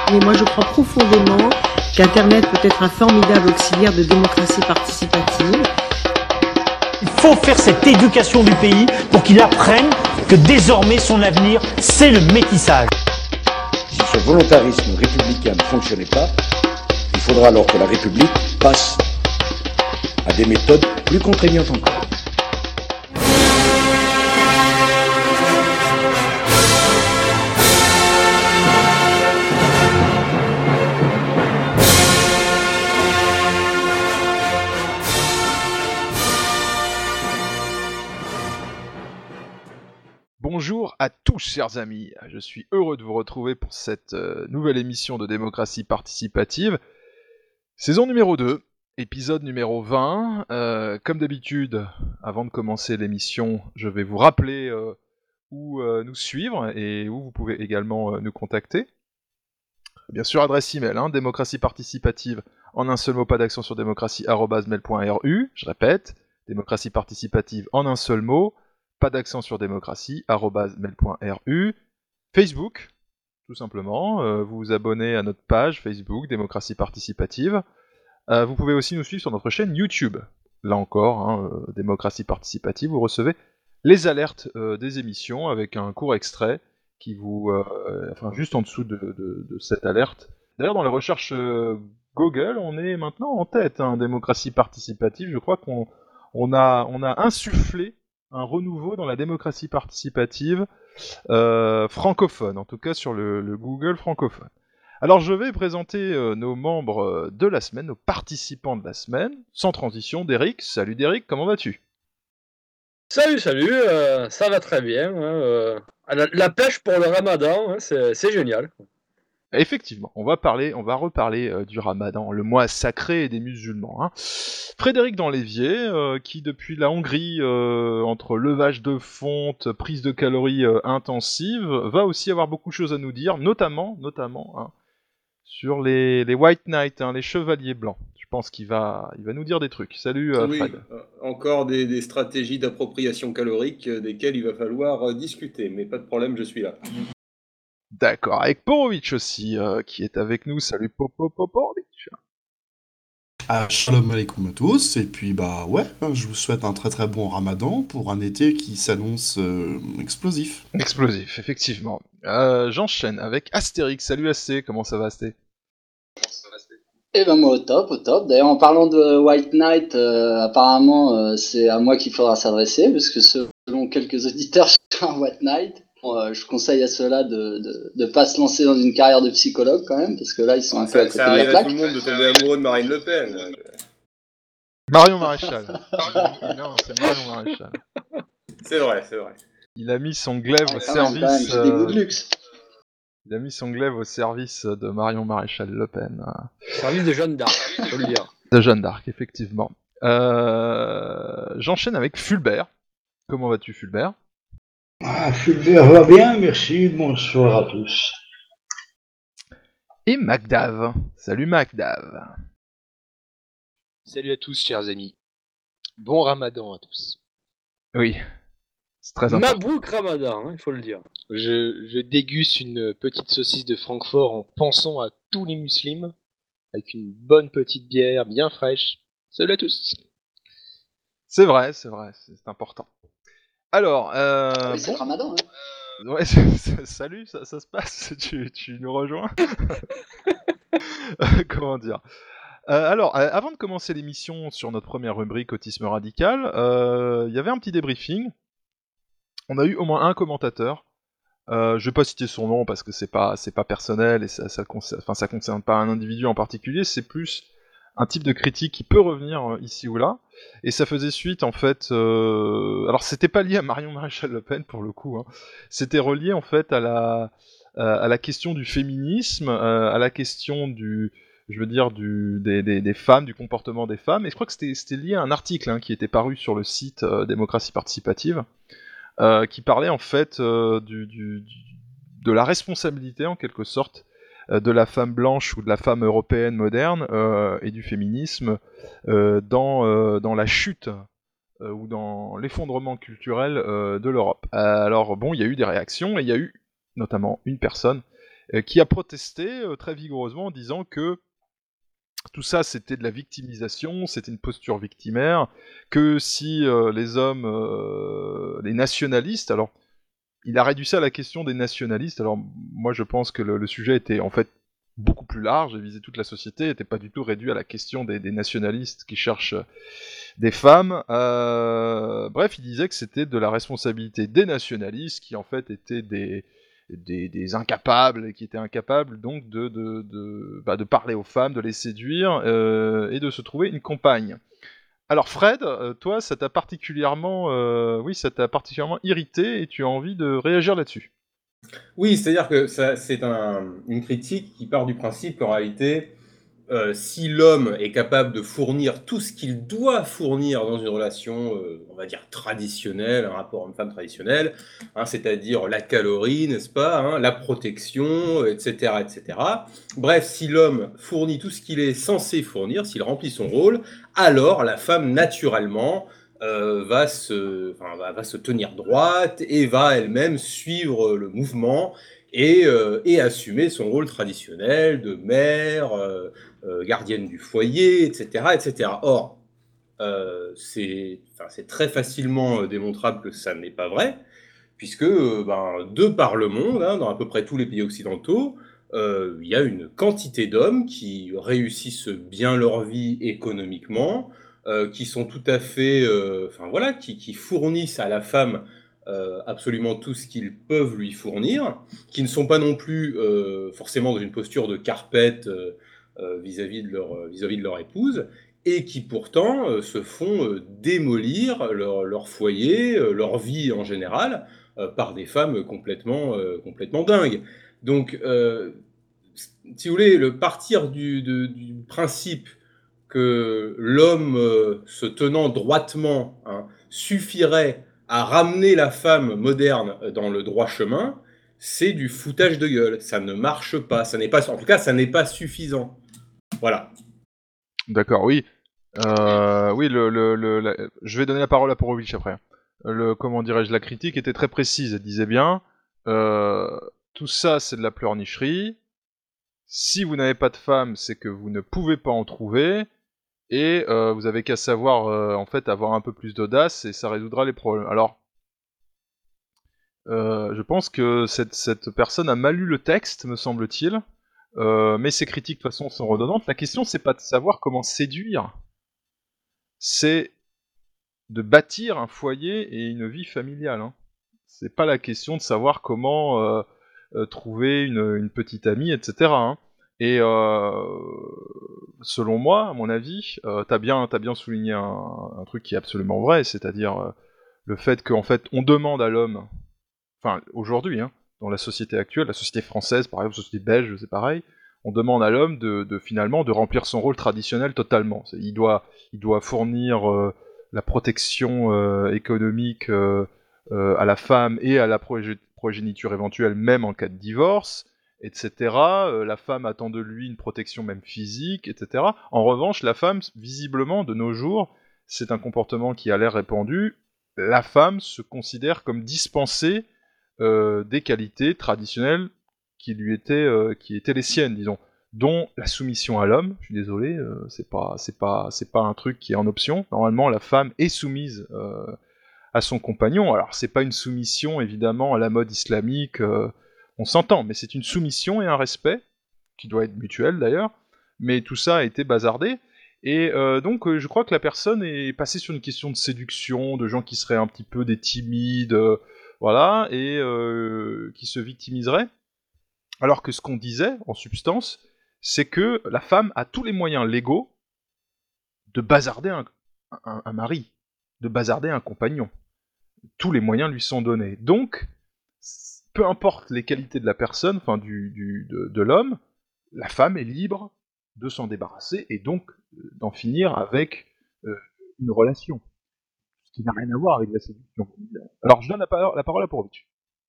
Mais moi, je crois profondément qu'Internet peut être un formidable auxiliaire de démocratie participative. Il faut faire cette éducation du pays pour qu'il apprenne que désormais son avenir, c'est le métissage. Si ce volontarisme républicain ne fonctionnait pas, il faudra alors que la République passe à des méthodes plus contraignantes encore. Bonjour à tous chers amis, je suis heureux de vous retrouver pour cette nouvelle émission de démocratie participative, saison numéro 2, épisode numéro 20. Comme d'habitude, avant de commencer l'émission, je vais vous rappeler où nous suivre et où vous pouvez également nous contacter. Bien sûr, adresse email, démocratie participative, en un seul mot, pas d'accent sur démocratie, @mail.ru, je répète, démocratie participative en un seul mot, pas d'accent sur démocratie, @mail.ru. Facebook, tout simplement, vous vous abonnez à notre page Facebook, démocratie participative. Vous pouvez aussi nous suivre sur notre chaîne YouTube. Là encore, démocratie participative, vous recevez les alertes des émissions avec un court extrait qui vous... juste en dessous de cette alerte. D'ailleurs, dans les recherches Google, on est maintenant en tête, démocratie participative. Je crois qu'on a insufflé un renouveau dans la démocratie participative francophone, en tout cas sur le Google francophone. Alors je vais présenter nos membres de la semaine, nos participants de la semaine, sans transition. Derrick, salut Derrick, comment vas-tu ? Salut, ça va très bien. La pêche pour le ramadan, c'est génial. Effectivement, on va reparler du Ramadan, le mois sacré des musulmans. Frédéric Danlévier, qui depuis la Hongrie, entre levage de fonte, prise de calories intensive, va aussi avoir beaucoup de choses à nous dire, notamment sur les White Knights, les chevaliers blancs. Je pense qu'il va nous dire des trucs. Salut Fred. Encore des stratégies d'appropriation calorique desquelles il va falloir discuter, mais pas de problème, je suis là. D'accord, avec Porovic aussi, qui est avec nous. Salut Porovic. Shalom alaikum à tous, et puis je vous souhaite un très très bon ramadan pour un été qui s'annonce explosif. Explosif, effectivement. J'enchaîne avec Astérix. Salut Asté, comment ça va Asté ? Eh ben moi au top. D'ailleurs en parlant de White Knight, apparemment c'est à moi qu'il faudra s'adresser, parce que selon quelques auditeurs je suis un White Knight. Je conseille à ceux-là de pas se lancer dans une carrière de psychologue quand même, parce que là ils sont un peu à côté de la plaque. Ça arrive à tout le monde de tomber amoureux de Marine Le Pen. Marion Maréchal. Non, c'est Marion Maréchal. C'est vrai. Il a mis son glaive au service. J'ai des goûts de luxe. Il a mis son glaive au service de Marion Maréchal Le Pen. Service de Jeanne d'Arc, faut le dire. De Jeanne d'Arc, effectivement. J'enchaîne avec Fulbert. Comment vas-tu, Fulbert ? Fulbert va bien, merci, bonsoir à tous. Et Macdave. Salut Macdave. Salut à tous, chers amis. Bon ramadan à tous. Oui, c'est très important. Mabrouk Ramadan, il faut le dire. Je déguste une petite saucisse de Francfort en pensant à tous les musulmans, avec une bonne petite bière bien fraîche. Salut à tous. C'est vrai, c'est important. Alors, c'est le Ramadan. Ouais, salut, ça se passe, tu nous rejoins. Comment dire. Alors, avant de commencer l'émission sur notre première rubrique Autisme Radical, il y avait un petit débriefing. On a eu au moins un commentateur. Je vais pas citer son nom parce que c'est pas personnel et ça concerne pas un individu en particulier, c'est plus un type de critique qui peut revenir ici ou là, et ça faisait suite en fait. Alors c'était pas lié à Marion Maréchal Le Pen pour le coup, c'était relié en fait à la question du féminisme, à la question des femmes, du comportement des femmes, et je crois que c'était lié à un article qui était paru sur le site Démocratie Participative, qui parlait en fait de la responsabilité en quelque sorte de la femme blanche ou de la femme européenne moderne et du féminisme dans la chute ou dans l'effondrement culturel de l'Europe. Alors bon, il y a eu des réactions et il y a eu notamment une personne qui a protesté très vigoureusement en disant que tout ça, c'était de la victimisation, c'était une posture victimaire, que si les hommes, les nationalistes, alors il a réduit ça à la question des nationalistes, alors moi je pense que le sujet était en fait beaucoup plus large et visait toute la société, n'était pas du tout réduit à la question des nationalistes qui cherchent des femmes. Bref, il disait que c'était de la responsabilité des nationalistes qui en fait étaient des incapables, qui étaient incapables donc de parler aux femmes, de les séduire et de se trouver une compagne. Alors Fred, toi, ça t'a particulièrement irrité et tu as envie de réagir là-dessus. Oui, c'est-à-dire que c'est une critique qui part du principe qu'en réalité, si l'homme est capable de fournir tout ce qu'il doit fournir dans une relation, on va dire traditionnelle, un rapport homme-femme traditionnel, c'est-à-dire la calorie, n'est-ce pas, la protection, etc., etc. Bref, si l'homme fournit tout ce qu'il est censé fournir, s'il remplit son rôle, alors la femme, naturellement, va se tenir droite et va elle-même suivre le mouvement et assumer son rôle traditionnel de mère, gardienne du foyer, etc., etc. Or, c'est très facilement démontrable que ça n'est pas vrai, puisque de par le monde, dans à peu près tous les pays occidentaux, il y a une quantité d'hommes qui réussissent bien leur vie économiquement, qui sont tout à fait, qui fournissent à la femme absolument tout ce qu'ils peuvent lui fournir, qui ne sont pas non plus forcément dans une posture de carpette vis-à-vis de leur épouse, et qui pourtant se font démolir leur foyer, leur vie en général, par des femmes complètement dingues. Donc, si vous voulez, partir du principe que l'homme se tenant droitement suffirait à ramener la femme moderne dans le droit chemin, c'est du foutage de gueule. Ça ne marche pas. En tout cas, ça n'est pas suffisant. Voilà. D'accord, oui. Oui, je vais donner la parole à Porovitch après. Comment dirais-je, la critique était très précise. Elle disait bien, tout ça c'est de la pleurnicherie. Si vous n'avez pas de femme, c'est que vous ne pouvez pas en trouver. Et vous avez qu'à savoir, en fait, avoir un peu plus d'audace et ça résoudra les problèmes. Alors, je pense que cette personne a mal lu le texte, me semble-t-il. Mais ses critiques, de toute façon, sont redondantes. La question, c'est pas de savoir comment séduire. C'est de bâtir un foyer et une vie familiale. C'est pas la question de savoir comment trouver une petite amie, etc. Et selon moi, à mon avis, t'as bien souligné un truc qui est absolument vrai, c'est-à-dire le fait qu'en fait, on demande à l'homme, enfin aujourd'hui, dans la société actuelle, la société française, par exemple, la société belge, c'est pareil, on demande à l'homme finalement de remplir son rôle traditionnel totalement. Il doit fournir la protection économique à la femme et à la progéniture éventuelle, même en cas de divorce, etc. La femme attend de lui une protection même physique, etc. En revanche, la femme, visiblement, de nos jours, c'est un comportement qui a l'air répandu, la femme se considère comme dispensée des qualités traditionnelles qui étaient les siennes, disons, dont la soumission à l'homme. Je suis désolé, c'est pas un truc qui est en option. Normalement, la femme est soumise à son compagnon. Alors, c'est pas une soumission évidemment à la mode islamique, on s'entend, mais c'est une soumission et un respect qui doit être mutuel d'ailleurs. Mais tout ça a été bazardé. Et donc, je crois que la personne est passée sur une question de séduction, de gens qui seraient un petit peu des timides, voilà, et qui se victimiseraient. Alors que ce qu'on disait, en substance, c'est que la femme a tous les moyens légaux de bazarder un mari, de bazarder un compagnon. Tous les moyens lui sont donnés. Donc, peu importe les qualités de la personne, enfin de l'homme, la femme est libre de s'en débarrasser et donc d'en finir avec une relation. Ce qui n'a rien à voir avec la séduction. Alors, je donne la parole à Porovitch.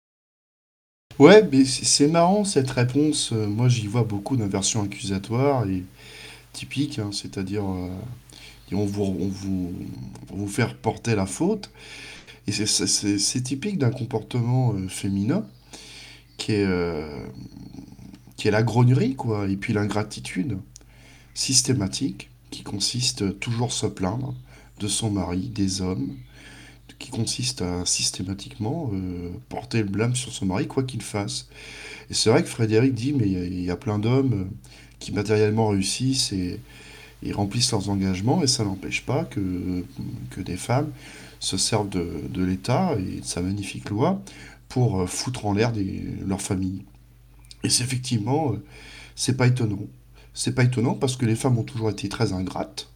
Ouais, mais c'est marrant cette réponse. Moi, j'y vois beaucoup d'inversions accusatoires et typiques, c'est-à-dire on vous faire porter la faute. Et c'est typique d'un comportement féminin qui est qui est la grognerie, quoi, et puis l'ingratitude systématique, qui consiste toujours se plaindre de son mari, des hommes, qui consiste à systématiquement porter le blâme sur son mari, quoi qu'il fasse. Et c'est vrai que Frédéric dit, mais il y a plein d'hommes qui matériellement réussissent et remplissent leurs engagements, et ça n'empêche pas que des femmes se servent de l'État et de sa magnifique loi pour foutre en l'air leur famille. Et c'est effectivement, c'est pas étonnant. C'est pas étonnant parce que les femmes ont toujours été très ingrates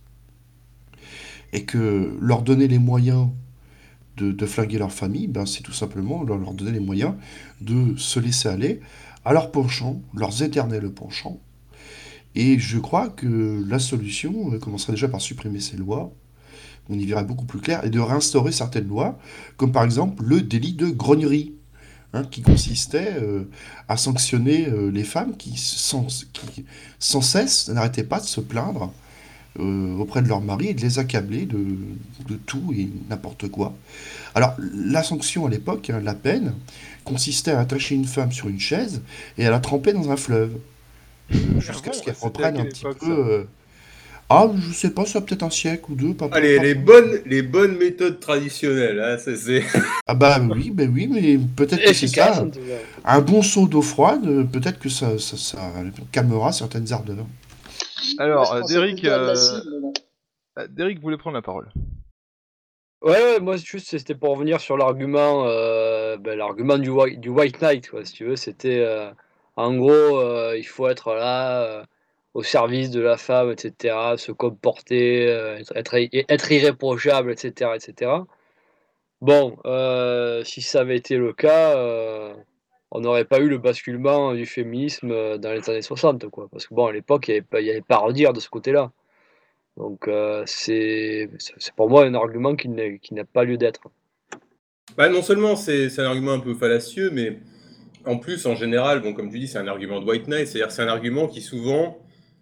et que leur donner les moyens de flinguer leur famille, ben c'est tout simplement leur donner les moyens de se laisser aller à leurs penchants, leurs éternels penchants. Et je crois que la solution commencerait déjà par supprimer ces lois, on y verrait beaucoup plus clair, et de réinstaurer certaines lois, comme par exemple le délit de grognerie, hein, qui consistait à sanctionner les femmes qui sans cesse n'arrêtaient pas de se plaindre auprès de leur mari et de les accabler de tout et n'importe quoi. Alors, la sanction à l'époque, hein, la peine, consistait à attacher une femme sur une chaise et à la tremper dans un fleuve, jusqu'à ce qu'elle reprenne un petit peu. Ah, je sais pas, ça a peut-être un siècle ou deux. Allez, les bonnes méthodes traditionnelles, hein, c'est... Ah bah oui, mais peut-être que c'est ça. Un bon seau d'eau froide, peut-être que ça calmera certaines ardeurs. Alors, Derrick voulait prendre la parole. Ouais, moi juste c'était pour revenir sur l'argument du White Knight, quoi, si tu veux. C'était en gros, il faut être là au service de la femme, etc., se comporter, être irréprochable, etc., etc. Bon, si ça avait été le cas, on n'aurait pas eu le basculement du féminisme dans les années 60, quoi. Parce que bon, à l'époque, il n'y avait pas à redire de ce côté-là. Donc c'est pour moi un argument qui n'a pas lieu d'être. Bah, non seulement c'est un argument un peu fallacieux, mais en plus, en général, bon, comme tu dis, c'est un argument de White Knight, c'est-à-dire que c'est un argument qui souvent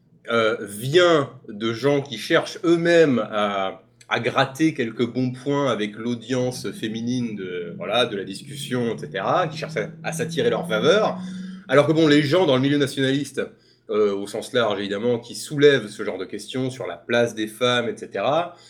vient de gens qui cherchent eux-mêmes à gratter quelques bons points avec l'audience féminine de la discussion, etc., qui cherchent à s'attirer leur faveur, alors que bon, les gens dans le milieu nationaliste, au sens large évidemment, qui soulèvent ce genre de questions sur la place des femmes, etc.,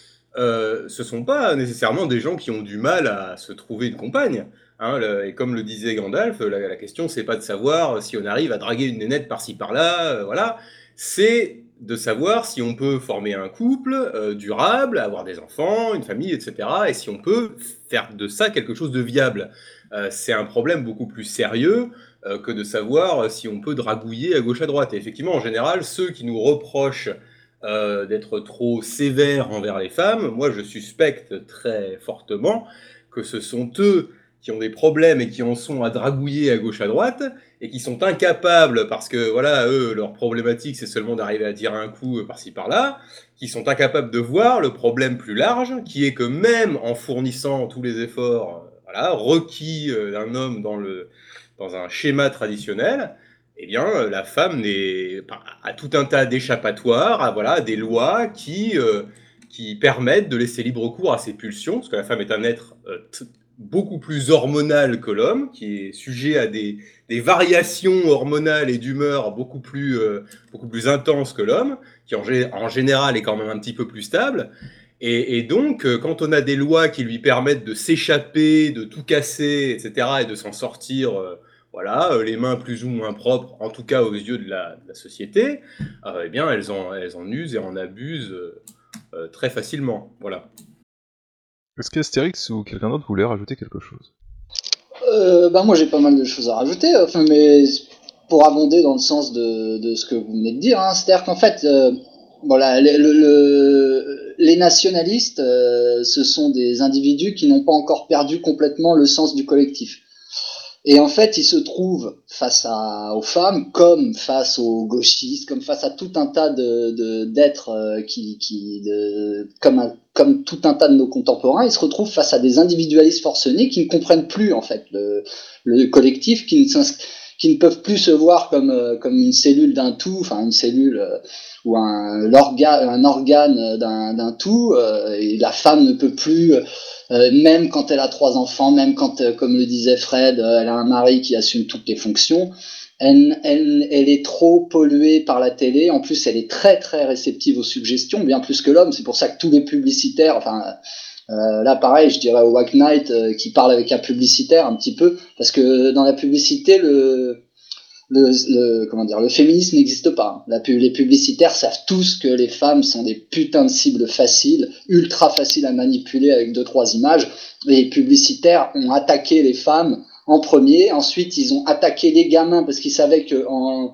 ce sont pas nécessairement des gens qui ont du mal à se trouver une compagne. Hein, et comme le disait Gandalf, la question c'est pas de savoir si on arrive à draguer une nénette par-ci par-là, voilà, c'est de savoir si on peut former un couple durable, avoir des enfants, une famille, etc., et si on peut faire de ça quelque chose de viable. C'est un problème beaucoup plus sérieux que de savoir si on peut dragouiller à gauche à droite. Et effectivement, en général, ceux qui nous reprochent d'être trop sévères envers les femmes, moi je suspecte très fortement que ce sont eux qui ont des problèmes et qui en sont à dragouiller à gauche à droite, et qui sont incapables, parce que voilà, eux, leur problématique c'est seulement d'arriver à dire un coup par-ci par-là, qui sont incapables de voir le problème plus large, qui est que même en fournissant tous les efforts requis d'un homme dans un schéma traditionnel, eh bien, la femme a tout un tas d'échappatoires, à des lois qui permettent de laisser libre cours à ses pulsions, parce que la femme est un être beaucoup plus hormonal que l'homme, qui est sujet à des variations hormonales et d'humeur beaucoup plus intenses que l'homme, qui en général est quand même un petit peu plus stable. Et donc, quand on a des lois qui lui permettent de s'échapper, de tout casser, etc., et de s'en sortir... les mains plus ou moins propres, en tout cas aux yeux de la société, eh bien elles en usent et en abusent très facilement. Voilà. Est-ce qu'Astérix ou quelqu'un d'autre voulait rajouter quelque chose ? Moi j'ai pas mal de choses à rajouter, mais pour abonder dans le sens de ce que vous venez de dire, hein, c'est-à-dire qu'en fait, les nationalistes, ce sont des individus qui n'ont pas encore perdu complètement le sens du collectif. Et en fait, ils se trouvent face aux femmes, comme face aux gauchistes, comme face à tout un tas d'êtres comme tout un tas de nos contemporains. Ils se retrouvent face à des individualistes forcenés qui ne comprennent plus en fait le collectif, qui ne peuvent plus se voir comme une cellule d'un tout, enfin une cellule ou un organe d'un tout. Et la femme ne peut plus même quand elle a 3 enfants, même quand, comme le disait Fred, elle a un mari qui assume toutes les fonctions, elle est trop polluée par la télé. En plus, elle est très très réceptive aux suggestions, bien plus que l'homme. C'est pour ça que tous les publicitaires, là pareil, je dirais au White Knight qui parle avec un publicitaire un petit peu, parce que dans la publicité, le féminisme n'existe pas. Les publicitaires savent tous que les femmes sont des putains de cibles faciles, ultra faciles à manipuler avec 2-3 images. Les publicitaires ont attaqué les femmes en premier, ensuite ils ont attaqué les gamins parce qu'ils savaient que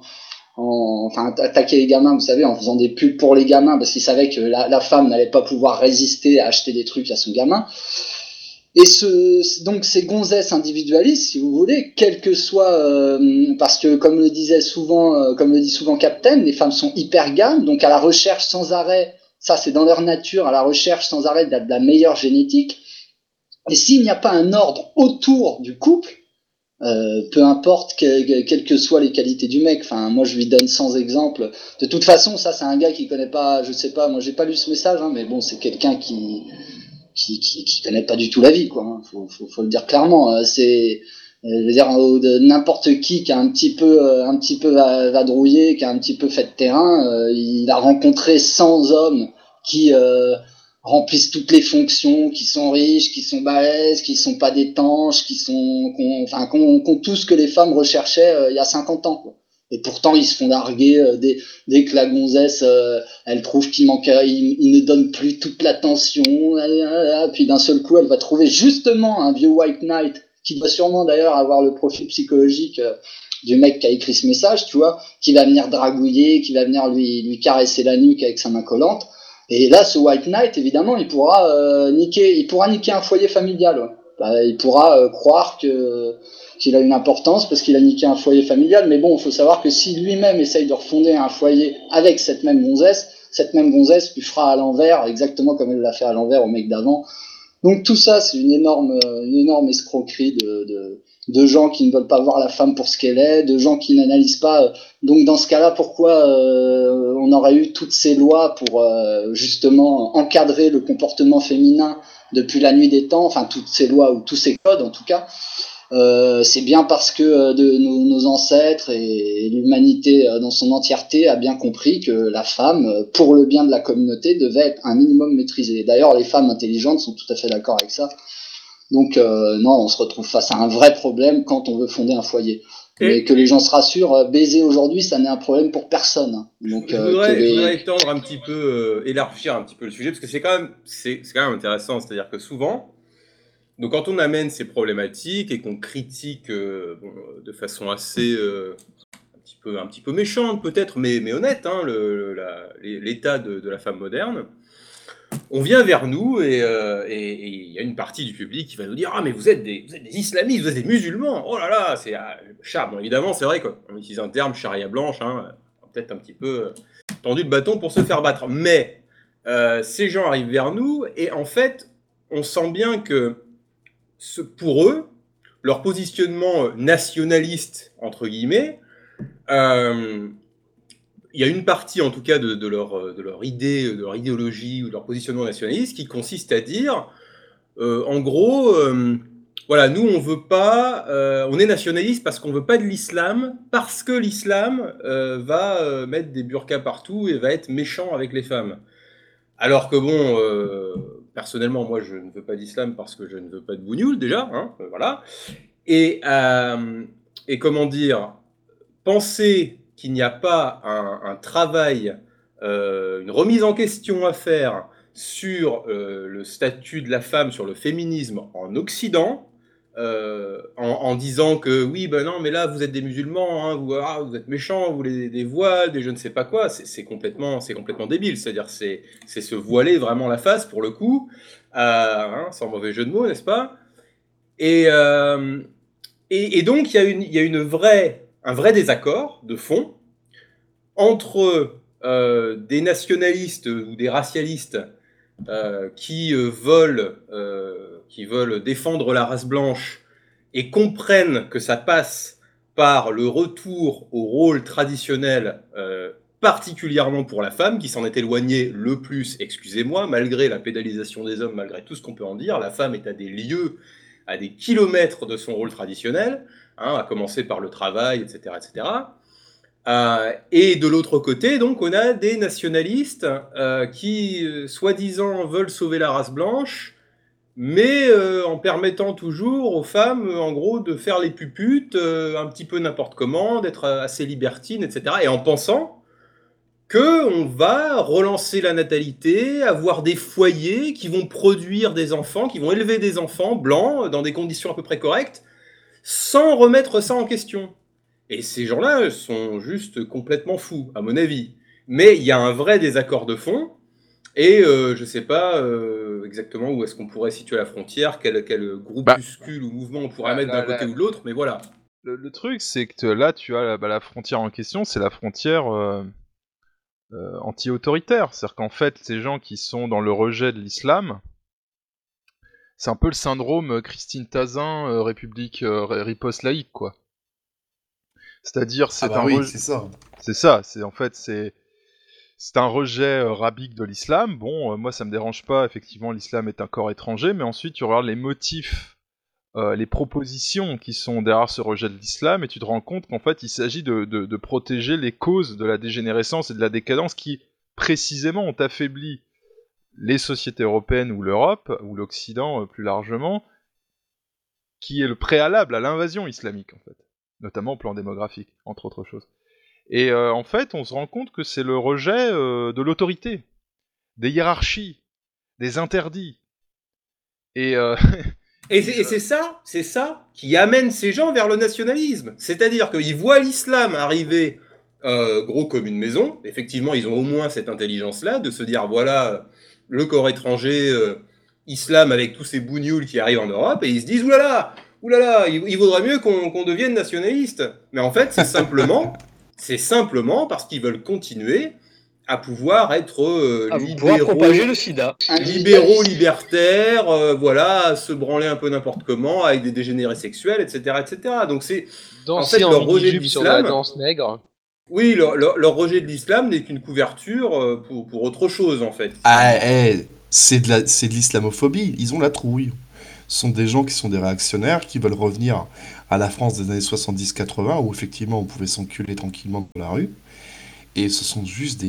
attaquer les gamins, vous savez, en faisant des pubs pour les gamins parce qu'ils savaient que la femme n'allait pas pouvoir résister à acheter des trucs à son gamin. Et donc ces gonzesses individualistes, si vous voulez, quel que soit, parce que comme le dit souvent Captain, les femmes sont hypergames, donc à la recherche sans arrêt, ça c'est dans leur nature, à la recherche sans arrêt de la meilleure génétique. Et s'il n'y a pas un ordre autour du couple, peu importe quelles que soient les qualités du mec, enfin moi je lui donne 100 exemples. De toute façon, ça c'est un gars qui connaît pas, je sais pas, moi j'ai pas lu ce message, mais bon c'est quelqu'un qui connaît pas du tout la vie, quoi. Hein. Faut le dire clairement. Je veux dire, n'importe qui a un petit peu vadrouillé, qui a un petit peu fait de terrain, il a rencontré 100 hommes qui remplissent toutes les fonctions, qui sont riches, qui sont balèzes, qui sont pas d'étanches, qui ont tout ce que les femmes recherchaient il y a 50 ans, quoi. Et pourtant, ils se font larguer dès que la gonzesse, elle trouve qu'il manque, il ne donne plus toute l'attention. Puis d'un seul coup, elle va trouver justement un vieux White Knight qui doit sûrement d'ailleurs avoir le profil psychologique du mec qui a écrit ce message, tu vois, qui va venir dragouiller, qui va venir lui caresser la nuque avec sa main collante. Et là, ce White Knight, évidemment, il pourra niquer un foyer familial. Ouais. Il pourra croire qu'il a une importance parce qu'il a niqué un foyer familial, mais bon, il faut savoir que si lui-même essaye de refonder un foyer avec cette même gonzesse lui fera à l'envers, exactement comme elle l'a fait à l'envers au mec d'avant. Donc tout ça, c'est une énorme escroquerie de gens qui ne veulent pas voir la femme pour ce qu'elle est, de gens qui n'analysent pas. Donc dans ce cas-là, pourquoi on aurait eu toutes ces lois pour justement encadrer le comportement féminin depuis la nuit des temps, enfin toutes ces lois ou tous ces codes en tout cas. C'est bien parce que nos ancêtres et l'humanité dans son entièreté a bien compris que la femme, pour le bien de la communauté, devait être un minimum maîtrisée. D'ailleurs, les femmes intelligentes sont tout à fait d'accord avec ça. Donc non, on se retrouve face à un vrai problème quand on veut fonder un foyer. Mais que les gens se rassurent, baiser aujourd'hui, ça n'est un problème pour personne. Donc, je voudrais étendre un petit peu, élargir un petit peu le sujet, parce que c'est quand même intéressant. C'est-à-dire que souvent, donc quand on amène ces problématiques et qu'on critique de façon assez un petit peu méchante peut-être, mais honnête, hein, l'état de la femme moderne, on vient vers nous et il y a une partie du public qui va nous dire « Ah mais vous êtes des islamistes, vous êtes des musulmans, oh là là, c'est char ». Bon évidemment c'est vrai qu'on utilise un terme charia blanche, hein, peut-être un petit peu tendu le bâton pour se faire battre, mais ces gens arrivent vers nous et en fait on sent bien que pour eux, leur positionnement nationaliste, entre guillemets, il y a une partie, en tout cas, de leur idée, de leur idéologie ou de leur positionnement nationaliste qui consiste à dire, en gros, voilà, nous, on veut pas, on est nationaliste parce qu'on veut pas de l'islam, parce que l'islam va mettre des burqas partout et va être méchant avec les femmes. Alors que bon, personnellement, moi, je ne veux pas d'islam parce que je ne veux pas de bougnoul, déjà, hein, voilà. Et comment dire, penser qu'il n'y a pas un travail, une remise en question à faire sur le statut de la femme, sur le féminisme en Occident, en disant que oui, ben non, mais là vous êtes des musulmans, hein, vous êtes méchants, vous voulez des voiles, des je ne sais pas quoi, c'est complètement débile, c'est-à-dire c'est se voiler vraiment la face pour le coup, hein, sans mauvais jeu de mots, n'est-ce pas? Et donc il y a un vrai désaccord de fond entre des nationalistes ou des racialistes qui veulent défendre la race blanche et comprennent que ça passe par le retour au rôle traditionnel, particulièrement pour la femme, qui s'en est éloignée le plus, excusez-moi, malgré la pénalisation des hommes, malgré tout ce qu'on peut en dire, la femme est à des lieues à des kilomètres de son rôle traditionnel, à commencer par le travail, etc., etc. Et de l'autre côté, donc, on a des nationalistes qui, soi-disant, veulent sauver la race blanche, mais en permettant toujours aux femmes, en gros, de faire les puputes un petit peu n'importe comment, d'être assez libertines, etc. Et en pensant qu'on va relancer la natalité, avoir des foyers qui vont produire des enfants, qui vont élever des enfants blancs dans des conditions à peu près correctes, sans remettre ça en question. Et ces gens-là sont juste complètement fous, à mon avis. Mais il y a un vrai désaccord de fond, et je ne sais pas exactement où est-ce qu'on pourrait situer la frontière, quel groupuscule ou mouvement on pourrait mettre d'un côté ou de l'autre, mais voilà. Le truc, c'est que là, tu as la frontière en question, c'est la frontière anti-autoritaire. C'est-à-dire qu'en fait, ces gens qui sont dans le rejet de l'islam, c'est un peu le syndrome Christine Tazin, République riposte laïque, quoi. C'est-à-dire, c'est c'est ça. C'est ça, c'est un rejet rabique de l'islam. Bon, moi ça me dérange pas, effectivement l'islam est un corps étranger, mais ensuite tu regardes les motifs, les propositions qui sont derrière ce rejet de l'islam, et tu te rends compte qu'en fait il s'agit de protéger les causes de la dégénérescence et de la décadence qui précisément ont affaibli les sociétés européennes ou l'Europe, ou l'Occident plus largement, qui est le préalable à l'invasion islamique en fait, notamment au plan démographique, entre autres choses. Et en fait, on se rend compte que c'est le rejet de l'autorité, des hiérarchies, des interdits. Et c'est ça qui amène ces gens vers le nationalisme. C'est-à-dire qu'ils voient l'islam arriver gros comme une maison. Effectivement, ils ont au moins cette intelligence-là de se dire, voilà, le corps étranger, islam avec tous ces bougnoules qui arrivent en Europe, et ils se disent, oulala, il vaudrait mieux qu'on devienne nationaliste. Mais en fait, c'est simplement parce qu'ils veulent continuer à pouvoir être propager le sida. Libéraux, libertaires, voilà, à se branler un peu n'importe comment, avec des dégénérés sexuels, etc., etc. Donc c'est en fait leur rejet de sur la l'islam. danse nègre. Oui, leur rejet de l'islam n'est qu'une couverture pour autre chose, en fait. C'est de l'islamophobie. Ils ont la trouille. Ce sont des gens qui sont des réactionnaires, qui veulent revenir à la France des années 70-80, où effectivement on pouvait s'enculer tranquillement dans la rue. Et ce sont juste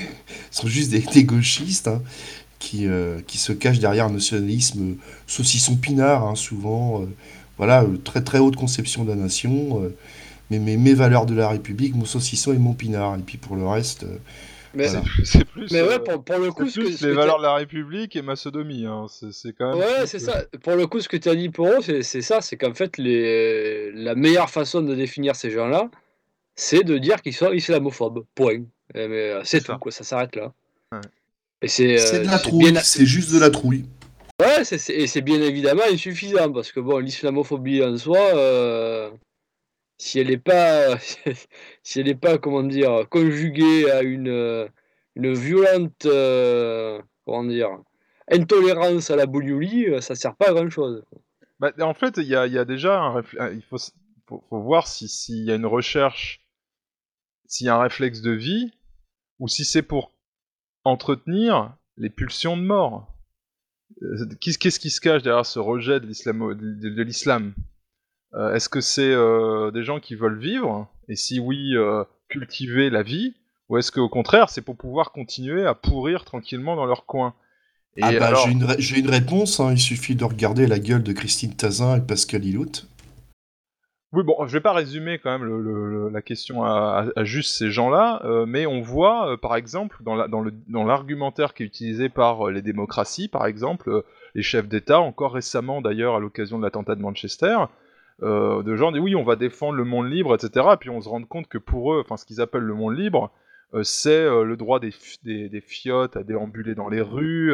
des gauchistes qui se cachent derrière un nationalisme saucisson pinard, souvent. Voilà, très très haute conception de la nation. Mais mes valeurs de la République, mon saucisson et mon pinard. Et puis pour le reste... Mais voilà. c'est plus, mais ouais, pour le coup, c'est plus les valeurs de la République et ma sodomie. C'est quand même. Ouais, c'est ça. Pour le coup, ce que tu as dit, Poro, c'est ça. C'est qu'en fait, la meilleure façon de définir ces gens-là, c'est de dire qu'ils sont islamophobes. Point. Mais c'est tout, quoi. Ça s'arrête là. Ouais. Et c'est de la trouille. C'est juste de la trouille. Ouais, et c'est bien évidemment insuffisant parce que bon, l'islamophobie en soi, si elle n'est pas, si elle n'est pas, comment dire, conjuguée à une violente, comment dire, intolérance à la bouillie, ça sert pas à grand chose. Bah, en fait, il y a déjà il faut voir s'il y a une recherche, s'il y a un réflexe de vie, ou si c'est pour entretenir les pulsions de mort. Qu'est-ce qui se cache derrière ce rejet de l'islam? Est-ce que c'est des gens qui veulent vivre, et si oui, cultiver la vie, ou est-ce qu'au contraire, c'est pour pouvoir continuer à pourrir tranquillement dans leur coin? Et alors... j'ai une réponse, il suffit de regarder la gueule de Christine Tazin et Pascal Illout. Oui, bon, je vais pas résumer quand même la question à juste ces gens-là, mais on voit, par exemple, dans l'argumentaire qui est utilisé par les démocraties, par exemple, les chefs d'État, encore récemment d'ailleurs à l'occasion de l'attentat de Manchester, de gens disent oui, on va défendre le monde libre, etc. Et puis on se rend compte que pour eux, enfin ce qu'ils appellent le monde libre, c'est le droit des fiottes à déambuler dans les rues,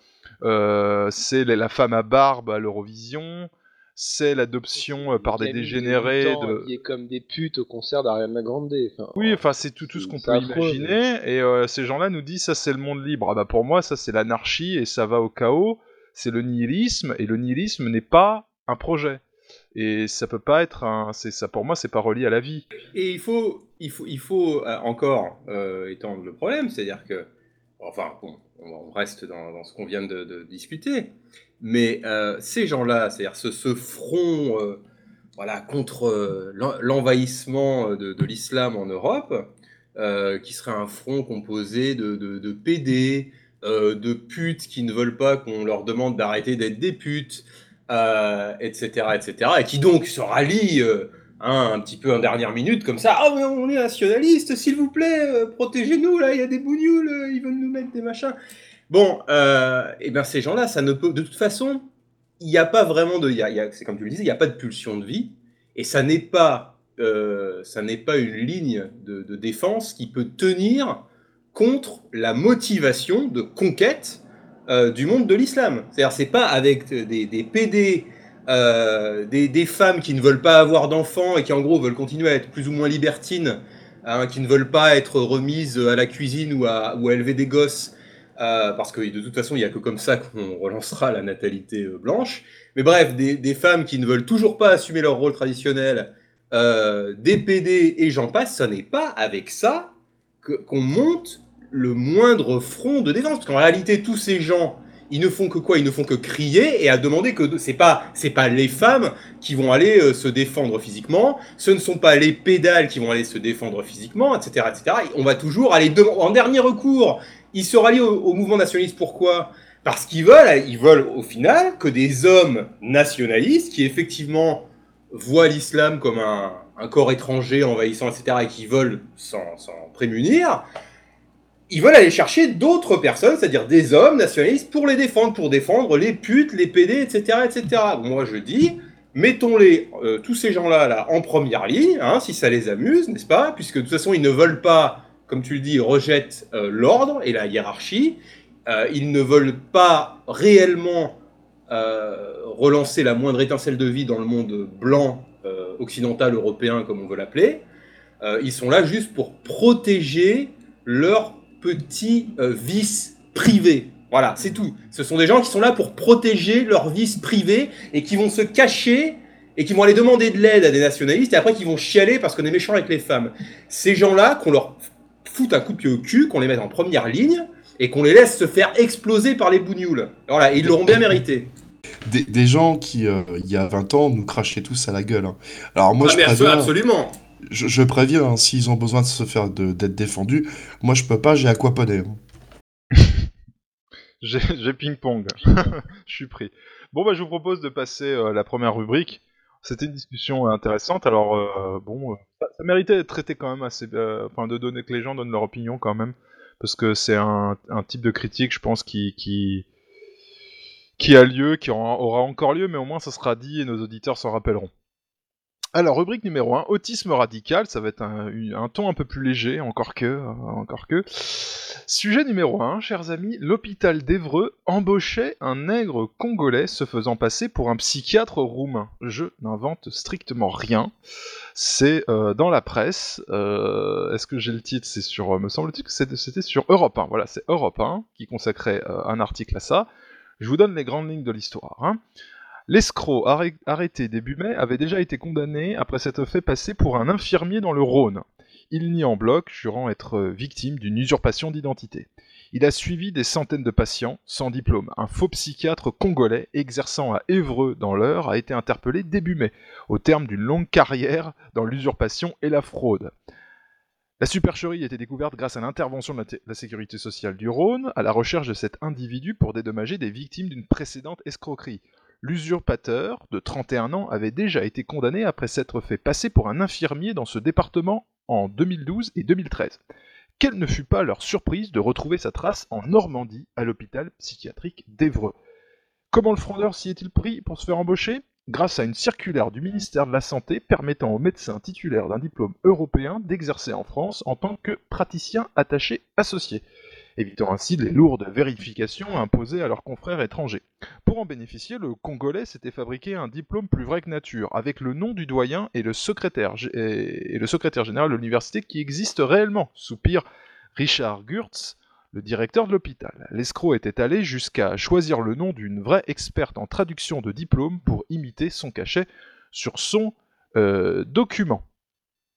c'est la femme à barbe à l'Eurovision, c'est l'adoption par des dégénérés habillés comme des putes au concert d'Ariana Grande. Oui, enfin c'est tout ce qu'on peut imaginer, et ces gens-là nous disent ça c'est le monde libre. Ah bah pour moi ça c'est l'anarchie et ça va au chaos, c'est le nihilisme, et le nihilisme n'est pas un projet. Et ça peut pas être ça pour moi c'est pas relié à la vie. Et il faut encore étendre le problème, c'est-à-dire que Enfin, bon, on reste dans ce qu'on vient de discuter. Mais ces gens-là, c'est-à-dire ce front voilà, contre l'envahissement de l'islam en Europe, qui serait un front composé de PD, de putes qui ne veulent pas qu'on leur demande d'arrêter d'être des putes, etc., etc., et qui donc se rallient un petit peu en dernière minute, comme ça. Ah, mais on est nationaliste, s'il vous plaît, protégez-nous, là, il y a des bougnoules, ils veulent nous mettre des machins. Bon, et bien ces gens-là, ça ne peut. De toute façon, il n'y a pas vraiment de. C'est comme tu le disais, il n'y a pas de pulsion de vie, et ça n'est pas une ligne de défense qui peut tenir contre la motivation de conquête du monde de l'islam. C'est-à-dire, c'est pas avec des PD, des femmes qui ne veulent pas avoir d'enfants et qui en gros veulent continuer à être plus ou moins libertines, hein, qui ne veulent pas être remises à la cuisine ou à élever des gosses, parce que de toute façon il n'y a que comme ça qu'on relancera la natalité blanche. Mais bref, des femmes qui ne veulent toujours pas assumer leur rôle traditionnel, des PD et j'en passe, ce n'est pas avec ça qu'on monte le moindre front de défense. Parce qu'en réalité, tous ces gens, ils ne font que quoi ? Ils ne font que crier et à demander que c'est pas les femmes qui vont aller se défendre physiquement, ce ne sont pas les pédales qui vont aller se défendre physiquement, etc., etc. On va toujours aller en dernier recours. Ils se rallient au mouvement nationaliste. Pourquoi ? Parce qu'ils veulent au final que des hommes nationalistes qui effectivement voient l'islam comme un corps étranger envahissant, etc., et qui veulent s'en prémunir, ils veulent aller chercher d'autres personnes, c'est-à-dire des hommes nationalistes, pour défendre les putes, les PD, etc., etc. Moi, je dis, mettons-les, tous ces gens-là, là, en première ligne, hein, si ça les amuse, n'est-ce pas ? Puisque de toute façon, ils ne veulent pas, comme tu le dis, ils rejettent l'ordre et la hiérarchie. Ils ne veulent pas réellement relancer la moindre étincelle de vie dans le monde blanc, occidental, européen, comme on veut l'appeler. Ils sont là juste pour protéger leur petit vice privé. Voilà, c'est tout. Ce sont des gens qui sont là pour protéger leur vice privé et qui vont se cacher et qui vont aller demander de l'aide à des nationalistes et après qui vont chialer parce qu'on est méchant avec les femmes. Ces gens-là, qu'on leur foute un coup de pied au cul, qu'on les mette en première ligne et qu'on les laisse se faire exploser par les bougnoules. Voilà, et ils l'auront bien mérité. Des gens qui, il y a 20 ans, nous crachaient tous à la gueule. Hein. Alors moi, je préviens, absolument. Je préviens, hein, s'ils ont besoin de se faire d'être défendus, moi je peux pas, j'ai aquaponé. Hein. J'ai ping-pong. Je suis pris. Bon, bah je vous propose de passer la première rubrique. C'était une discussion intéressante. Alors, ça méritait d'être traité quand même assez... Enfin, de donner que les gens donnent leur opinion quand même. Parce que c'est un type de critique, je pense, qui a lieu, qui aura encore lieu, mais au moins ça sera dit et nos auditeurs s'en rappelleront. Alors, rubrique numéro 1, autisme radical, ça va être un ton un peu plus léger, encore que. Sujet numéro 1, chers amis, l'hôpital d'Évreux embauchait un nègre congolais se faisant passer pour un psychiatre roumain. Je n'invente strictement rien, c'est dans la presse, est-ce que j'ai le titre ? C'est sur, me semble-t-il que c'était sur Europe 1, voilà, c'est Europe 1 qui consacrait un article à ça. Je vous donne les grandes lignes de l'histoire, hein. L'escroc arrêté début mai avait déjà été condamné après s'être fait passer pour un infirmier dans le Rhône. Il nie en bloc, jurant être victime d'une usurpation d'identité. Il a suivi des centaines de patients sans diplôme. Un faux psychiatre congolais exerçant à Évreux dans l'Eure a été interpellé début mai, au terme d'une longue carrière dans l'usurpation et la fraude. La supercherie a été découverte grâce à l'intervention de la sécurité sociale du Rhône, à la recherche de cet individu pour dédommager des victimes d'une précédente escroquerie. L'usurpateur, de 31 ans, avait déjà été condamné après s'être fait passer pour un infirmier dans ce département en 2012 et 2013. Quelle ne fut pas leur surprise de retrouver sa trace en Normandie, à l'hôpital psychiatrique d'Évreux. Comment le fraudeur s'y est-il pris pour se faire embaucher ? Grâce à une circulaire du ministère de la Santé permettant aux médecins titulaires d'un diplôme européen d'exercer en France en tant que praticien attaché associé, évitant ainsi les lourdes vérifications imposées à leurs confrères étrangers. Pour en bénéficier, le Congolais s'était fabriqué un diplôme plus vrai que nature, avec le nom du doyen et le secrétaire général de l'université qui existe réellement, soupire Richard Gurtz, le directeur de l'hôpital. L'escroc était allé jusqu'à choisir le nom d'une vraie experte en traduction de diplôme pour imiter son cachet sur son document.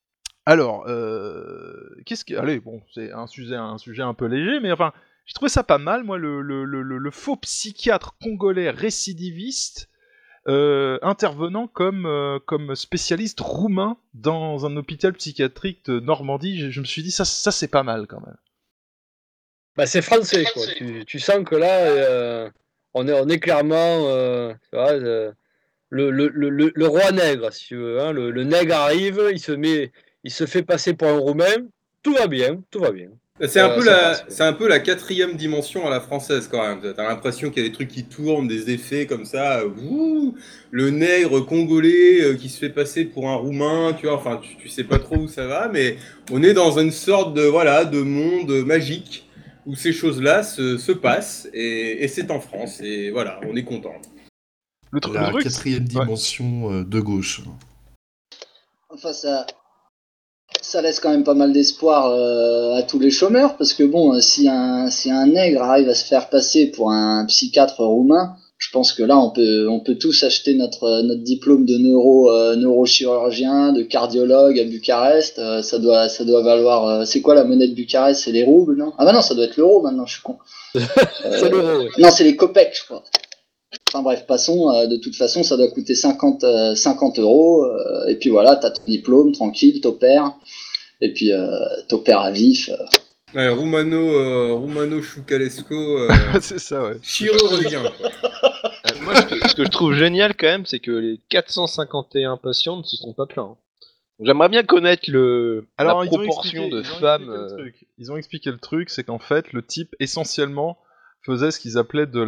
Alors, qu'est-ce que... Allez, bon, c'est un sujet un peu léger, mais enfin, j'ai trouvé ça pas mal, moi, le faux psychiatre congolais récidiviste intervenant comme spécialiste roumain dans un hôpital psychiatrique de Normandie. Je me suis dit, ça c'est pas mal, quand même. Bah, c'est français, quoi. Tu sens que là, on est clairement... tu vois, le roi nègre, si tu veux. Hein. Le nègre arrive, il se fait passer pour un Roumain. Tout va bien, tout va bien. C'est un peu la 4e dimension à la française quand même. T'as l'impression qu'il y a des trucs qui tournent, des effets comme ça. Le nègre congolais qui se fait passer pour un roumain, tu vois. Enfin, tu sais pas trop où ça va, mais on est dans une sorte de monde magique où ces choses-là se passent et c'est en France et voilà, on est content. La 4e dimension de gauche. Enfin, ça laisse quand même pas mal d'espoir à tous les chômeurs, parce que bon, si un nègre arrive à se faire passer pour un psychiatre roumain, je pense que là on peut tous acheter notre diplôme de neurochirurgien, de cardiologue à Bucarest. Ça doit valoir. C'est quoi la monnaie de Bucarest? C'est les roubles, non? Ah bah non, ça doit être l'euro maintenant. Je suis con. C'est l'euro. Ouais. Non, c'est les copecs, je crois. Enfin bref, passons, de toute façon, ça doit coûter 50 euros, et puis voilà, t'as ton diplôme, tranquille, t'opères, et puis t'opères à vif. Ouais, Roumano Choucalesco, c'est ça, ouais. chirurgien. Moi, ce que je trouve génial quand même, c'est que les 451 patients ne se sont pas plaints. J'aimerais bien connaître la proportion de femmes... Ils ont expliqué le truc, c'est qu'en fait, le type, essentiellement... faisait ce qu'ils appelaient de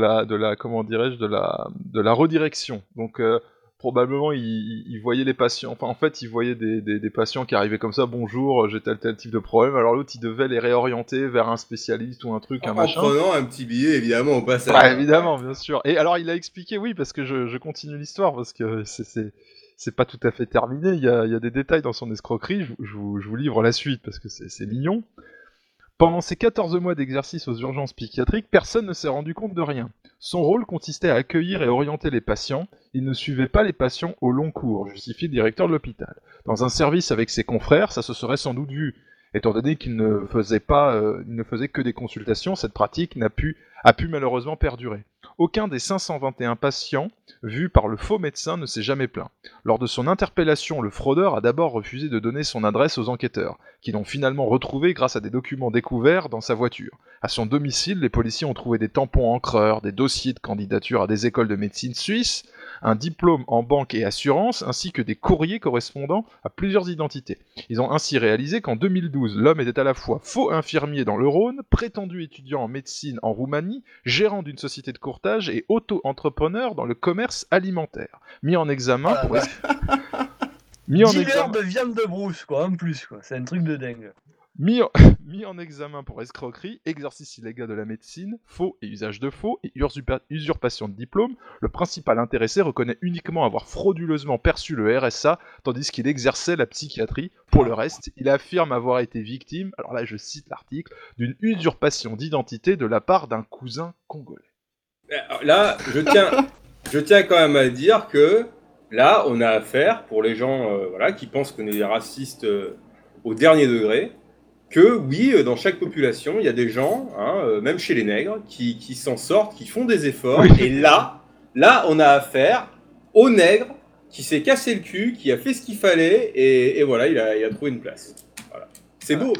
la redirection. Donc probablement il voyait les patients, enfin en fait il voyait des patients qui arrivaient comme ça, bonjour, j'ai tel type de problème, alors l'autre il devait les réorienter vers un spécialiste ou un truc, un machin. En prenant un petit billet évidemment au passage. Ouais, évidemment, bien sûr. Et alors il a expliqué, oui, parce que je continue l'histoire, parce que c'est pas tout à fait terminé, il y a des détails dans son escroquerie, je vous livre la suite parce que c'est mignon. Pendant ses 14 mois d'exercice aux urgences psychiatriques, personne ne s'est rendu compte de rien. Son rôle consistait à accueillir et orienter les patients, il ne suivait pas les patients au long cours, justifie le directeur de l'hôpital. Dans un service avec ses confrères, ça se serait sans doute vu. Étant donné qu'il ne faisait que des consultations, cette pratique a pu malheureusement perdurer. Aucun des 521 patients vus par le faux médecin ne s'est jamais plaint. Lors de son interpellation, le fraudeur a d'abord refusé de donner son adresse aux enquêteurs, qui l'ont finalement retrouvé grâce à des documents découverts dans sa voiture. À son domicile, les policiers ont trouvé des tampons encreurs, des dossiers de candidature à des écoles de médecine suisses, un diplôme en banque et assurance, ainsi que des courriers correspondant à plusieurs identités. Ils ont ainsi réalisé qu'en 2012, l'homme était à la fois faux infirmier dans le Rhône, prétendu étudiant en médecine en Roumanie, gérant d'une société de courtage et auto-entrepreneur dans le commerce alimentaire. Mis en examen pour... Dealer de viande de brousse, quoi, en plus, quoi. C'est un truc de dingue. Mis en examen pour escroquerie, exercice illégal de la médecine, faux et usage de faux, et usurpation de diplôme, le principal intéressé reconnaît uniquement avoir frauduleusement perçu le RSA, tandis qu'il exerçait la psychiatrie. Pour le reste, il affirme avoir été victime, alors là je cite l'article, d'une usurpation d'identité de la part d'un cousin congolais. Alors là, je tiens quand même à dire que là, on a affaire, pour les gens qui pensent qu'on est des racistes au dernier degré, que oui, dans chaque population, il y a des gens, même chez les nègres, qui s'en sortent, qui font des efforts. Oui. Et là, on a affaire au nègre qui s'est cassé le cul, qui a fait ce qu'il fallait, et voilà, il a trouvé une place. Voilà. C'est beau.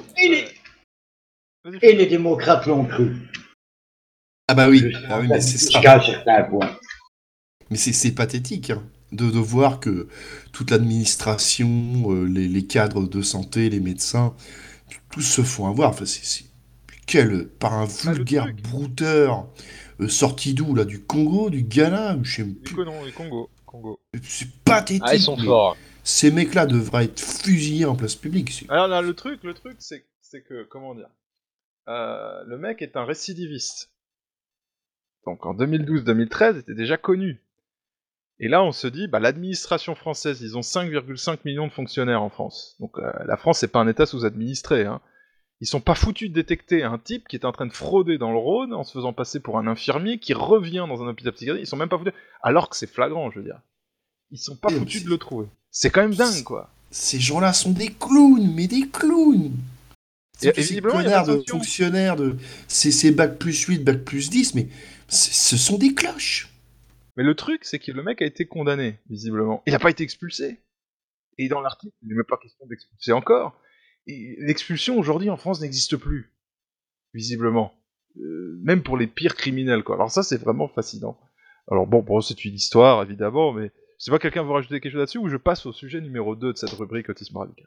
Et les démocrates l'ont cru. Ah bah oui, mais c'est ça. Jusqu'à un certain point. Mais c'est pathétique, hein, de voir que toute l'administration, les cadres de santé, les médecins... tous se font avoir, enfin par un vulgaire brouteur sorti d'où là, du Congo, du Ghana, je sais plus. Du Congo. C'est pathétique. Ah, ils sont forts. Ces mecs-là devraient être fusillés en place publique. Alors là, le truc, c'est que, comment dire, le mec est un récidiviste. Donc en 2012-2013, il était déjà connu. Et là, on se dit, l'administration française, ils ont 5,5 millions de fonctionnaires en France. Donc la France, c'est pas un État sous-administré. Hein. Ils sont pas foutus de détecter un type qui est en train de frauder dans le Rhône en se faisant passer pour un infirmier qui revient dans un hôpital psychiatrique. Ils sont même pas foutus, alors que c'est flagrant, je veux dire. Ils sont pas foutus de le trouver. C'est quand même dingue, quoi. Ces gens-là sont des clowns, mais des clowns. Et Ces visiblement, il y a connards pas de de sanction. fonctionnaires, c'est bac plus 8, bac plus 10, mais ce sont des cloches. Mais le truc, c'est que le mec a été condamné, visiblement. Il n'a pas été expulsé. Et dans l'article, il n'est même pas question d'expulser encore. Et l'expulsion aujourd'hui en France n'existe plus, visiblement. Même pour les pires criminels, quoi. Alors ça, c'est vraiment fascinant. Alors bon, c'est une histoire, évidemment, mais je sais pas, quelqu'un veut rajouter quelque chose là-dessus, ou je passe au sujet numéro 2 de cette rubrique Autisme Radical.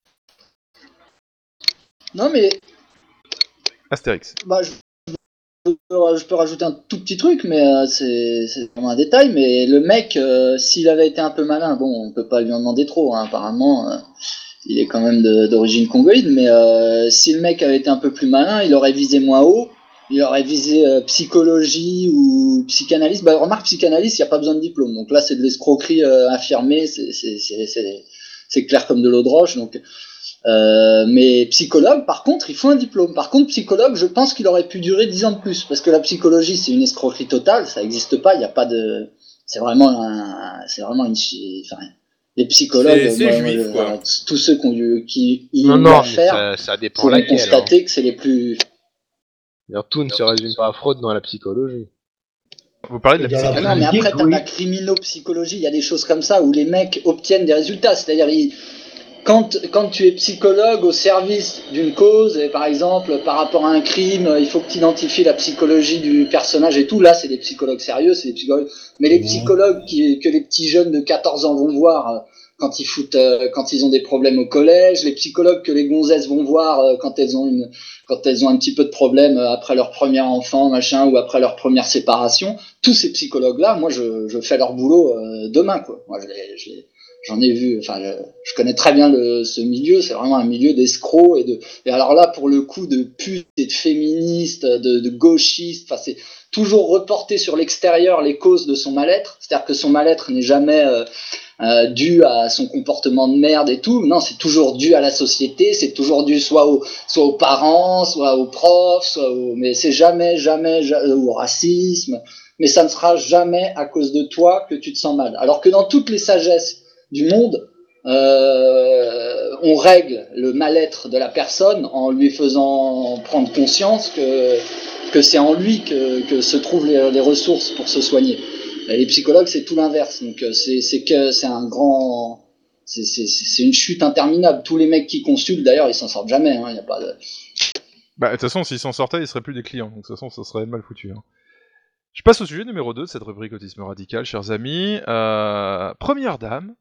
Non, mais Astérix. je peux rajouter un tout petit truc, mais c'est vraiment un détail. Mais le mec, s'il avait été un peu malin, bon, on peut pas lui en demander trop, hein, apparemment. Il est quand même d'origine congoïde, mais si le mec avait été un peu plus malin, il aurait visé moins haut. Il aurait visé psychologie ou psychanalyse. Bah, remarque, psychanalyse, il n'y a pas besoin de diplôme. Donc là, c'est de l'escroquerie affirmée. C'est clair comme de l'eau de roche. Donc, mais psychologue, par contre, il faut un diplôme. Par contre, psychologue, je pense qu'il aurait pu durer 10 ans de plus. Parce que la psychologie, c'est une escroquerie totale. Ça n'existe pas. Il n'y a pas de. C'est vraiment une. Enfin, les psychologues, C'est juif, quoi. tous ceux qui y ont Non, affaire, ça dépend pourront laquelle. constater que c'est les plus. D'ailleurs, tout ne se résume pas à Freud dans la psychologie. Vous parlez de la Dans la Ah non, mais politique, après, t'as oui. la criminopsychologie, il y a des choses comme ça où les mecs obtiennent des résultats. C'est-à-dire, quand tu es psychologue au service d'une cause, et par exemple, par rapport à un crime, il faut que tu identifies la psychologie du personnage et tout. Là, c'est des psychologues sérieux, c'est des psychologues. Mais les psychologues que les petits jeunes de 14 ans vont voir quand ils ont des problèmes au collège, les psychologues que les gonzesses vont voir quand elles ont un petit peu de problème après leur premier enfant, machin, ou après leur première séparation, tous ces psychologues-là, moi, je fais leur boulot demain, quoi. Moi, j'en ai vu, enfin, je connais très bien ce milieu, c'est vraiment un milieu d'escrocs et alors là, pour le coup, de putes et de féministes, de gauchistes, enfin, c'est toujours reporté sur l'extérieur les causes de son mal-être, c'est-à-dire que son mal-être n'est jamais dû à son comportement de merde et tout. Non, c'est toujours dû à la société, c'est toujours dû soit aux parents, soit aux profs, mais c'est jamais au racisme. Mais ça ne sera jamais à cause de toi que tu te sens mal. Alors que dans toutes les sagesses du monde, on règle le mal-être de la personne en lui faisant prendre conscience que c'est en lui que se trouvent les ressources pour se soigner. Et les psychologues, c'est tout l'inverse. Donc c'est une chute interminable. Tous les mecs qui consultent, d'ailleurs, ils s'en sortent jamais. Hein, y a pas de... Bah, de toute façon, s'ils s'en sortaient, ils seraient plus des clients. Donc, de toute façon, ça serait mal foutu. Hein. Je passe au sujet numéro 2 de cette rubrique Autisme Radical, chers amis. Première dame,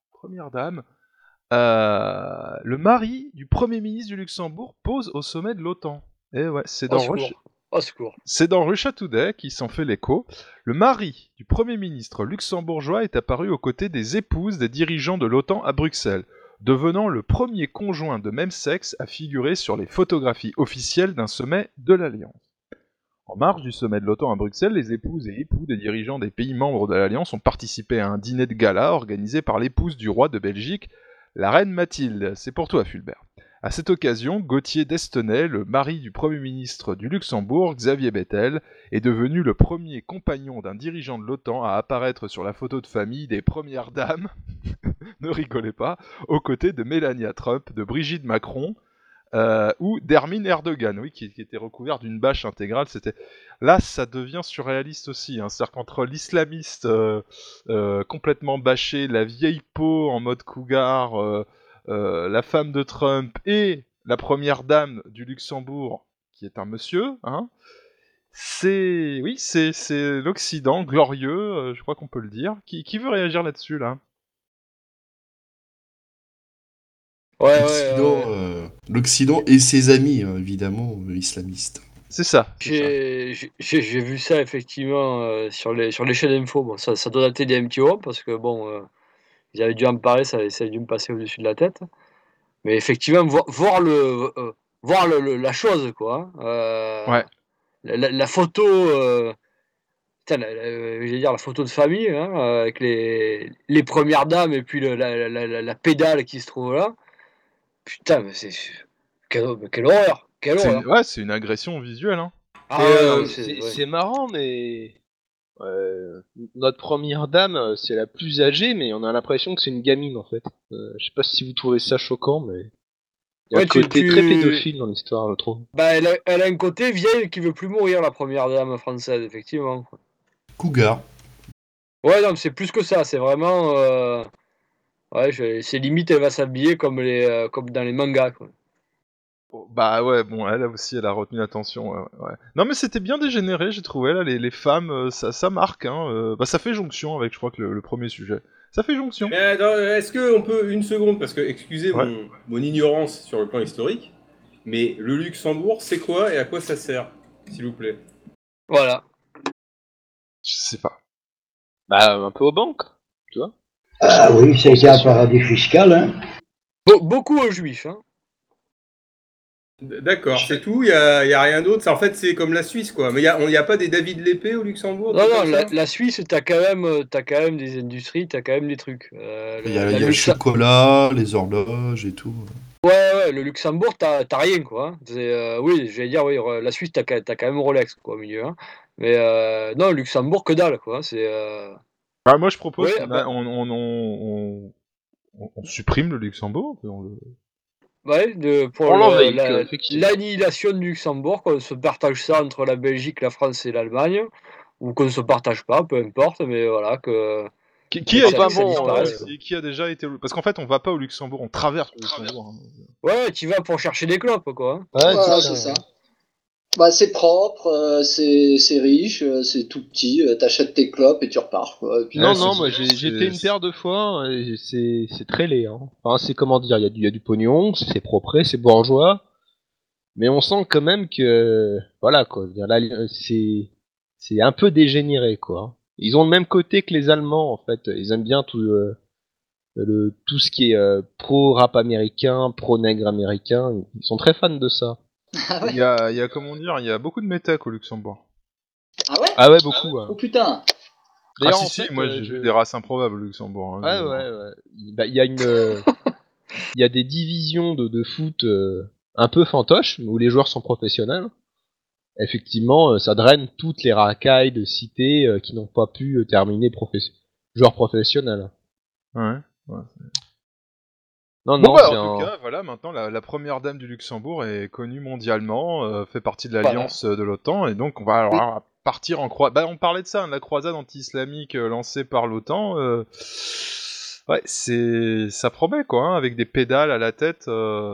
le mari du Premier ministre du Luxembourg pose au sommet de l'OTAN. Et ouais, c'est dans Russia Today qui s'en fait l'écho. Le mari du Premier ministre luxembourgeois est apparu aux côtés des épouses des dirigeants de l'OTAN à Bruxelles, devenant le premier conjoint de même sexe à figurer sur les photographies officielles d'un sommet de l'Alliance. En marge du sommet de l'OTAN à Bruxelles, les épouses et époux des dirigeants des pays membres de l'Alliance ont participé à un dîner de gala organisé par l'épouse du roi de Belgique, la reine Mathilde. C'est pour toi, Fulbert. À cette occasion, Gauthier d'Estenay, le mari du Premier ministre du Luxembourg, Xavier Bettel, est devenu le premier compagnon d'un dirigeant de l'OTAN à apparaître sur la photo de famille des premières dames, ne rigolez pas, aux côtés de Melania Trump, de Brigitte Macron, ou d'Hermine Erdogan, oui, qui était recouvert d'une bâche intégrale. Là, ça devient surréaliste aussi. Hein. C'est-à-dire qu'entre l'islamiste complètement bâché, la vieille peau en mode cougar, la femme de Trump et la première dame du Luxembourg, qui est un monsieur, hein, c'est l'Occident glorieux, je crois qu'on peut le dire. Qui veut réagir là-dessus, là ? L'Occident et ses amis, évidemment, islamistes. C'est ça. J'ai vu ça effectivement sur les chaînes d'infos. Bon, ça doit dater des MTO parce que bon, ils avaient dû en parler, ça a dû me passer au-dessus de la tête. Mais effectivement, voir la chose, quoi. Ouais. La photo, je vais dire la photo de famille, hein, avec les premières dames et puis la pédale qui se trouve là. Putain, mais quelle horreur! Quelle horreur! C'est une agression visuelle, hein. C'est marrant, mais Notre première dame, c'est la plus âgée, mais on a l'impression que c'est une gamine en fait. Je sais pas si vous trouvez ça choquant, mais il y a un côté très pédophile dans l'histoire, je trouve. Bah, elle a un côté vieille qui veut plus mourir, la première dame française, effectivement. Cougar. Ouais, non, mais c'est plus que ça, c'est vraiment... Ouais, c'est limite, elle va s'habiller comme dans les mangas, quoi. Bah ouais, bon, elle aussi, elle a retenu l'attention. Ouais. Non, mais c'était bien dégénéré, j'ai trouvé. Là, les femmes, ça marque. Hein, bah, ça fait jonction avec, je crois, que le premier sujet. Ça fait jonction. Mais attends, est-ce qu'on peut une seconde, parce que excusez mon ignorance sur le plan historique, mais le Luxembourg, c'est quoi et à quoi ça sert, s'il vous plaît? Voilà. Je sais pas. Bah, un peu aux banques, tu vois. Ah oui, c'est un paradis fiscal, hein. Beaucoup aux juifs, hein. D'accord, c'est tout, il y a rien d'autre. En fait, c'est comme la Suisse, quoi. Mais il y a pas des David Lépée au Luxembourg? Non, la Suisse, t'as quand même des industries, t'as quand même des trucs. Il y a le chocolat, les horloges et tout. Ouais, le Luxembourg, t'as rien, quoi. Hein. Oui, j'allais dire, oui, la Suisse, t'as quand même Rolex, quoi, au milieu. Hein. Mais non, Luxembourg, que dalle, quoi. Bah, moi, je propose Ouais, on supprime le Luxembourg. Ouais, pour l'annihilation du Luxembourg, qu'on se partage ça entre la Belgique, la France et l'Allemagne, ou qu'on ne se partage pas, peu importe, mais voilà, que... Qui a déjà été... Parce qu'en fait, on va pas au Luxembourg, on traverse le Luxembourg. Hein. Ouais, tu vas pour chercher des clopes, quoi. Ouais, voilà, c'est ça. Bah, c'est propre, c'est riche, c'est tout petit, t'achètes tes clopes et tu repars, quoi. Et puis, non, moi j'ai fait une paire de fois, et c'est très laid. Hein. Enfin, c'est comment dire, il y a du pognon, c'est propre, c'est bourgeois, mais on sent quand même que, voilà, quoi. Là, c'est un peu dégénéré, quoi. Ils ont le même côté que les Allemands, en fait. Ils aiment bien tout ce qui est pro-rap américain, pro-nègre américain. Ils sont très fans de ça. Ah ouais. Il y a comment dire, il y a beaucoup de métèques au Luxembourg. Ah ouais? Ah ouais, beaucoup. Oh putain. D'ailleurs, moi j'ai vu des races improbables au Luxembourg. Hein, ouais. Bah, il y a des divisions de foot un peu fantoches, où les joueurs sont professionnels. Effectivement, ça draine toutes les racailles de cités qui n'ont pas pu terminer joueurs professionnels. Ouais. Non, en tout cas, voilà, maintenant la première dame du Luxembourg est connue mondialement, fait partie de l'alliance de l'OTAN, et donc on va partir en croisade. Bah, on parlait de ça, la croisade anti-islamique lancée par l'OTAN. Ouais, ça promet quoi, hein, avec des pédales à la tête.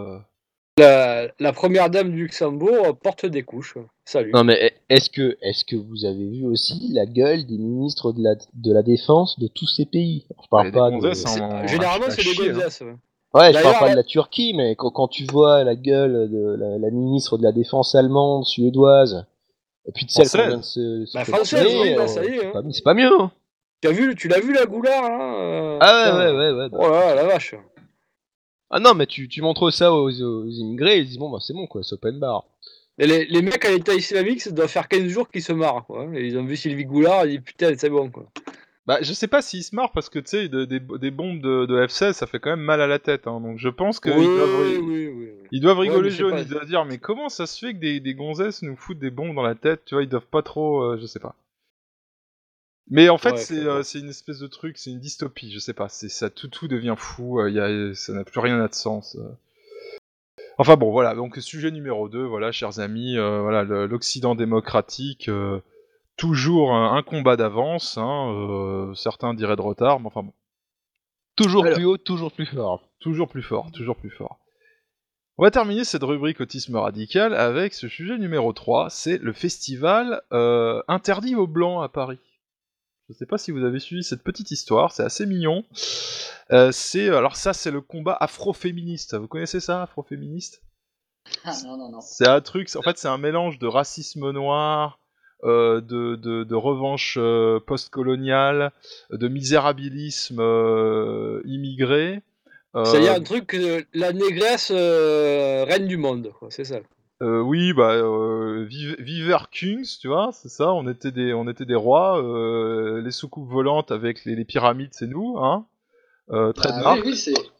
La première dame du Luxembourg porte des couches. Salut. Non mais est-ce que vous avez vu aussi la gueule des ministres de la défense de tous ces pays? Je parle pas de... Généralement, c'est des gonzesses. Ouais, je parle pas de la Turquie, mais quand tu vois la gueule de la ministre de la Défense allemande, suédoise, et puis de celle qu'on vient de se française, oui, ça y est. C'est pas mieux. Hein. Tu l'as vu la Goulard, là Ah ouais. Oh là, la vache. Ah non, mais tu montres ça aux immigrés, ils disent bon, bah c'est bon, quoi, c'est open bar. Et les mecs à l'état islamique, ça doit faire 15 jours qu'ils se marrent, quoi. Et ils ont vu Sylvie Goulard, ils disent putain, c'est bon, quoi. Bah, je sais pas s'ils se marrent parce que tu sais, des bombes de F-16, ça fait quand même mal à la tête. Hein, donc je pense qu'ils doivent rigoler jaune. Ils doivent dire, mais comment ça se fait que des gonzesses nous foutent des bombes dans la tête? Tu vois, ils doivent pas trop. Je sais pas. Mais en fait, c'est une espèce de truc, c'est une dystopie, je sais pas. Ça tout devient fou, ça n'a plus rien de sens. Enfin bon, voilà. Donc sujet numéro 2, voilà, chers amis, voilà, l'Occident démocratique. Toujours un combat d'avance, hein, certains diraient de retard, mais enfin bon. Toujours plus haut, toujours plus fort. Toujours plus fort. On va terminer cette rubrique autisme radical avec ce sujet numéro 3, c'est le festival interdit aux Blancs à Paris. Je sais pas si vous avez suivi cette petite histoire, c'est assez mignon. Alors ça, c'est le combat afroféministe. Vous connaissez ça, afroféministe? Ah non. C'est un truc, en fait c'est un mélange de racisme noir, de revanche post-coloniale, de misérabilisme immigré. C'est-à-dire un truc que la négresse reine du monde, quoi, c'est ça. Oui, Viver Kings, tu vois, c'est ça, on était des rois, les soucoupes volantes avec les pyramides, c'est nous, hein. Très de marque. Oui,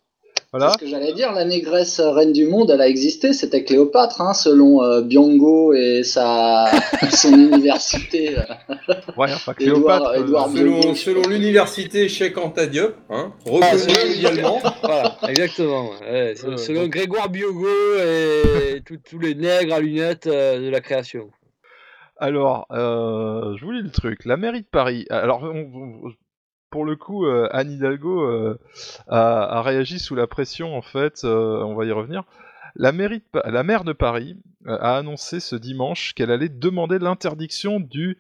Voilà. C'est ce que j'allais dire, la négresse reine du monde, elle a existé, c'était Cléopâtre, hein, selon Biongo et son université. Ouais, enfin, Cléopâtre, Édouard Biongo. Selon l'université Cheikh Anta Diop, reconnue mondialement. Voilà, exactement. Ouais, selon Grégoire Biogo et tous les nègres à lunettes de la création. Alors, je vous lis le truc. La mairie de Paris. Alors, pour le coup, Anne Hidalgo a réagi sous la pression, en fait. On va y revenir. La maire de Paris a annoncé ce dimanche qu'elle allait demander l'interdiction du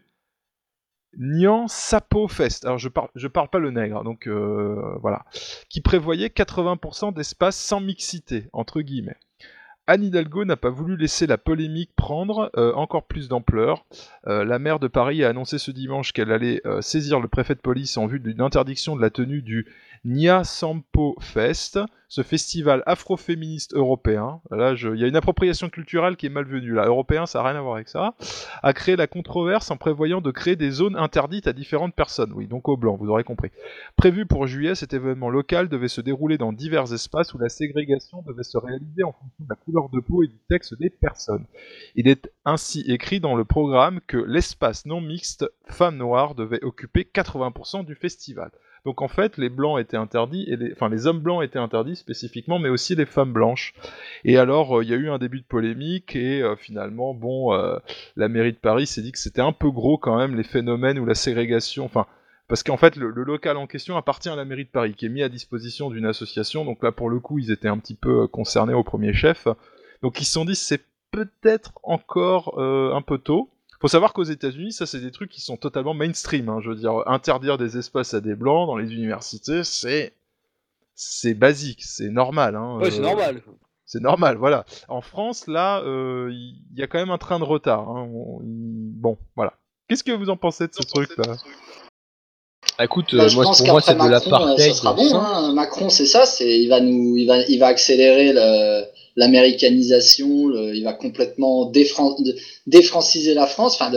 Nyan Sapo Fest. Alors, je parle pas le nègre, donc voilà. Qui prévoyait 80% d'espace sans mixité, entre guillemets. Anne Hidalgo n'a pas voulu laisser la polémique prendre encore plus d'ampleur. La maire de Paris a annoncé ce dimanche qu'elle allait saisir le préfet de police en vue d'une interdiction de la tenue du Nya Sampo Fest, ce festival afroféministe européen. Là, il y a une appropriation culturelle qui est malvenue. Là, européen, ça n'a rien à voir avec ça. A créé la controverse en prévoyant de créer des zones interdites à différentes personnes. Oui, donc aux blancs, vous aurez compris. Prévu pour juillet, cet événement local devait se dérouler dans divers espaces où la ségrégation devait se réaliser en fonction de la couleur de peau et du sexe des personnes. Il est ainsi écrit dans le programme que l'espace non mixte femmes noires devait occuper 80% du festival. Donc en fait, les blancs étaient interdits, les hommes blancs étaient interdits spécifiquement, mais aussi les femmes blanches. Et alors, il y a eu un début de polémique, et finalement, la mairie de Paris s'est dit que c'était un peu gros quand même, les phénomènes où la ségrégation... Parce qu'en fait, le local en question appartient à la mairie de Paris, qui est mis à disposition d'une association, donc là, pour le coup, ils étaient un petit peu concernés au premier chef. Donc ils se sont dit, c'est peut-être encore un peu tôt. Faut savoir qu'aux États-Unis, ça c'est des trucs qui sont totalement mainstream. Je veux dire, interdire des espaces à des blancs dans les universités, c'est basique, c'est normal. Ouais, c'est normal. C'est normal, voilà. En France, là, il y a quand même un train de retard. Bon, voilà. Qu'est-ce que vous en pensez de ce truc-là ? Écoute, Bah, moi, pour moi, c'est de l'apartheid. Ça sera bon, hein. Macron, c'est ça. Il va accélérer l'américanisation. Il va complètement défranciser la France. Enfin,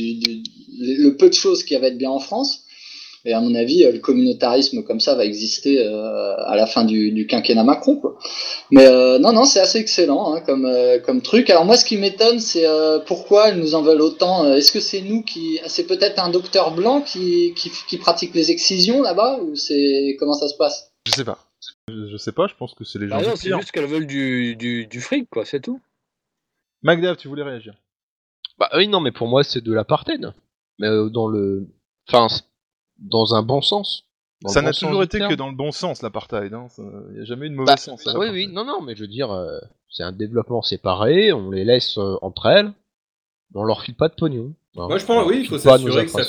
le peu de choses qui va être bien en France. Et à mon avis, le communautarisme comme ça va exister à la fin du quinquennat Macron, quoi. Mais non, c'est assez excellent, hein, comme truc. Alors moi, ce qui m'étonne, c'est pourquoi ils nous en veulent autant. Est-ce que c'est c'est peut-être un docteur blanc qui pratique les excisions là-bas, ou comment ça se passe? Je sais pas. Je sais pas. Je pense que c'est les gens. Non, c'est juste qu'elles veulent du fric, quoi. C'est tout. Magdave, tu voulais réagir? Bah oui, non, mais pour moi, c'est de l'apartheid. Mais dans un bon sens. Ça n'a toujours été que dans le bon sens, l'apartheid. Il n'y a jamais eu de mauvais sens. Oui, non, mais je veux dire, c'est un développement séparé, on les laisse entre elles, on leur file pas de pognon. Moi je pense, oui, il faut s'assurer que ça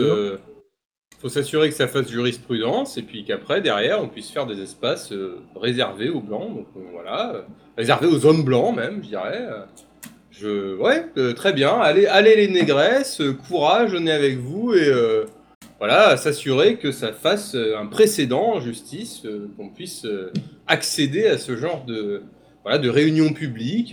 fasse jurisprudence, et puis qu'après, derrière, on puisse faire des espaces réservés aux blancs, donc voilà, réservés aux hommes blancs même, je dirais. Très bien, allez les négresses, courage, on est avec vous, et... Voilà, s'assurer que ça fasse un précédent en justice, qu'on puisse accéder à ce genre de réunions publiques,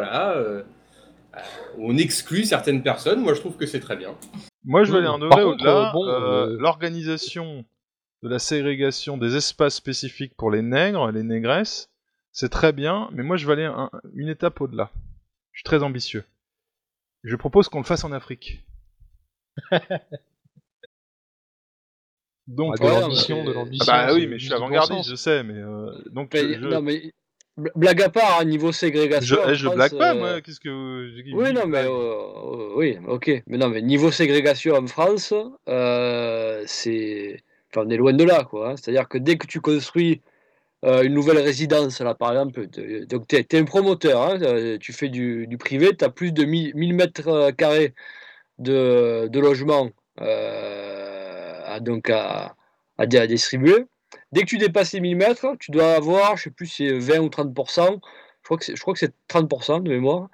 où on exclut certaines personnes. Moi, je trouve que c'est très bien. Moi, je vais aller un degré au-delà. L'organisation de la ségrégation des espaces spécifiques pour les nègres, les négresses, c'est très bien, mais moi, je vais aller une étape au-delà. Je suis très ambitieux. Je propose qu'on le fasse en Afrique. Donc, de l'ambition. Bah oui, mais je suis avant-gardiste, je sais, mais donc. Non, mais blague à part, hein, niveau ségrégation. Je blague pas, moi. Qu'est-ce que. Oui, non, mais oui, ok. Mais non, mais niveau ségrégation en France, on est loin de là, quoi. Hein. C'est-à-dire que dès que tu construis une nouvelle résidence, là, par exemple, donc t'es un promoteur, hein, tu fais du privé, tu as plus de 1000 mètres carrés de logement. À distribuer. Dès que tu dépasses les 1000 mètres, tu dois avoir, je sais plus si c'est 20 ou 30%, je crois que c'est 30% de mémoire,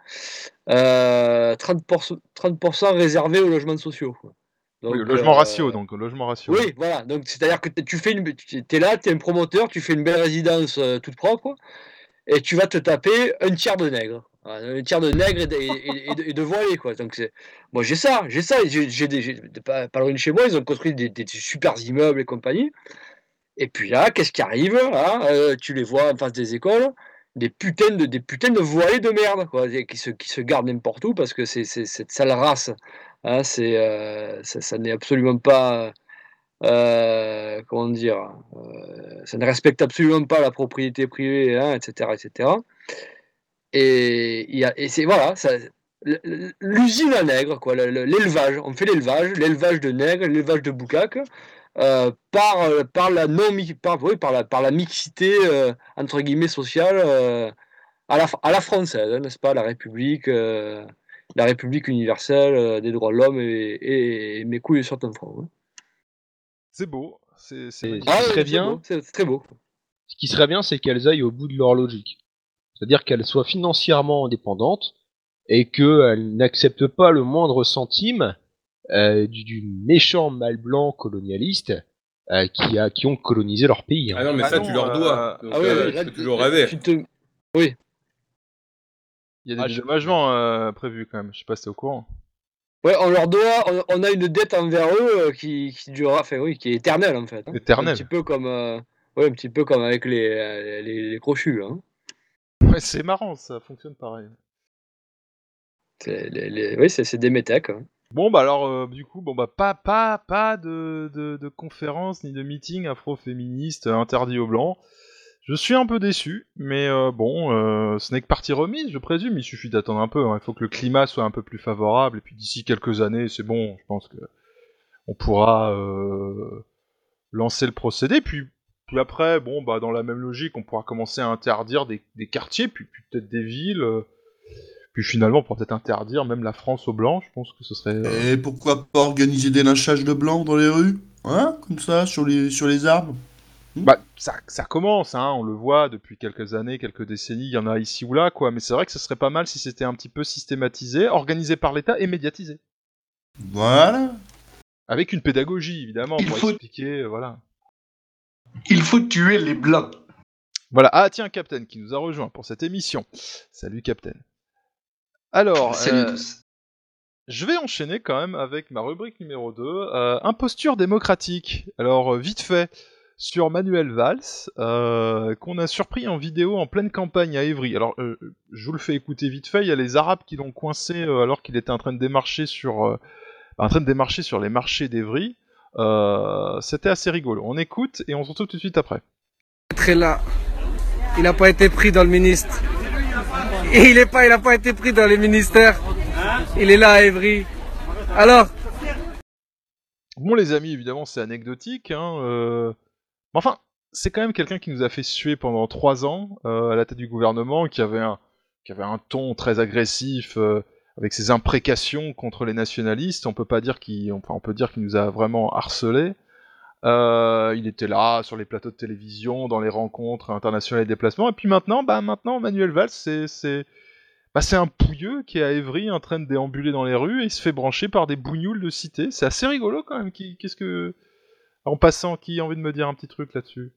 30% réservés aux logements sociaux. Donc, oui, le logement ratio, donc logement ratio. Oui, voilà, donc c'est-à-dire que tu es là, tu es un promoteur, tu fais une belle résidence toute propre, et tu vas te taper un tiers de nègres. Un tiers de nègres et de voilés, quoi. Donc moi j'ai ça. Pas loin de chez moi, ils ont construit des super immeubles et compagnie. Et puis là, qu'est-ce qui arrive là tu les vois en face des écoles, des putains de voilés de merde, quoi, qui se gardent n'importe où parce que c'est cette sale race, hein, ça n'est absolument pas, comment dire, ça ne respecte absolument pas la propriété privée, hein, etc., etc. Et c'est voilà, l'usine à nègres, quoi, l'élevage. On fait l'élevage de nègres, l'élevage de boucaques, par la mixité entre guillemets sociale à la française, hein, n'est-ce pas, la République universelle des droits de l'homme et mes couilles sur ton front. Hein. C'est beau, c'est Et magnifique. ce qui serait c'est bien, beau, c'est très beau. ce qui serait bien, c'est qu'elles aillent au bout de leur logique. C'est-à-dire qu'elles soient financièrement indépendantes et qu'elles n'acceptent pas le moindre centime du méchant mâle blanc colonialiste qui ont colonisé leur pays. Hein. Ah non, mais Ah ça, non, tu leur dois. Donc, oui, tu peux toujours rêver. Oui. Il y a des dédommagements prévus quand même, je sais pas si t'es au courant. Ouais, on a une dette envers eux qui durera, enfin oui, qui est éternelle en fait. Hein. Éternelle. Un petit peu comme avec les crochus. Hein. Ouais, c'est marrant, ça fonctionne pareil. Oui, c'est des métèques. Hein. Bon bah alors du coup pas de conférence ni de meeting afro-féministe interdit aux blancs. Je suis un peu déçu, mais ce n'est que partie remise, je présume. Il suffit d'attendre un peu. Hein. Il faut que le climat soit un peu plus favorable, et puis d'ici quelques années, c'est bon. Je pense que on pourra lancer le procédé. Puis après, dans la même logique, on pourra commencer à interdire des quartiers, puis peut-être des villes. Puis finalement, on pourra peut-être interdire même la France aux blancs. Je pense que ce serait. Et pourquoi pas organiser des lynchages de blancs dans les rues? Hein? Comme ça, sur les arbres? Ça commence, hein, on le voit depuis quelques années, quelques décennies, il y en a ici ou là, quoi. Mais c'est vrai que ce serait pas mal si c'était un petit peu systématisé, organisé par l'État et médiatisé. Voilà. Avec une pédagogie, évidemment, pour expliquer, voilà. Il faut tuer les blancs. Voilà. Ah tiens, Captain qui nous a rejoint pour cette émission. Salut, Captain. Alors, Salut tous. je vais enchaîner quand même avec ma rubrique numéro 2, imposture démocratique. Alors, vite fait, sur Manuel Valls, qu'on a surpris en vidéo en pleine campagne à Évry. Alors, je vous le fais écouter vite fait, il y a les Arabes qui l'ont coincé alors qu'il était en train de démarcher sur les marchés d'Évry. C'était assez rigolo. On écoute et on se retrouve tout de suite après. Très là. Il n'a pas été pris dans le ministre. Et il n'a pas été pris dans les ministères. Il est là à Évry. Alors? Bon les amis, évidemment c'est anecdotique, hein. Enfin, c'est quand même quelqu'un qui nous a fait suer pendant 3 ans à la tête du gouvernement, qui avait un ton très agressif, avec ses imprécations contre les nationalistes. On peut dire qu'il nous a vraiment harcelés. Il était là sur les plateaux de télévision, dans les rencontres internationales et déplacements. Et puis maintenant Manuel Valls, c'est un pouilleux qui est à Évry en train de déambuler dans les rues et il se fait brancher par des bougnoules de cité. C'est assez rigolo quand même. En passant, qui a envie de me dire un petit truc là-dessus?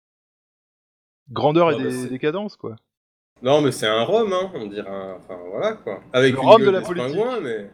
Grandeur et décadence, quoi. Non, mais c'est un rhum, hein, on dirait. Enfin, voilà, quoi. Avec le une rhum de gueule la d'espadouin, politique. mais...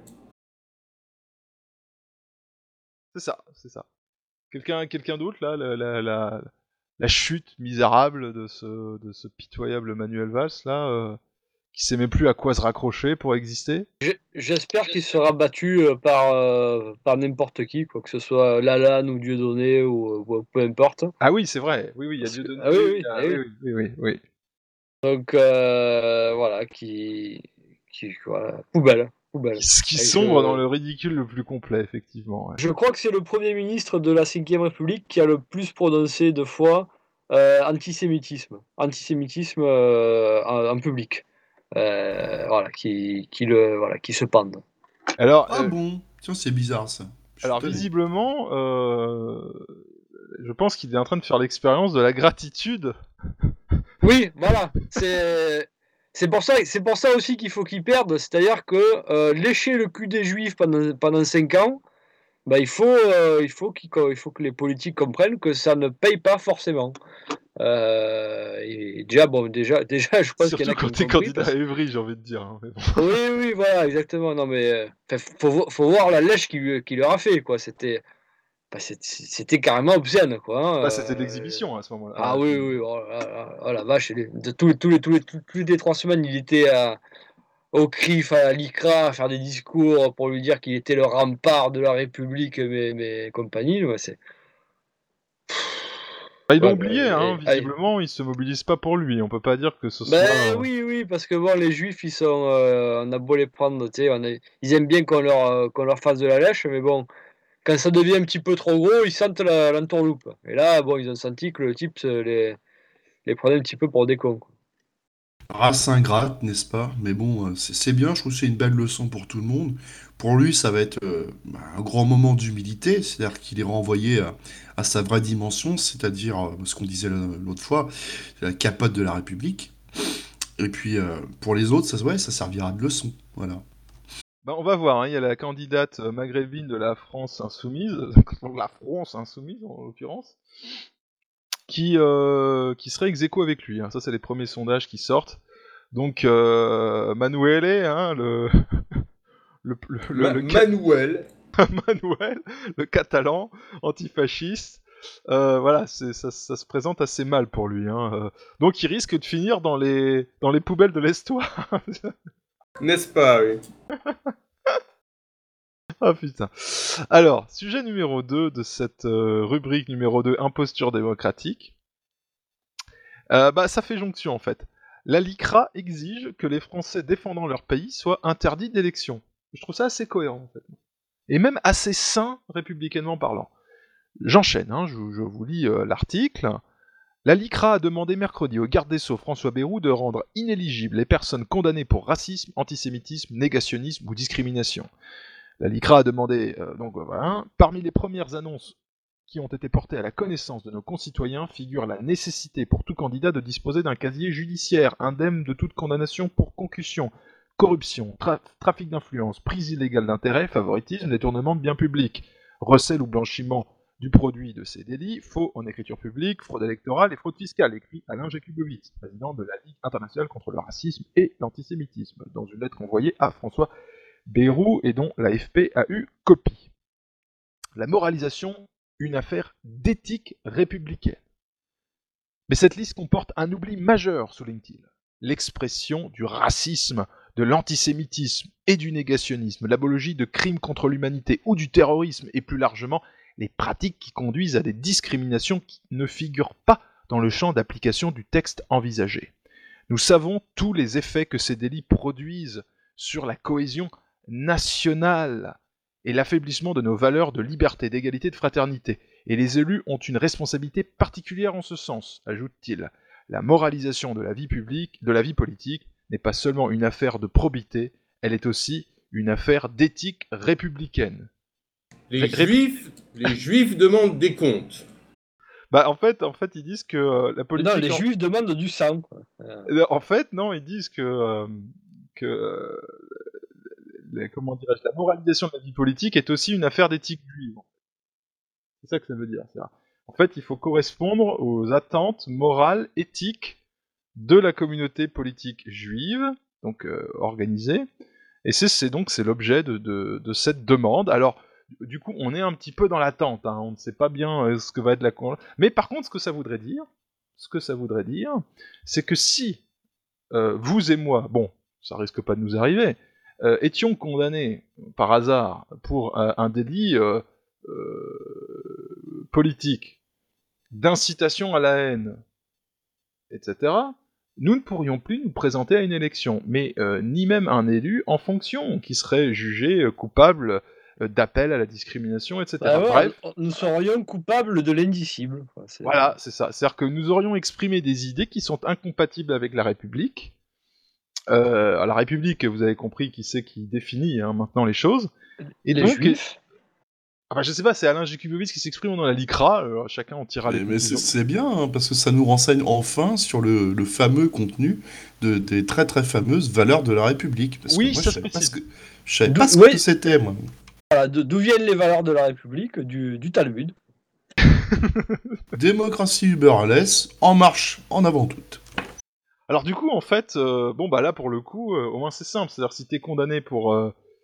C'est ça. Quelqu'un d'autre, là, la chute misérable de ce pitoyable Manuel Valls, là, qui sait même plus à quoi se raccrocher pour exister. J'espère qu'il sera battu par n'importe qui, quoi que ce soit Lalanne ou Dieudonné ou peu importe. Ah oui, c'est vrai. Oui, il y a Dieudonné. Oui. Donc voilà, poubelle. Qui sombre dans le ridicule le plus complet, effectivement. Ouais. Je crois que c'est le Premier ministre de la Ve République qui a le plus prononcé de fois antisémitisme en public. Qui se pendent. Alors, bon, tiens, c'est bizarre ça. Alors visiblement, je pense qu'il est en train de faire l'expérience de la gratitude. Oui, voilà. C'est pour ça aussi qu'il faut qu'il perde. C'est-à-dire que lécher le cul des Juifs pendant 5 ans, il faut que les politiques comprennent que ça ne paye pas forcément. Et déjà, je pense qu'il y en a qui quand t'es candidat à Évry, j'ai envie de dire. Hein, mais bon. Oui, voilà, exactement. Non, mais faut voir la lèche qu'il leur a fait, quoi. C'était c'était carrément obscène, quoi. C'était de l'exhibition à ce moment-là. Ah oui, oh la vache, toutes les 3 semaines, il était au CRIF, à l'ICRA, à faire des discours pour lui dire qu'il était le rempart de la République, mais compagnie. C'est... Ils l'ont oublié, visiblement, ils se mobilisent pas pour lui. On peut pas dire que ce soit. Oui, parce que bon, les Juifs, ils sont, on a beau les prendre, tu sais, ils aiment bien qu'on leur fasse de la lèche, mais bon, quand ça devient un petit peu trop gros, ils sentent l'entourloupe. Et là, bon, ils ont senti que le type les prenait un petit peu pour des cons, quoi. Race ingrate, n'est-ce pas? Mais bon, c'est bien, je trouve que c'est une belle leçon pour tout le monde. Pour lui, ça va être un grand moment d'humilité, c'est-à-dire qu'il est renvoyé à sa vraie dimension, c'est-à-dire ce qu'on disait l'autre fois, la capote de la République. Et puis, pour les autres, ça servira de leçon, voilà. On va voir, il y a la candidate maghrébine de la France insoumise, la France insoumise en l'occurrence, qui serait ex aequo avec lui. Ça, c'est les premiers sondages qui sortent. Donc, Manuel, Manuel, le catalan antifasciste. Voilà, ça se présente assez mal pour lui. Donc, il risque de finir dans les poubelles de l'Estoire. N'est-ce pas, oui. Ah putain. Alors, sujet numéro 2 de cette rubrique numéro 2, imposture démocratique. Ça fait jonction en fait. La LICRA exige que les Français défendant leur pays soient interdits d'élection. Je trouve ça assez cohérent en fait. Et même assez sain républicainement parlant. J'enchaîne, je vous lis l'article. La LICRA a demandé mercredi au garde des Sceaux François Bayrou de rendre inéligibles les personnes condamnées pour racisme, antisémitisme, négationnisme ou discrimination. La LICRA a demandé, parmi les premières annonces qui ont été portées à la connaissance de nos concitoyens figure la nécessité pour tout candidat de disposer d'un casier judiciaire indemne de toute condamnation pour concussion, corruption, trafic d'influence, prise illégale d'intérêt, favoritisme, détournement de biens publics, recel ou blanchiment du produit de ces délits, faux en écriture publique, fraude électorale et fraude fiscale, écrit Alain Jakubowicz, président de la Ligue internationale contre le racisme et l'antisémitisme, dans une lettre envoyée à François Bayrou et dont l'AFP a eu copie. La moralisation, une affaire d'éthique républicaine. Mais cette liste comporte un oubli majeur, souligne-t-il. L'expression du racisme, de l'antisémitisme et du négationnisme, l'apologie de crimes contre l'humanité ou du terrorisme et plus largement les pratiques qui conduisent à des discriminations qui ne figurent pas dans le champ d'application du texte envisagé. Nous savons tous les effets que ces délits produisent sur la cohésion nationale et l'affaiblissement de nos valeurs de liberté, d'égalité, de fraternité. Et les élus ont une responsabilité particulière en ce sens, ajoute-t-il. La moralisation de la vie publique, de la vie politique, n'est pas seulement une affaire de probité, elle est aussi une affaire d'éthique républicaine. Les juifs demandent des comptes. En fait, ils disent que la politique... Non, les juifs demandent du sang. En fait, non, ils disent que comment dirais-je, la moralisation de la vie politique est aussi une affaire d'éthique juive. C'est ça que ça veut dire. En fait, il faut correspondre aux attentes morales, éthiques de la communauté politique juive, donc organisée. Et c'est l'objet de cette demande. Alors, du coup, on est un petit peu dans l'attente. On ne sait pas bien ce que va être la... Mais par contre, ce que ça voudrait dire, c'est que si vous et moi, bon, ça risque pas de nous arriver, étions condamnés par hasard pour un délit politique, d'incitation à la haine, etc., nous ne pourrions plus nous présenter à une élection, mais ni même un élu en fonction qui serait jugé coupable d'appel à la discrimination, etc. Bref, nous serions coupables de l'indicible. Voilà, c'est ça. C'est-à-dire que nous aurions exprimé des idées qui sont incompatibles avec la République. La République, vous avez compris qui c'est qui définit maintenant les choses. Et les donc, Juifs. Je sais pas, c'est Alain Jakubowicz qui s'exprime dans la LICRA, chacun en tirera les conclusions. Mais c'est bien, parce que ça nous renseigne enfin sur le fameux contenu des très très fameuses valeurs de la République. Parce oui, que moi, ça je savais pas ce que c'était, moi. Voilà, d'où viennent les valeurs de la République? Du Talmud. Démocratie uberless, en marche, en avant toute. Alors du coup, en fait, là pour le coup, au moins c'est simple, c'est-à-dire si t'es condamné pour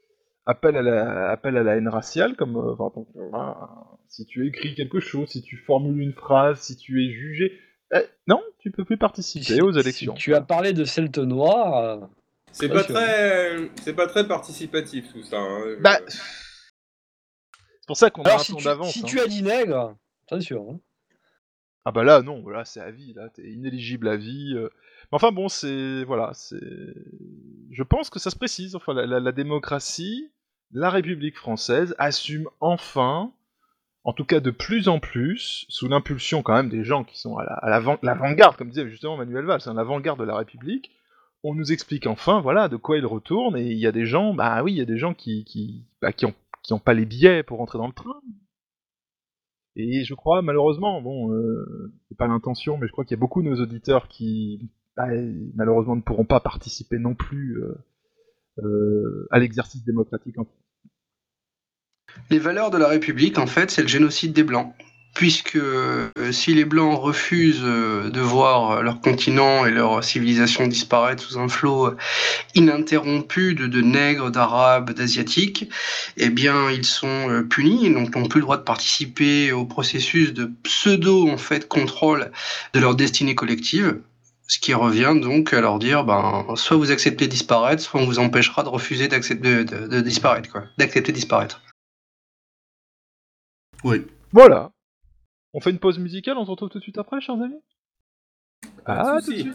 appel à la haine raciale, comme si tu écris quelque chose, si tu formules une phrase, si tu es jugé, non, tu peux plus participer aux élections. Si tu as parlé de Celte Noire. C'est pas très participatif tout ça. Hein, c'est pour ça qu'on a un si temps d'avance. Si tu as dit nègre, attention. Hein. Ah bah là non, là c'est à vie, là t'es inéligible à vie. Mais enfin bon, je pense que ça se précise. Enfin la démocratie, la République française assume enfin, en tout cas de plus en plus, sous l'impulsion quand même des gens qui sont à l'avant-garde, comme disait justement Manuel Valls, l'avant-garde de la République. On nous explique enfin, voilà, de quoi il retourne, et il y a des gens, qui ont pas les billets pour rentrer dans le train. Et je crois, malheureusement, c'est pas l'intention, mais je crois qu'il y a beaucoup de nos auditeurs qui, malheureusement, ne pourront pas participer non plus à l'exercice démocratique en France. Les valeurs de la République, en fait, c'est le génocide des Blancs. Puisque si les Blancs refusent de voir leur continent et leur civilisation disparaître sous un flot ininterrompu de nègres, d'arabes, d'asiatiques, eh bien ils sont punis, donc n'ont plus le droit de participer au processus de contrôle de leur destinée collective. Ce qui revient donc à leur dire, soit vous acceptez de disparaître, soit on vous empêchera de refuser de disparaître, d'accepter de disparaître. Oui. Voilà. On fait une pause musicale, on se retrouve tout de suite après, chers amis. Tout de suite.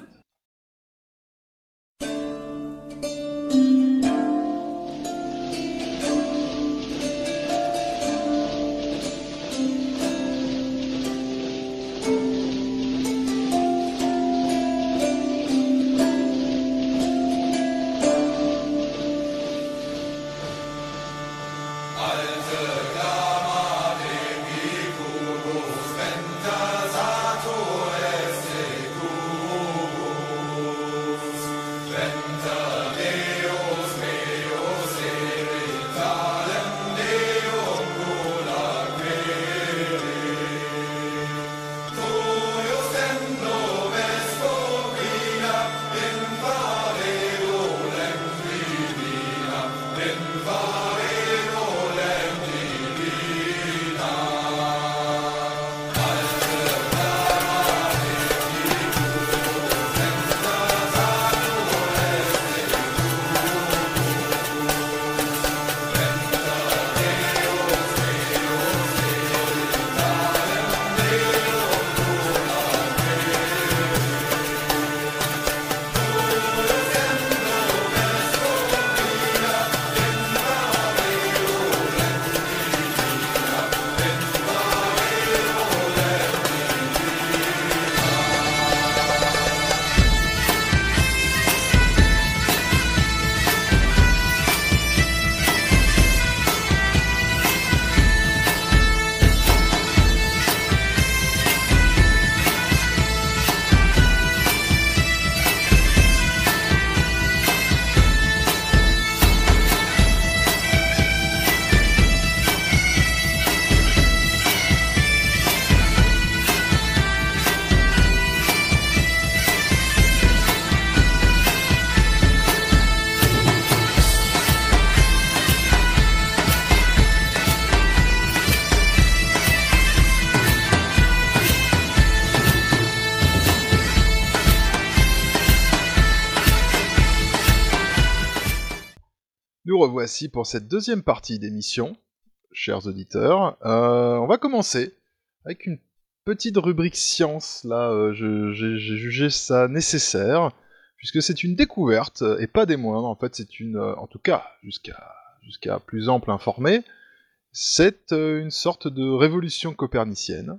Nous revoici pour cette deuxième partie d'émission, chers auditeurs. On va commencer avec une petite rubrique science. Là, j'ai jugé ça nécessaire, puisque c'est une découverte, et pas des moindres. En fait, c'est en tout cas, jusqu'à plus ample informé, c'est une sorte de révolution copernicienne.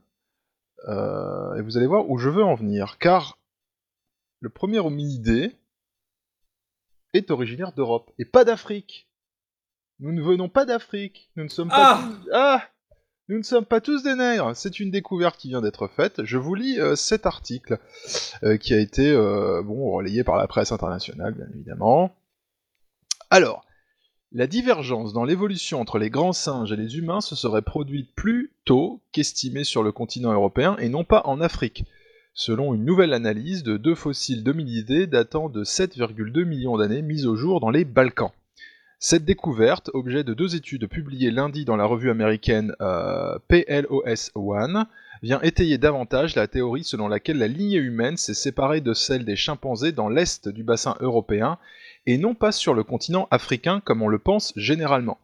Et vous allez voir où je veux en venir, car le premier hominidé est originaire d'Europe, et pas d'Afrique. Nous ne venons pas d'Afrique. Nous ne sommes pas nous ne sommes pas tous des nègres. C'est une découverte qui vient d'être faite. Je vous lis cet article qui a été relayé par la presse internationale, bien évidemment. Alors, la divergence dans l'évolution entre les grands singes et les humains se serait produite plus tôt qu'estimé sur le continent européen et non pas en Afrique, selon une nouvelle analyse de 2 fossiles d'hominidés datant de 7,2 millions d'années mis au jour dans les Balkans. Cette découverte, objet de 2 études publiées lundi dans la revue américaine PLOS One, vient étayer davantage la théorie selon laquelle la lignée humaine s'est séparée de celle des chimpanzés dans l'est du bassin européen, et non pas sur le continent africain comme on le pense généralement.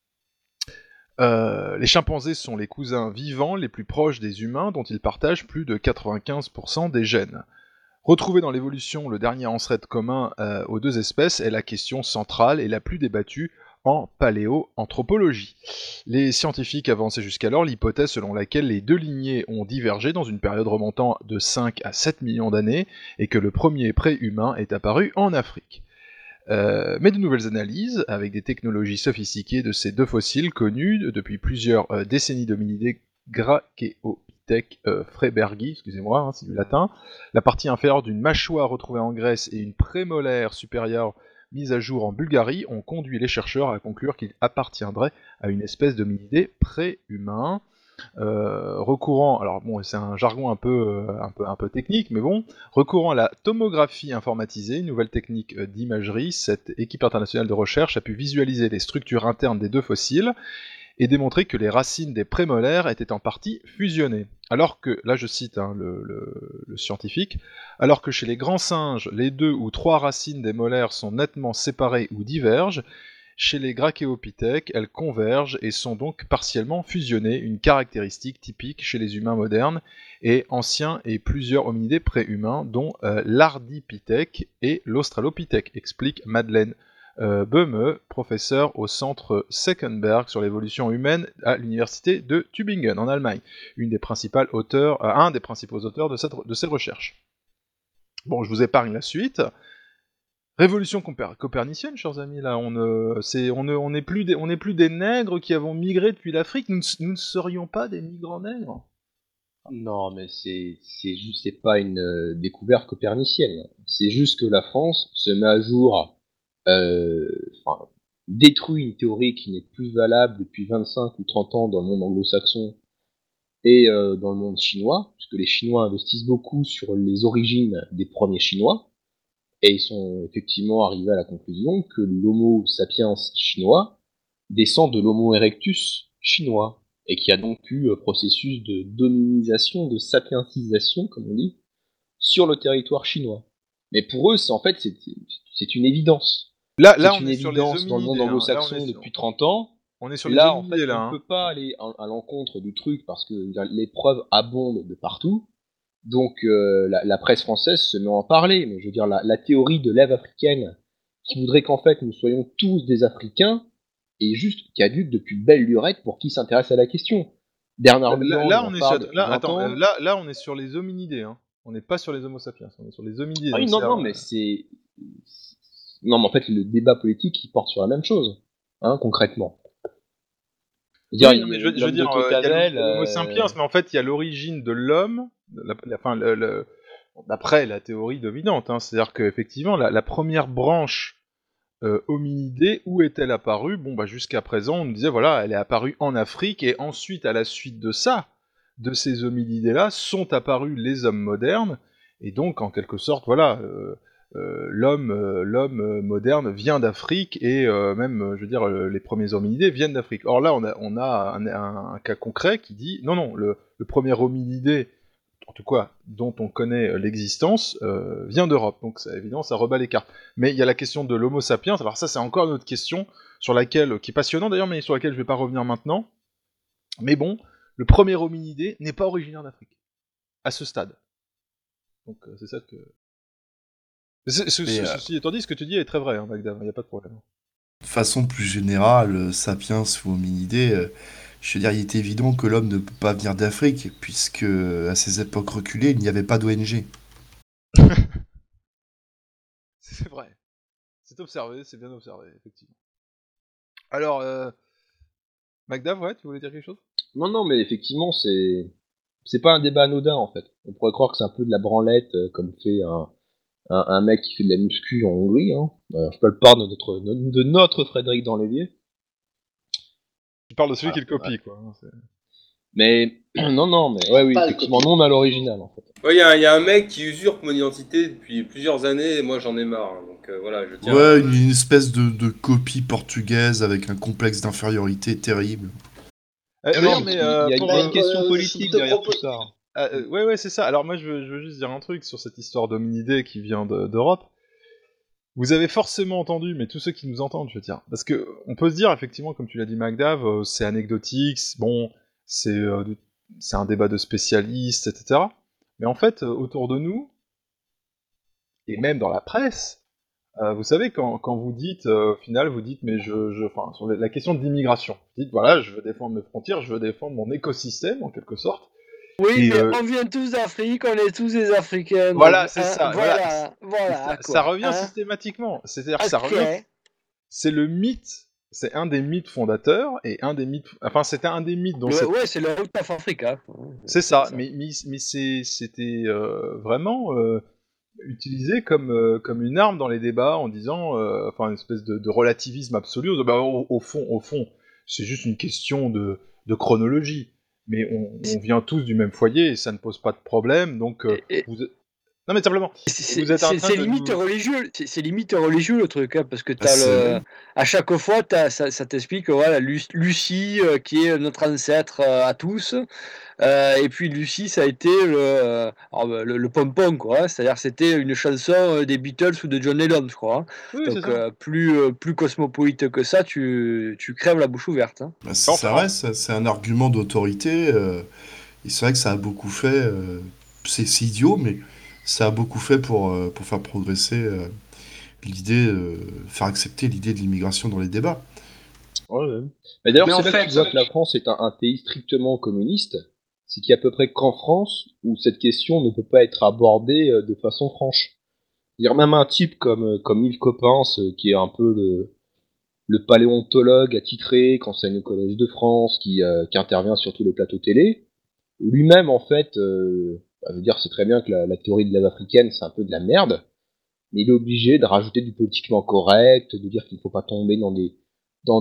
Les chimpanzés sont les cousins vivants les plus proches des humains dont ils partagent plus de 95% des gènes. Retrouver dans l'évolution le dernier ancêtre commun aux 2 espèces est la question centrale et la plus débattue en paléoanthropologie. Les scientifiques avançaient jusqu'alors l'hypothèse selon laquelle les 2 lignées ont divergé dans une période remontant de 5 à 7 millions d'années et que le premier pré-humain est apparu en Afrique. Mais de nouvelles analyses, avec des technologies sophistiquées de ces 2 fossiles connus depuis plusieurs décennies d'hominidés Gracheopithèque freibergi, excusez-moi, c'est du latin, la partie inférieure d'une mâchoire retrouvée en Grèce et une prémolaire supérieure mise à jour en Bulgarie ont conduit les chercheurs à conclure qu'il appartiendrait à une espèce d'hominidés pré-humain. Recourant, alors bon, c'est un jargon un peu technique, mais bon, recourant à la tomographie informatisée, une nouvelle technique d'imagerie, cette équipe internationale de recherche a pu visualiser les structures internes des 2 fossiles et démontrer que les racines des prémolaires étaient en partie fusionnées. Alors que, là je cite le scientifique, alors que chez les grands singes, les 2 ou 3 racines des molaires sont nettement séparées ou divergent, chez les Gracheopithèques, elles convergent et sont donc partiellement fusionnées, une caractéristique typique chez les humains modernes et anciens et plusieurs hominidés pré-humains, dont l'Ardipithèque et l'Australopithèque, explique Madeleine Böhme, professeur au centre Senckenberg sur l'évolution humaine à l'université de Tübingen en Allemagne, un des principaux auteurs de cette recherche. Bon, je vous épargne la suite. Révolution copernicienne, chers amis, là, on n'est plus des nègres qui avons migré depuis l'Afrique, nous ne serions pas des migrants nègres. Non, mais c'est pas une découverte copernicienne. C'est juste que la France se met à jour, détruit une théorie qui n'est plus valable depuis 25 ou 30 ans dans le monde anglo-saxon et dans le monde chinois, puisque les Chinois investissent beaucoup sur les origines des premiers Chinois. Et ils sont effectivement arrivés à la conclusion que l'Homo sapiens chinois descend de l'Homo erectus chinois, et qu'il y a donc eu un processus de dominisation, de sapientisation, comme on dit, sur le territoire chinois. Mais pour eux, c'est une évidence. Là, c'est on une est sur les évidence dans le monde anglo-saxon depuis 30 ans. On est sur les là, en hominidés, fait, là. on ne peut pas aller à l'encontre du truc parce que les preuves abondent de partout. Donc la presse française se met à en parler, mais je veux dire, la théorie de l'Ève africaine qui voudrait qu'en fait nous soyons tous des Africains est juste caduque depuis belle lurette pour qui s'intéresse à la question. Là, on est sur les hominidés, hein. On n'est pas sur les Homo sapiens, on est sur les hominidés. Ah oui, non, mais en fait le débat politique il porte sur la même chose, hein, concrètement. Il y a l'Homo sapiens, mais en fait il y a l'origine de l'homme, d'après la théorie dominante, hein, c'est-à-dire qu'effectivement la première branche hominidée, où est-elle apparue ? Bon, jusqu'à présent on nous disait voilà, elle est apparue en Afrique, et ensuite à la suite de ça, de ces hominidés-là, sont apparus les hommes modernes, et donc en quelque sorte voilà. L'homme moderne vient d'Afrique et même, je veux dire, les premiers hominidés viennent d'Afrique. Or là, on a un cas concret qui dit non, le premier hominidé, en tout cas, dont on connaît l'existence, vient d'Europe. Donc, évidemment, ça rebat les cartes. Mais il y a la question de l'Homo sapiens. Alors ça, c'est encore une autre question sur laquelle, qui est passionnante d'ailleurs, mais sur laquelle je vais pas revenir maintenant. Mais bon, le premier hominidé n'est pas originaire d'Afrique à ce stade. Donc c'est ça que. Ceci étant dit, ce que tu dis est très vrai, hein, Magda, il n'y a pas de problème. De façon plus générale, sapiens ou hominidés, je veux dire, il est évident que l'homme ne peut pas venir d'Afrique, puisque à ces époques reculées, il n'y avait pas d'ONG. C'est vrai. C'est observé, c'est bien observé, effectivement. Alors, Magda, ouais, tu voulais dire quelque chose ? Non, mais effectivement, c'est pas un débat anodin, en fait. On pourrait croire que c'est un peu de la branlette, comme fait un mec qui fait de la muscu en Hongrie, hein. Je peux le parler de notre Frédéric Danlévier. Tu parles de celui qui le copie, quoi. Mais non, mais ouais, oui, Pas le effectivement, copier. non, on a l'original en fait. Ouais, il y a un mec qui usurpe mon identité depuis plusieurs années et moi j'en ai marre. Hein. Donc voilà, je tiens Ouais, une espèce de copie portugaise avec un complexe d'infériorité terrible. D'ailleurs, Non, mais il y a pour, une question politique te derrière propose- tout ça. ouais, c'est ça. Alors moi, je veux juste dire un truc sur cette histoire d'hominidé qui vient d'Europe. Vous avez forcément entendu, mais tous ceux qui nous entendent, je veux dire, parce que on peut se dire effectivement, comme tu l'as dit, Magdav, c'est anecdotique, bon, c'est un débat de spécialistes, etc. Mais en fait, autour de nous, et même dans la presse, vous savez, quand vous dites, au final, vous dites, mais enfin, sur la question de l'immigration, vous dites, voilà, je veux défendre mes frontières, je veux défendre mon écosystème, en quelque sorte. Oui, Et, mais on vient tous d'Afrique, on est tous des Africains. voilà, donc, c'est hein, ça, voilà, ça quoi. revient Hein. systématiquement. C'est-à-dire que Ok. ça revient. C'est le mythe, c'est un des mythes fondateurs, et un des mythes. Enfin, c'était un des mythes dont Ouais, c'est le Out of Africa. c'est ça, mais c'était vraiment utilisé comme une arme dans les débats en disant, enfin, une espèce de relativisme absolu. Bah, au fond, c'est juste une question de chronologie. Mais on vient tous du même foyer et ça ne pose pas de problème, donc non mais simplement, vous êtes en train C'est de limite nous... religieux, c'est limite religieux le truc, hein, parce que Ah, c'est... à chaque fois, ça t'explique, voilà, Lucie, qui est notre ancêtre à tous, et puis Lucie, ça a été le pompon, quoi, hein, c'est-à-dire c'était une chanson des Beatles ou de John Lennon, je crois. Hein. Oui, c'est Donc ça. plus cosmopolite que ça, tu crèves la bouche ouverte. Hein. Bah, ça reste, c'est un argument d'autorité. Et c'est vrai que ça a beaucoup fait. C'est idiot, mais ça a beaucoup fait pour faire progresser l'idée, faire accepter l'idée de l'immigration dans les débats. Ouais. Mais d'ailleurs, Mais c'est en là que fait- tu vois que la France est un pays strictement communiste. C'est qu'il y a à peu près qu'en France où cette question ne peut pas être abordée de façon franche. Dire même un type comme Yves Coppens, qui est un peu le paléontologue attitré, qui enseigne au Collège de France, qui intervient sur tous les plateaux télé, lui-même en fait, veut dire c'est très bien que la théorie de l'Ave africaine c'est un peu de la merde, mais il est obligé de rajouter du politiquement correct, de dire qu'il ne faut pas tomber dans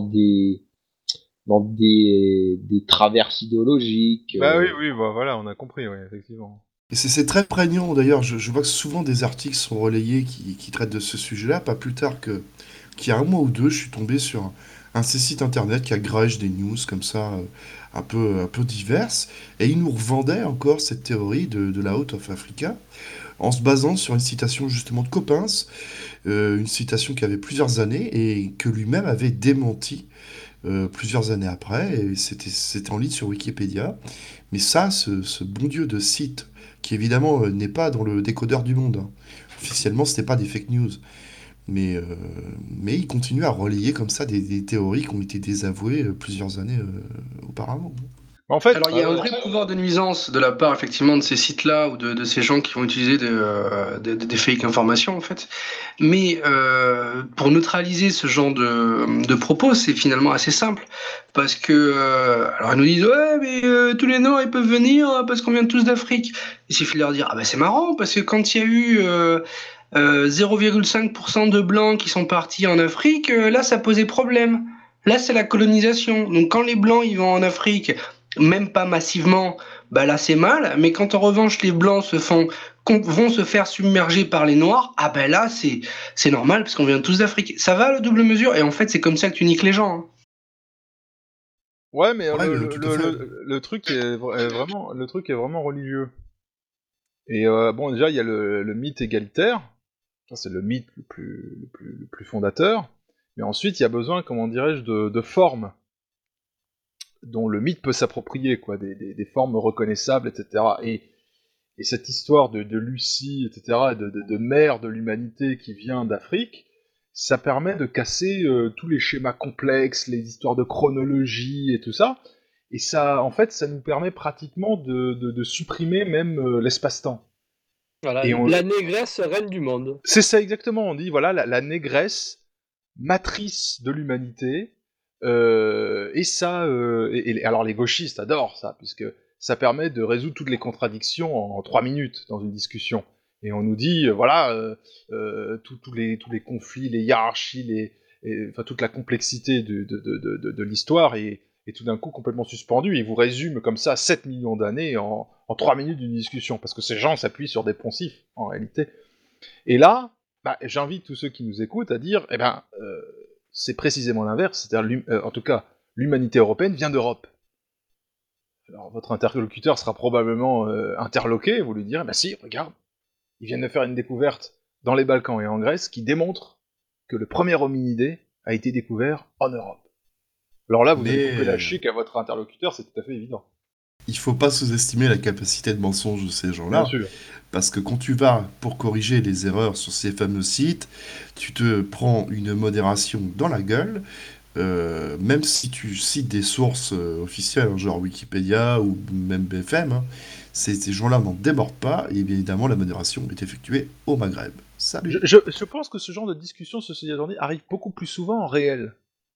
des traverses idéologiques. Bah oui, bah voilà, on a compris, oui, effectivement. Et c'est très prégnant d'ailleurs. Je vois que souvent des articles sont relayés qui traitent de ce sujet-là. Pas plus tard qu'il y a un mois ou deux, je suis tombé sur un de ces sites internet qui agrège des news comme ça, un peu diverses. Et ils nous revendaient encore cette théorie de la Out of Africa en se basant sur une citation justement de Coppens, une citation qui avait plusieurs années et que lui-même avait démenti plusieurs années après. Et c'était en ligne sur Wikipédia. Mais ça, ce bon Dieu de site, qui évidemment n'est pas dans le décodeur du monde. Hein. Officiellement, ce n'est pas des fake news. Mais il continue à relayer comme ça des théories qui ont été désavouées plusieurs années auparavant. En fait, Alors il y a un vrai pouvoir de nuisance de la part effectivement de ces sites-là ou de ces gens qui vont utiliser des fake informations en fait. Mais pour neutraliser ce genre de propos, c'est finalement assez simple parce que alors ils nous disent ouais mais tous les Noirs ils peuvent venir parce qu'on vient tous d'Afrique. Il suffit de leur dire ah ben c'est marrant parce que quand il y a eu 0,5% de blancs qui sont partis en Afrique, là ça posait problème. Là c'est la colonisation. Donc quand les blancs ils vont en Afrique même pas massivement, bah là c'est mal, mais quand en revanche les blancs vont se faire submerger par les noirs, ah ben là c'est normal parce qu'on vient tous d'Afrique. Ça va le double mesure et en fait c'est comme ça que tu niques les gens. Hein. Ouais, mais Ouais, tout à fait. le truc est vraiment religieux. Et bon, déjà, il y a le mythe égalitaire. Ça, c'est le mythe le plus fondateur. Mais ensuite, il y a besoin, comment dirais-je, de formes dont le mythe peut s'approprier, quoi, des formes reconnaissables, etc. Et cette histoire de Lucie, etc., de mère de l'humanité qui vient d'Afrique, ça permet de casser tous les schémas complexes, les histoires de chronologie et tout ça. Et ça, en fait, ça nous permet pratiquement de supprimer même l'espace-temps. Voilà, Et la négresse reine du monde. C'est ça exactement, on dit, voilà, la négresse, matrice de l'humanité, et ça, alors les gauchistes adorent ça, puisque ça permet de résoudre toutes les contradictions en 3 minutes dans une discussion. Et on nous dit, voilà, tous les conflits, les hiérarchies, enfin toute la complexité de l'histoire est est tout d'un coup complètement suspendu, et il vous résume comme ça 7 millions d'années en 3 minutes d'une discussion, parce que ces gens s'appuient sur des poncifs, en réalité. Et là, j'invite tous ceux qui nous écoutent à dire, c'est précisément l'inverse, c'est-à-dire, en tout cas, l'humanité européenne vient d'Europe. Alors votre interlocuteur sera probablement interloqué, vous lui direz, si, regarde, ils viennent de faire une découverte dans les Balkans et en Grèce qui démontre que le premier hominidé a été découvert en Europe. Alors là, vous allez couper la chic à votre interlocuteur, c'est tout à fait évident. Il faut pas sous-estimer la capacité de mensonge de ces gens-là. Bien sûr. Parce que quand tu vas pour corriger les erreurs sur ces fameux sites, tu te prends une modération dans la gueule, même si tu cites des sources officielles, genre Wikipédia ou même BFM, ces gens-là n'en débordent pas, et bien évidemment la modération est effectuée au Maghreb. Salut. Je pense que ce genre de discussion, ceci étant dit, arrive beaucoup plus souvent en réel.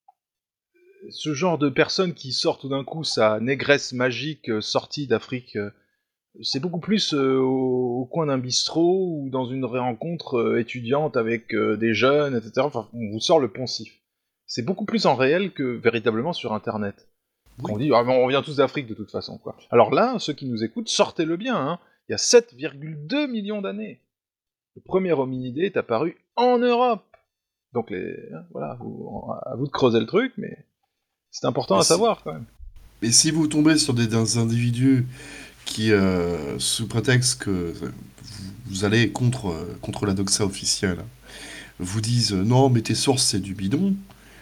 Ce genre de personne qui sort tout d'un coup sa négresse magique sortie d'Afrique, c'est beaucoup plus au coin d'un bistrot ou dans une rencontre étudiante avec des jeunes, etc. Enfin, on vous sort le poncif. C'est beaucoup plus en réel que véritablement sur Internet. Oui. On dit, on vient tous d'Afrique de toute façon, quoi. Alors là, ceux qui nous écoutent, sortez-le bien, hein. Il y a 7,2 millions d'années. Le premier hominidé est apparu en Europe. Donc voilà, à vous de creuser le truc, mais c'est important à savoir quand même. Et si vous tombez sur des individus qui, sous prétexte que vous allez contre la doxa officielle, vous disent non, mais tes sources c'est du bidon,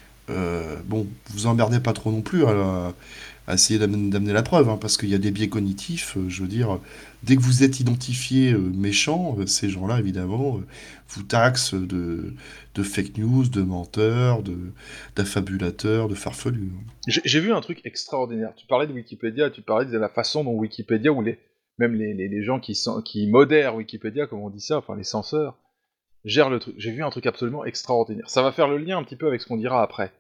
vous emmerdez pas trop non plus à essayer d'amener la preuve, hein, parce qu'il y a des biais cognitifs, je veux dire, dès que vous êtes identifié méchant, ces gens-là, évidemment, vous taxent de fake news, de menteurs, d'affabulateurs, de farfelus. J'ai vu un truc extraordinaire. Tu parlais de Wikipédia, tu parlais de la façon dont Wikipédia, ou même les gens qui modèrent Wikipédia, comme on dit ça, enfin les censeurs, gèrent le truc. J'ai vu un truc absolument extraordinaire. Ça va faire le lien un petit peu avec ce qu'on dira après.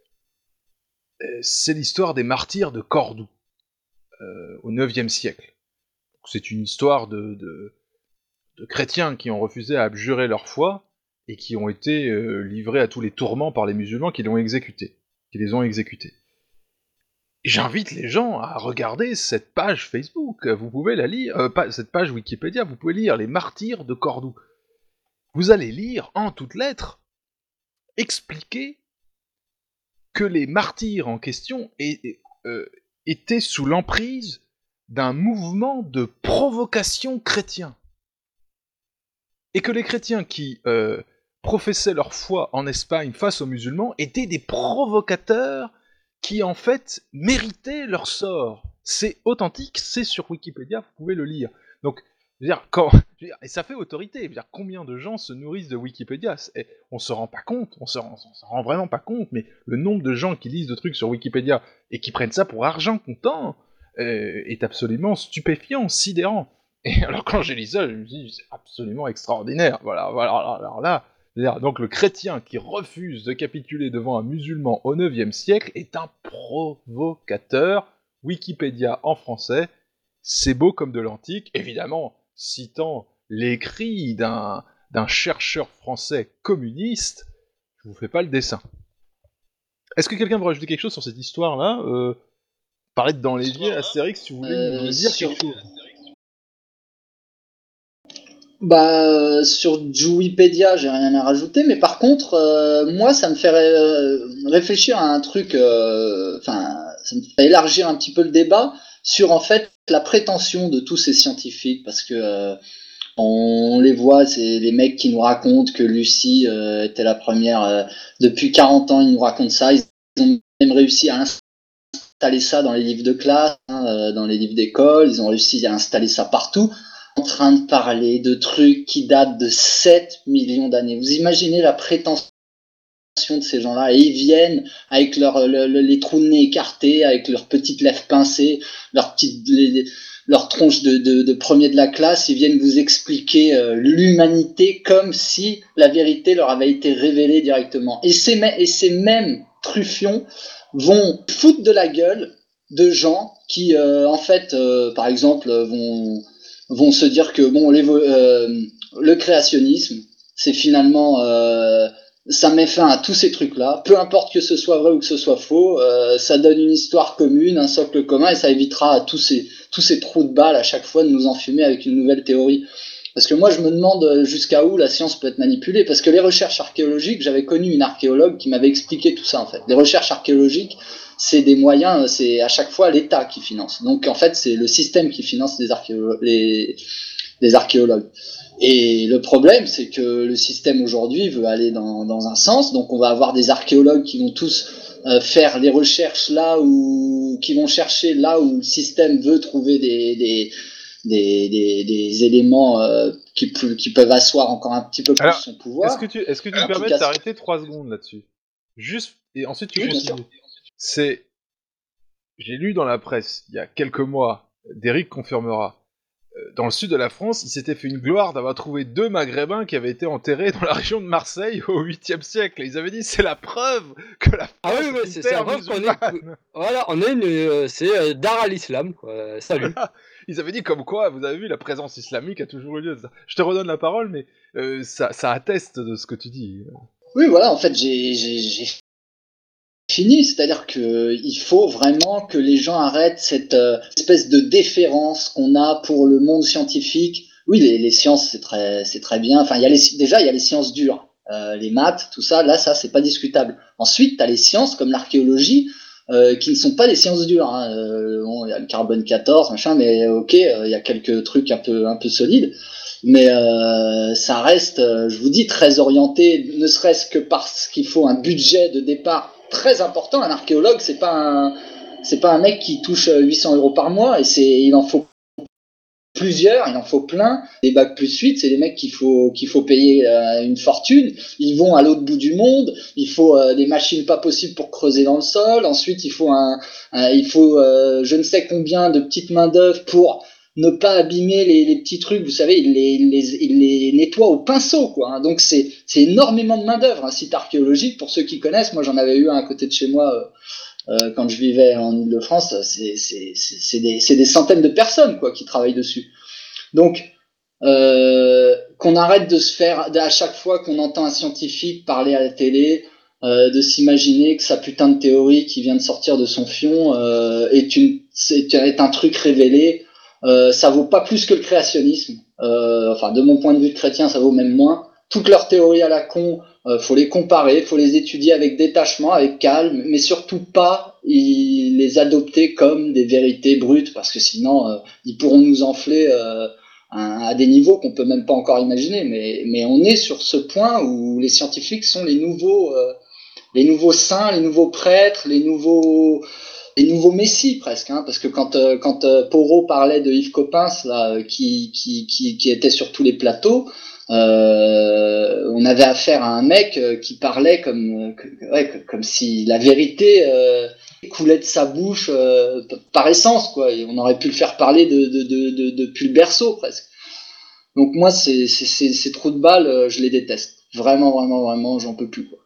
C'est l'histoire des martyrs de Cordoue, au IXe siècle. C'est une histoire de chrétiens qui ont refusé à abjurer leur foi et qui ont été livrés à tous les tourments par les musulmans qui les ont exécutés. J'invite les gens à regarder cette page Facebook, vous pouvez la lire, cette page Wikipédia, vous pouvez lire les martyrs de Cordoue. Vous allez lire en toutes lettres, expliquer que les martyrs en question étaient sous l'emprise d'un mouvement de provocation chrétien. Et que les chrétiens qui professaient leur foi en Espagne face aux musulmans étaient des provocateurs qui, en fait, méritaient leur sort. C'est authentique, c'est sur Wikipédia, vous pouvez le lire. Donc, et ça fait autorité. Combien de gens se nourrissent de Wikipédia ? On se rend pas compte, on se rend vraiment pas compte, mais le nombre de gens qui lisent de trucs sur Wikipédia et qui prennent ça pour argent comptant est absolument stupéfiant, sidérant. Et alors quand j'ai lu ça, je me dis c'est absolument extraordinaire. Voilà. Alors là, donc le chrétien qui refuse de capituler devant un musulman au IXe siècle est un provocateur. Wikipédia en français, c'est beau comme de l'antique, évidemment. Citant l'écrit d'un chercheur français communiste, je vous fais pas le dessin. Est-ce que quelqu'un veut rajouter quelque chose sur cette histoire-là Parler de dans l'évier, Astérix, si vous voulez nous dire quelque chose. Sur Wikipédia, j'ai rien à rajouter, mais par contre, moi, ça me fait réfléchir à un truc, ça me fait élargir un petit peu le débat sur, en fait, la prétention de tous ces scientifiques, parce que on les voit, c'est les mecs qui nous racontent que Lucie était la première, depuis 40 ans, ils nous racontent ça, ils ont même réussi à installer ça dans les livres de classe, dans les livres d'école, ils ont réussi à installer ça partout, en train de parler de trucs qui datent de 7 millions d'années. Vous imaginez la prétention de ces gens-là, et ils viennent avec les trous de nez écartés, avec leurs petites lèvres pincées, leurs tronches de premier de la classe, ils viennent vous expliquer l'humanité comme si la vérité leur avait été révélée directement. Et ces mêmes truffions vont foutre de la gueule de gens qui, par exemple, vont se dire que le créationnisme, c'est finalement ça met fin à tous ces trucs-là, peu importe que ce soit vrai ou que ce soit faux, ça donne une histoire commune, un socle commun, et ça évitera à tous ces trous de balles à chaque fois de nous enfumer avec une nouvelle théorie. Parce que moi, je me demande jusqu'à où la science peut être manipulée, parce que les recherches archéologiques, j'avais connu une archéologue qui m'avait expliqué tout ça, en fait. Les recherches archéologiques, c'est des moyens, c'est à chaque fois l'État qui finance. Donc, en fait, c'est le système qui finance les archéologues. Et le problème, c'est que le système aujourd'hui veut aller dans un sens, donc on va avoir des archéologues qui vont tous faire les recherches qui vont chercher là où le système veut trouver des éléments qui peuvent asseoir encore un petit peu plus son pouvoir. Est-ce que tu me permets de t'arrêter 3 secondes là-dessus? Juste, et ensuite tu continues. J'ai lu dans la presse, il y a quelques mois, Derrick confirmera, dans le sud de la France, il s'était fait une gloire d'avoir trouvé 2 Maghrébins qui avaient été enterrés dans la région de Marseille au 8e siècle. Et ils avaient dit, c'est la preuve que la France c'est la preuve qu'on est... Voilà, c'est Dar al-Islam, quoi. Salut. Voilà. Ils avaient dit comme quoi, vous avez vu, la présence islamique a toujours eu lieu. Je te redonne la parole, mais ça atteste de ce que tu dis. Oui, voilà, en fait, j'ai fini, c'est-à-dire que il faut vraiment que les gens arrêtent cette espèce de déférence qu'on a pour le monde scientifique. Oui, les sciences, c'est très bien. Enfin, il y a les sciences dures, les maths, tout ça. Là, ça, c'est pas discutable. Ensuite, t'as les sciences comme l'archéologie, qui ne sont pas des sciences dures. Bon, il y a le carbone 14, machin, mais ok, il y a quelques trucs un peu solides. Mais ça reste, je vous dis, très orienté, ne serait-ce que parce qu'il faut un budget de départ très important. Un archéologue, c'est pas un mec qui touche 800 € par mois, et il en faut plusieurs, il en faut plein. Des bacs plus 8, c'est des mecs qu'il faut payer une fortune. Ils vont à l'autre bout du monde. Il faut des machines pas possibles pour creuser dans le sol. Ensuite, il faut je ne sais combien de petites main d'œuvre pour ne pas abîmer les petits trucs. Vous savez, il les nettoie au pinceau, quoi. Hein. Donc c'est énormément de main d'œuvre, un site archéologique. Pour ceux qui connaissent, moi j'en avais eu un à côté de chez moi. Quand je vivais en Île-de-France, c'est des centaines de personnes, quoi, qui travaillent dessus. Donc, qu'on arrête de se faire, à chaque fois qu'on entend un scientifique parler à la télé, de s'imaginer que sa putain de théorie qui vient de sortir de son fion est un truc révélé. Ça vaut pas plus que le créationnisme. Enfin, de mon point de vue de chrétien, ça vaut même moins. Toutes leurs théories à la con, faut les comparer, faut les étudier avec détachement, avec calme, mais surtout pas les adopter comme des vérités brutes, parce que sinon ils pourront nous enfler à des niveaux qu'on peut même pas encore imaginer. Mais on est sur ce point où les scientifiques sont les nouveaux saints, les nouveaux prêtres, les nouveaux messies presque, hein, parce que quand Porot parlait de Yves Coppens là, qui était sur tous les plateaux. On avait affaire à un mec qui parlait comme si la vérité coulait de sa bouche par essence, quoi. Et on aurait pu le faire parler depuis le berceau presque. Donc moi, ces trous de balles, je les déteste. Vraiment, j'en peux plus, quoi.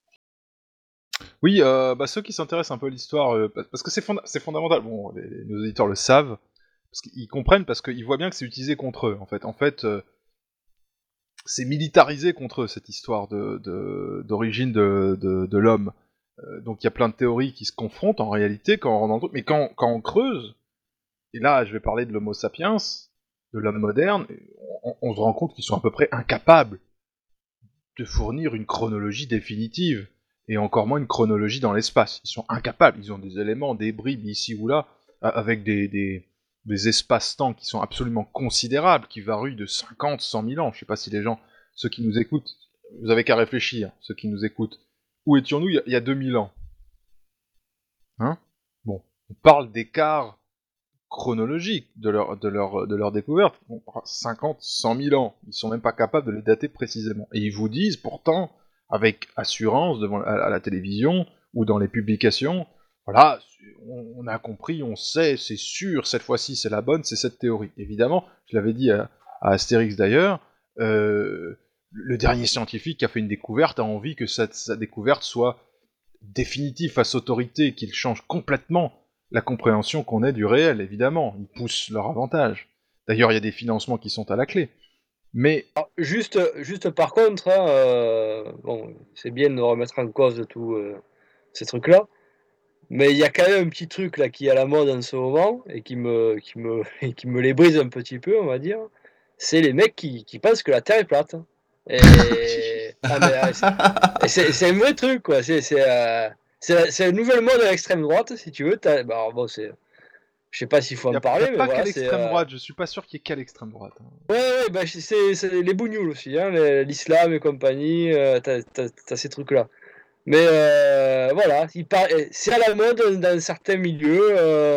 Oui, ceux qui s'intéressent un peu à l'histoire, parce que c'est fondamental. Bon, nos auditeurs le savent, parce qu'ils comprennent, parce qu'ils voient bien que c'est utilisé contre eux. En fait. C'est militarisé contre eux, cette histoire d'origine de l'homme. Donc il y a plein de théories qui se confrontent en réalité quand on rentre dans le truc. Mais quand on creuse, et là je vais parler de l'homo sapiens, de l'homme moderne, on se rend compte qu'ils sont à peu près incapables de fournir une chronologie définitive, et encore moins une chronologie dans l'espace. Ils sont incapables, ils ont des éléments, des bribes ici ou là, avec des espaces-temps qui sont absolument considérables, qui varient de 50, 100 000 ans. Je sais pas si les gens, ceux qui nous écoutent, vous avez qu'à réfléchir, ceux qui nous écoutent. Où étions-nous il y a 2000 ans? Hein? Bon, on parle d'écart chronologique de leur découverte. Bon, 50, 100 000 ans. Ils sont même pas capables de les dater précisément. Et ils vous disent pourtant, avec assurance à la télévision ou dans les publications, voilà, on a compris, on sait, c'est sûr, cette fois-ci c'est la bonne, c'est cette théorie. Évidemment, je l'avais dit à Astérix d'ailleurs, le dernier scientifique qui a fait une découverte a envie que sa découverte soit définitive face autorité, qu'il change complètement la compréhension qu'on ait du réel, évidemment. Ils poussent leur avantage. D'ailleurs, il y a des financements qui sont à la clé. Mais Alors, juste par contre, hein, bon, c'est bien de remettre en cause tous ces trucs-là, mais il y a quand même un petit truc là qui est à la mode en ce moment et qui me les brise un petit peu, on va dire. C'est les mecs qui pensent que la Terre est plate. Et, c'est un vrai truc, quoi. C'est la nouvelle mode à l'extrême droite, si tu veux. Alors, bon, je sais pas s'il faut en parler, mais pas voilà. qu'à l'extrême droite, je suis pas sûr qu'il y ait qu'à l'extrême droite. Ouais, bah, c'est les bougnoules aussi, hein, l'islam et compagnie, t'as ces trucs-là. Mais voilà, c'est à la mode dans certains milieux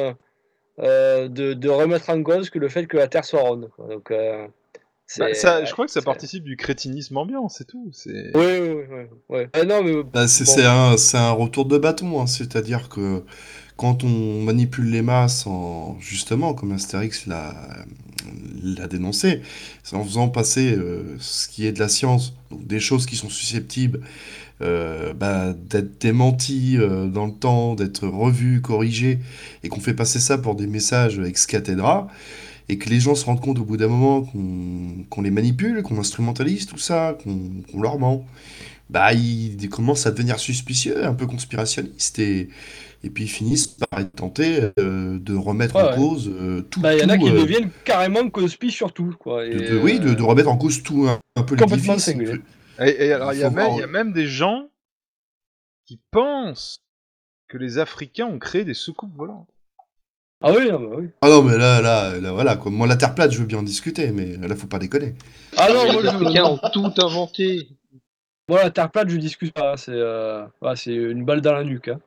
de remettre en cause que le fait que la Terre soit ronde, quoi. Donc, je crois que ça participe du crétinisme ambiant, c'est tout. Oui. Non, mais c'est un retour de bâton, hein. C'est-à-dire que quand on manipule les masses justement, comme Astérix l'a dénoncé, c'est en faisant passer ce qui est de la science, donc des choses qui sont susceptibles d'être démenties dans le temps, d'être revues, corrigées, et qu'on fait passer ça pour des messages ex cathedra, et que les gens se rendent compte au bout d'un moment qu'on les manipule, qu'on instrumentalise tout ça, qu'on leur ment. Ils commencent à devenir suspicieux, un peu conspirationnistes, et puis ils finissent par être tentés de remettre en cause tout. Il y en a qui deviennent carrément conspi sur tout, quoi. De remettre en cause tout, un peu les dévices. Et alors, il y a même des gens qui pensent que les Africains ont créé des soucoupes volantes. Ah oui, oui. Ah non, mais là, voilà, quoi. Moi, la Terre plate, je veux bien en discuter, mais là, faut pas déconner. Ah non, moi, les Africains ont tout inventé. Moi, la Terre plate, je discute pas. C'est une balle dans la nuque. Hein.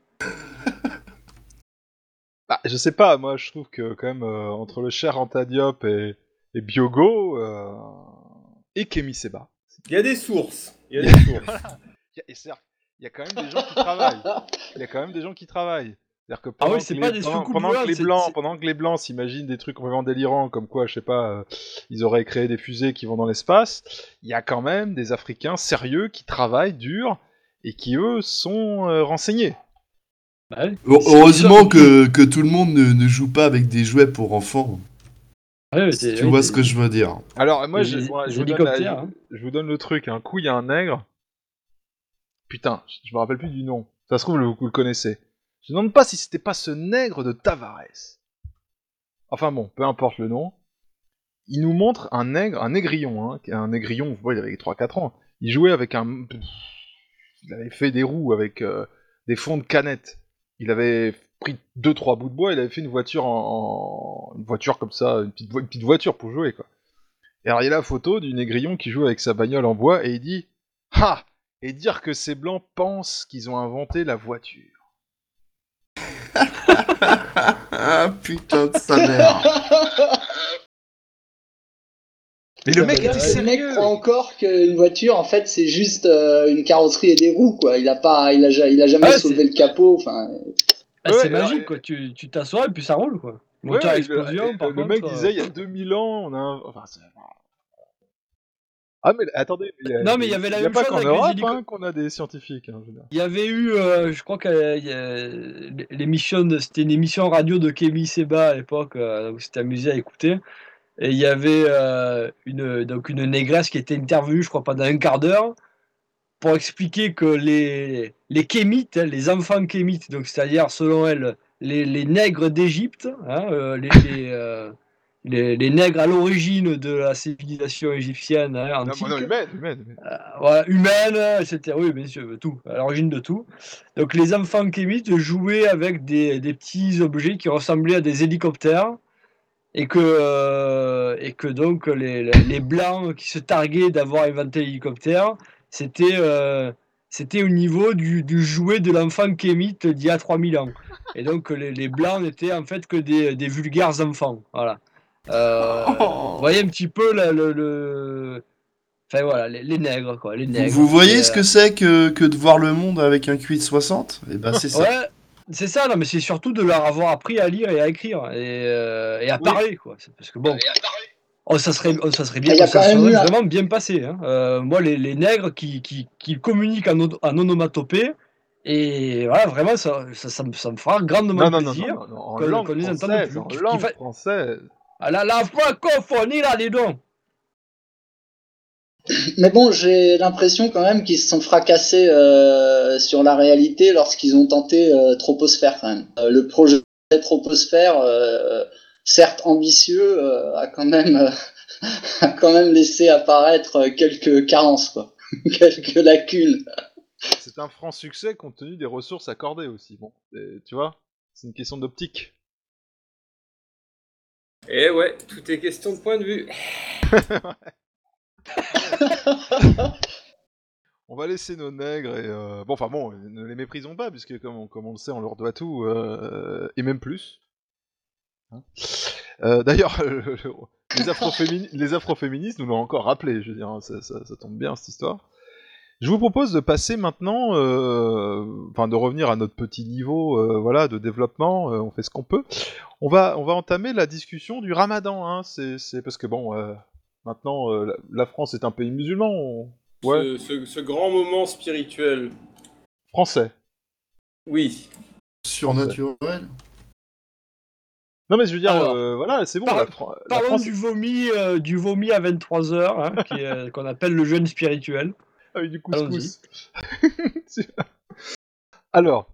Je sais pas, moi, je trouve que quand même, entre le cher Anta Diop et Biogo, et Kémy Séba. Il y a des sources. Il y a quand même des gens qui travaillent. C'est-à-dire que pendant que les Blancs s'imaginent des trucs vraiment délirants, comme quoi, je sais pas, ils auraient créé des fusées qui vont dans l'espace, il y a quand même des Africains sérieux qui travaillent dur et qui, eux, sont renseignés. Heureusement que tout le monde ne joue pas avec des jouets pour enfants. Si tu vois ce que je veux dire. Alors, moi, je vous donne le truc. Un coup, il y a un nègre. Putain, je me rappelle plus du nom. Ça se trouve, vous le connaissez. Je ne demande pas si c'était pas ce nègre de Tavares. Enfin bon, peu importe le nom. Il nous montre un négrillon. Hein, un négrillon, vous voyez, il avait 3-4 ans. Il jouait avec il avait fait des roues avec des fonds de canettes. Il avait pris 2-3 bouts de bois, il avait fait une voiture une voiture comme ça, une petite voiture pour jouer, quoi. Et alors il y a la photo du négrillon qui joue avec sa bagnole en bois et il dit « Ha ! Et dire que ces blancs pensent qu'ils ont inventé la voiture. » Ah putain de sa mère. Mais le mec était sérieux. Le mec croit encore qu'une voiture, en fait, c'est juste une carrosserie et des roues, quoi. Il a jamais soulevé le capot, enfin... c'est magique, quoi. Tu t'assois et puis ça roule, quoi. Moteur explosion, par contre... Le mec disait, il y a 2000 ans, on a... Enfin, ah, mais attendez, il y avait la même chose avec les hélicoptères qu'on a des scientifiques. Hein, il y avait eu, je crois que c'était une émission radio de Kémy Séba à l'époque, où c'était amusé à écouter. Et il y avait une négresse qui était intervenue, je crois, pendant un quart d'heure, pour expliquer que les kémites, les enfants kémites, donc c'est-à-dire selon elle les nègres d'Égypte, hein, les nègres à l'origine de la civilisation égyptienne antique. Non, humaine. Humaine, etc. Oui, bien sûr, tout, à l'origine de tout. Donc les enfants kémites jouaient avec des petits objets qui ressemblaient à des hélicoptères. Et que donc les blancs qui se targuaient d'avoir inventé l'hélicoptère, c'était au niveau du jouet de l'enfant kémite d'il y a 3000 ans. Et donc les blancs n'étaient en fait que des vulgaires enfants. Voilà. Vous voyez un petit peu enfin voilà, les nègres, quoi. Les nègres. Vous voyez ce que c'est que de voir le monde avec un QI de 60 ? Eh ben c'est ça. Ouais. C'est ça, non, mais c'est surtout de leur avoir appris à lire et à écrire et à parler, quoi. Parce que bon, ça serait bien, ça serait vraiment bien passé. Hein. Moi, les nègres qui communiquent en onomatopée, et voilà, vraiment, ça me fera grandement plaisir qu'on les entende plus. En langue française. La francophonie, là, dis donc. Mais bon, j'ai l'impression quand même qu'ils se sont fracassés sur la réalité lorsqu'ils ont tenté Troposphère quand même. Le projet Troposphère, certes ambitieux, a quand même laissé apparaître quelques carences, quoi. Quelques lacunes. C'est un franc succès compte tenu des ressources accordées aussi. Bon, tu vois, c'est une question d'optique. Et ouais, tout est question de point de vue. On va laisser nos nègres et ne les méprisons pas puisque comme on le sait, on leur doit tout et même plus. Hein D'ailleurs, les afroféministes nous l'ont encore rappelé. Je veux dire, ça tombe bien cette histoire. Je vous propose de passer maintenant, de revenir à notre petit niveau, de développement. On fait ce qu'on peut. On va entamer la discussion du Ramadan. Hein. C'est parce que maintenant la France est un pays musulman. Ouais. Ce grand moment spirituel. Français. Oui. Surnaturel. Non mais je veux dire, Alors, c'est bon. Parlons France... du vomi à 23h, qu'on appelle le jeûne spirituel. Avec du couscous. Alors,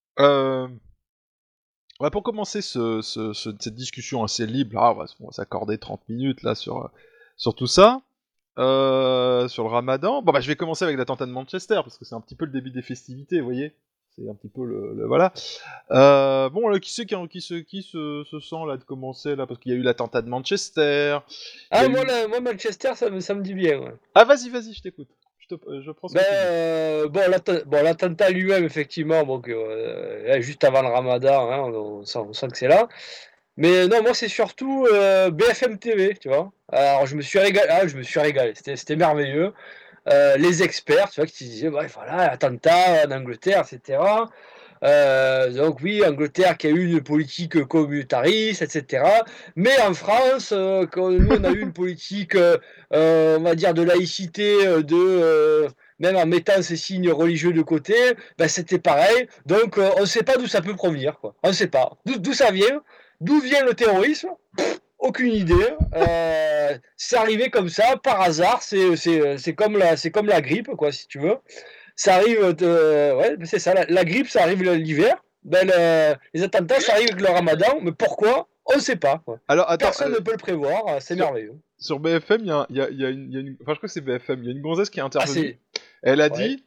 pour commencer cette discussion assez libre, on va s'accorder 30 minutes là sur tout ça, sur le Ramadan. Je vais commencer avec l'attentat de Manchester parce que c'est un petit peu le début des festivités, vous voyez. C'est un petit peu le voilà. Qui se sent là de commencer là parce qu'il y a eu l'attentat de Manchester. Moi Manchester ça me dit bien. Ouais. Ah vas-y, je t'écoute. Je prends ce que tu dis. L'attentat lui-même effectivement, juste avant le Ramadan, hein, on sent que c'est là. Mais non, moi c'est surtout BFM TV, tu vois. Alors je me suis régalé. C'était merveilleux. Les experts, tu vois, qui disaient, attentat en Angleterre, etc. Donc oui, Angleterre qui a eu une politique communautariste, etc. Mais en France, quand nous on a eu une politique, on va dire, de laïcité, même en mettant ces signes religieux de côté, c'était pareil. Donc on ne sait pas d'où ça peut provenir, quoi. On ne sait pas d'où ça vient, d'où vient le terrorisme. Aucune idée. C'est arrivé comme ça, par hasard. C'est comme la grippe, quoi, si tu veux. Ça arrive, c'est ça. La grippe, ça arrive l'hiver. Les attentats, ça arrive avec le Ramadan. Mais pourquoi? On ne sait pas. Quoi. Alors, attends, personne ne peut le prévoir. C'est merveilleux. Sur BFM, il y a une. Enfin, je crois que c'est BFM. Il y a une gonzesse qui est intervenue. Elle a dit,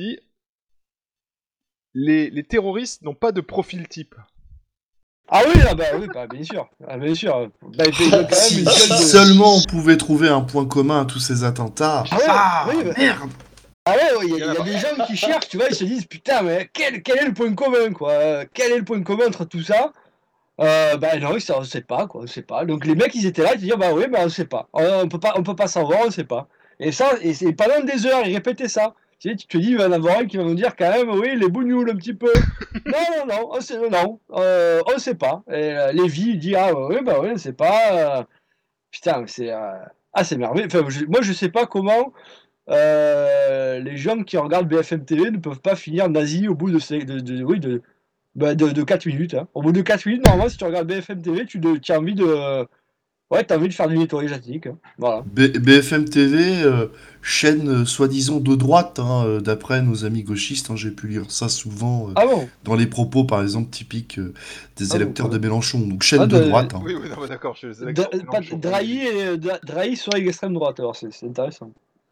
les terroristes n'ont pas de profil type. Ah oui, bien sûr. Si seulement on pouvait trouver un point commun à tous ces attentats. Merde. Ah ouais, il y a des gens qui cherchent, tu vois, ils se disent putain, mais quel est le point commun, quoi? Quel est le point commun entre tout ça? Non, on sait pas, quoi, on sait pas. Donc les mecs, ils étaient là, ils disaient on sait pas. On peut pas savoir, on sait pas. Et c'est pendant des heures, ils répétaient ça. Tu te dis, il va y en avoir un qui va nous dire quand même, oui, les bougnoules un petit peu. non, on sait pas. Et Lévy, il dit, on sait pas. Putain, c'est merveilleux. Enfin, moi, je sais pas comment les gens qui regardent BFM TV ne peuvent pas finir nazis au bout de 4 minutes. Hein. Au bout de 4 minutes, normalement, si tu regardes BFM TV, tu as envie de... Ouais, t'as envie de faire du nettoyage ethnique. Hein. Voilà. BFM TV, chaîne soi-disant de droite, hein, d'après nos amis gauchistes, hein, j'ai pu lire ça souvent dans les propos, par exemple, typiques des électeurs de Mélenchon. Donc chaîne de droite. Hein. Oui, non, d'accord, je suis les électeurs de Mélenchon. Drahi sur l'extrême droite, alors c'est intéressant.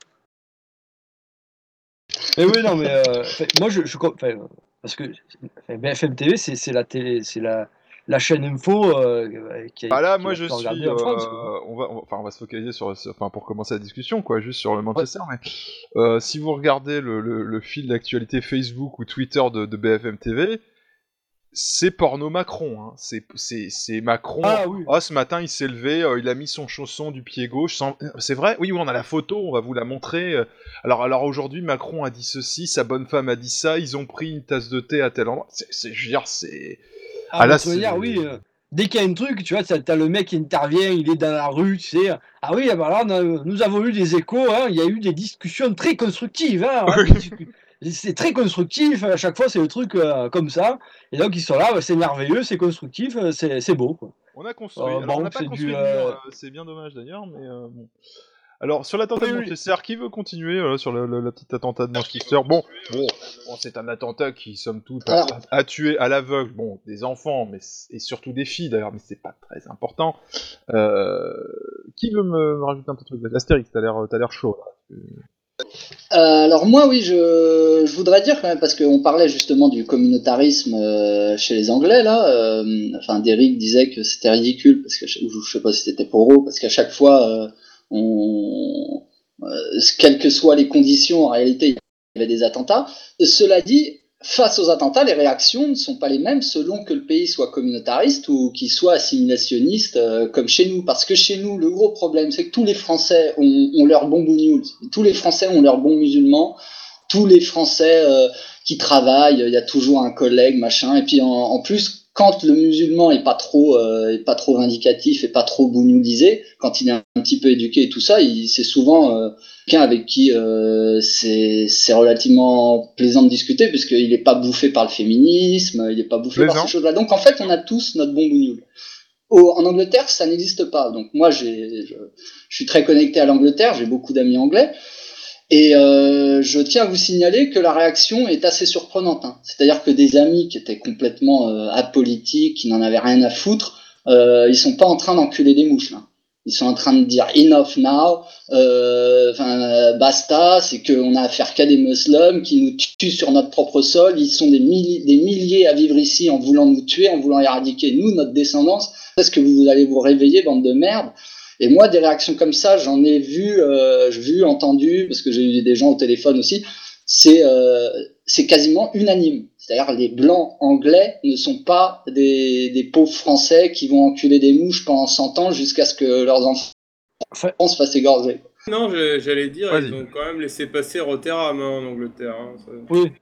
Mais oui, non, mais moi, parce que BFM TV, c'est la télé, c'est la chaîne info qui là, moi je suis. En France, on va se focaliser pour commencer la discussion, quoi, juste sur le Manchester. Ouais. Mais si vous regardez le fil d'actualité Facebook ou Twitter de BFM TV, c'est porno Macron. Hein. C'est Macron. Ah, oui. Ce matin, il s'est levé, il a mis son chausson du pied gauche. C'est vrai? Oui, on a la photo, on va vous la montrer. Alors aujourd'hui, Macron a dit ceci, sa bonne femme a dit ça, ils ont pris une tasse de thé à tel endroit. Je veux dire, c'est... oui. Dès qu'il y a un truc, tu vois, t'as le mec qui intervient, il est dans la rue, tu sais. Ah oui, alors nous avons eu des échos, hein, il y a eu des discussions très constructives. Hein, c'est très constructif, à chaque fois c'est le truc comme ça. Et donc ils sont là, c'est merveilleux, c'est constructif, c'est beau. Quoi. On a construit. On n'a pas construit le mur, c'est bien dommage d'ailleurs, mais bon. Alors, sur l'attentat de Manchester, qui veut continuer sur le petit attentat de Manchester? Bon, c'est un attentat qui, somme toute, a tué à l'aveugle, des enfants, et surtout des filles d'ailleurs, mais c'est pas très important. Qui veut me rajouter un petit truc? Astérix, t'as l'air chaud. Là. Alors moi, oui, je voudrais dire quand même, parce qu'on parlait justement du communautarisme chez les Anglais, là. Derrick disait que c'était ridicule, parce que je sais pas si c'était pour eux, parce qu'à chaque fois, quelles que soient les conditions, en réalité, il y avait des attentats. Cela dit, face aux attentats, les réactions ne sont pas les mêmes selon que le pays soit communautariste ou qu'il soit assimilationniste comme chez nous. Parce que chez nous, le gros problème, c'est que tous les Français ont leurs bons bougnoul, tous les Français ont leurs bons musulmans, tous les Français qui travaillent, il y a toujours un collègue, machin. Et puis en plus, quand le musulman est pas trop vindicatif et pas trop bougnoulisé, quand il est un petit peu éduqué et tout ça, c'est souvent quelqu'un avec qui c'est relativement plaisant de discuter, puisqu'il est pas bouffé par le féminisme, il est pas bouffé par ces choses-là. Donc en fait, on a tous notre bon bougnoul. En Angleterre, ça n'existe pas. Donc moi, je suis très connecté à l'Angleterre, j'ai beaucoup d'amis anglais. Et je tiens à vous signaler que la réaction est assez surprenante. C'est-à-dire que des amis qui étaient complètement apolitiques, qui n'en avaient rien à foutre, ils sont pas en train d'enculer des mouches, là. Ils sont en train de dire enough now, basta, c'est qu'on a affaire qu'à des musulmans qui nous tuent sur notre propre sol. Ils sont des milliers à vivre ici en voulant nous tuer, en voulant éradiquer nous, notre descendance. Est-ce que vous allez vous réveiller, bande de merde? Et moi, des réactions comme ça, j'en ai vu, entendu, parce que j'ai eu des gens au téléphone aussi. C'est quasiment unanime. C'est-à-dire, les blancs anglais ne sont pas des pauvres Français qui vont enculer des mouches pendant 100 ans jusqu'à ce que leurs enfants se fassent égorger. Non, j'allais dire, ils ont quand même laissé passer Rotterdam en Angleterre. Oui.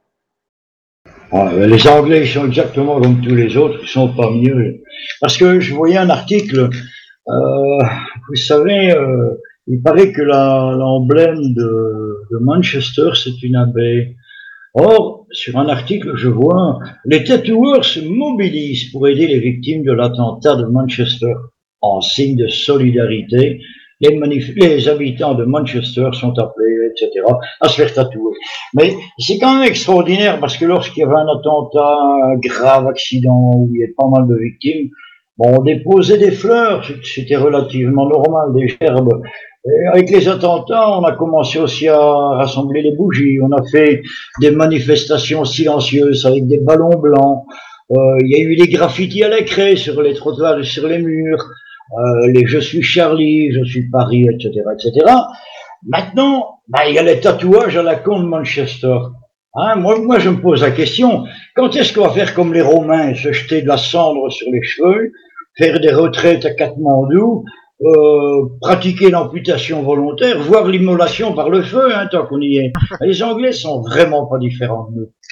Les Anglais, ils sont exactement comme tous les autres, ils sont pas mieux. Parce que je voyais un article. Vous savez, il paraît que l'emblème de Manchester, c'est une abeille. Or, sur un article, je vois, les tatoueurs se mobilisent pour aider les victimes de l'attentat de Manchester. En signe de solidarité, les habitants de Manchester sont appelés, etc., à se faire tatouer. Mais c'est quand même extraordinaire, parce que lorsqu'il y avait un attentat, un grave accident, où il y a pas mal de victimes, on déposait des fleurs, c'était relativement normal, des gerbes. Et avec les attentats, on a commencé aussi à rassembler les bougies. On a fait des manifestations silencieuses avec des ballons blancs. Il y a eu des graffitis à la craie sur les trottoirs et sur les murs. Les je suis Charlie, je suis Paris, etc., etc. Maintenant, il y a les tatouages à la con de Manchester. Moi, je me pose la question, quand est-ce qu'on va faire comme les Romains, se jeter de la cendre sur les cheveux, faire des retraites à Katmandou, pratiquer l'amputation volontaire, voire l'immolation par le feu, tant qu'on y est. Les Anglais sont vraiment pas différents de nous.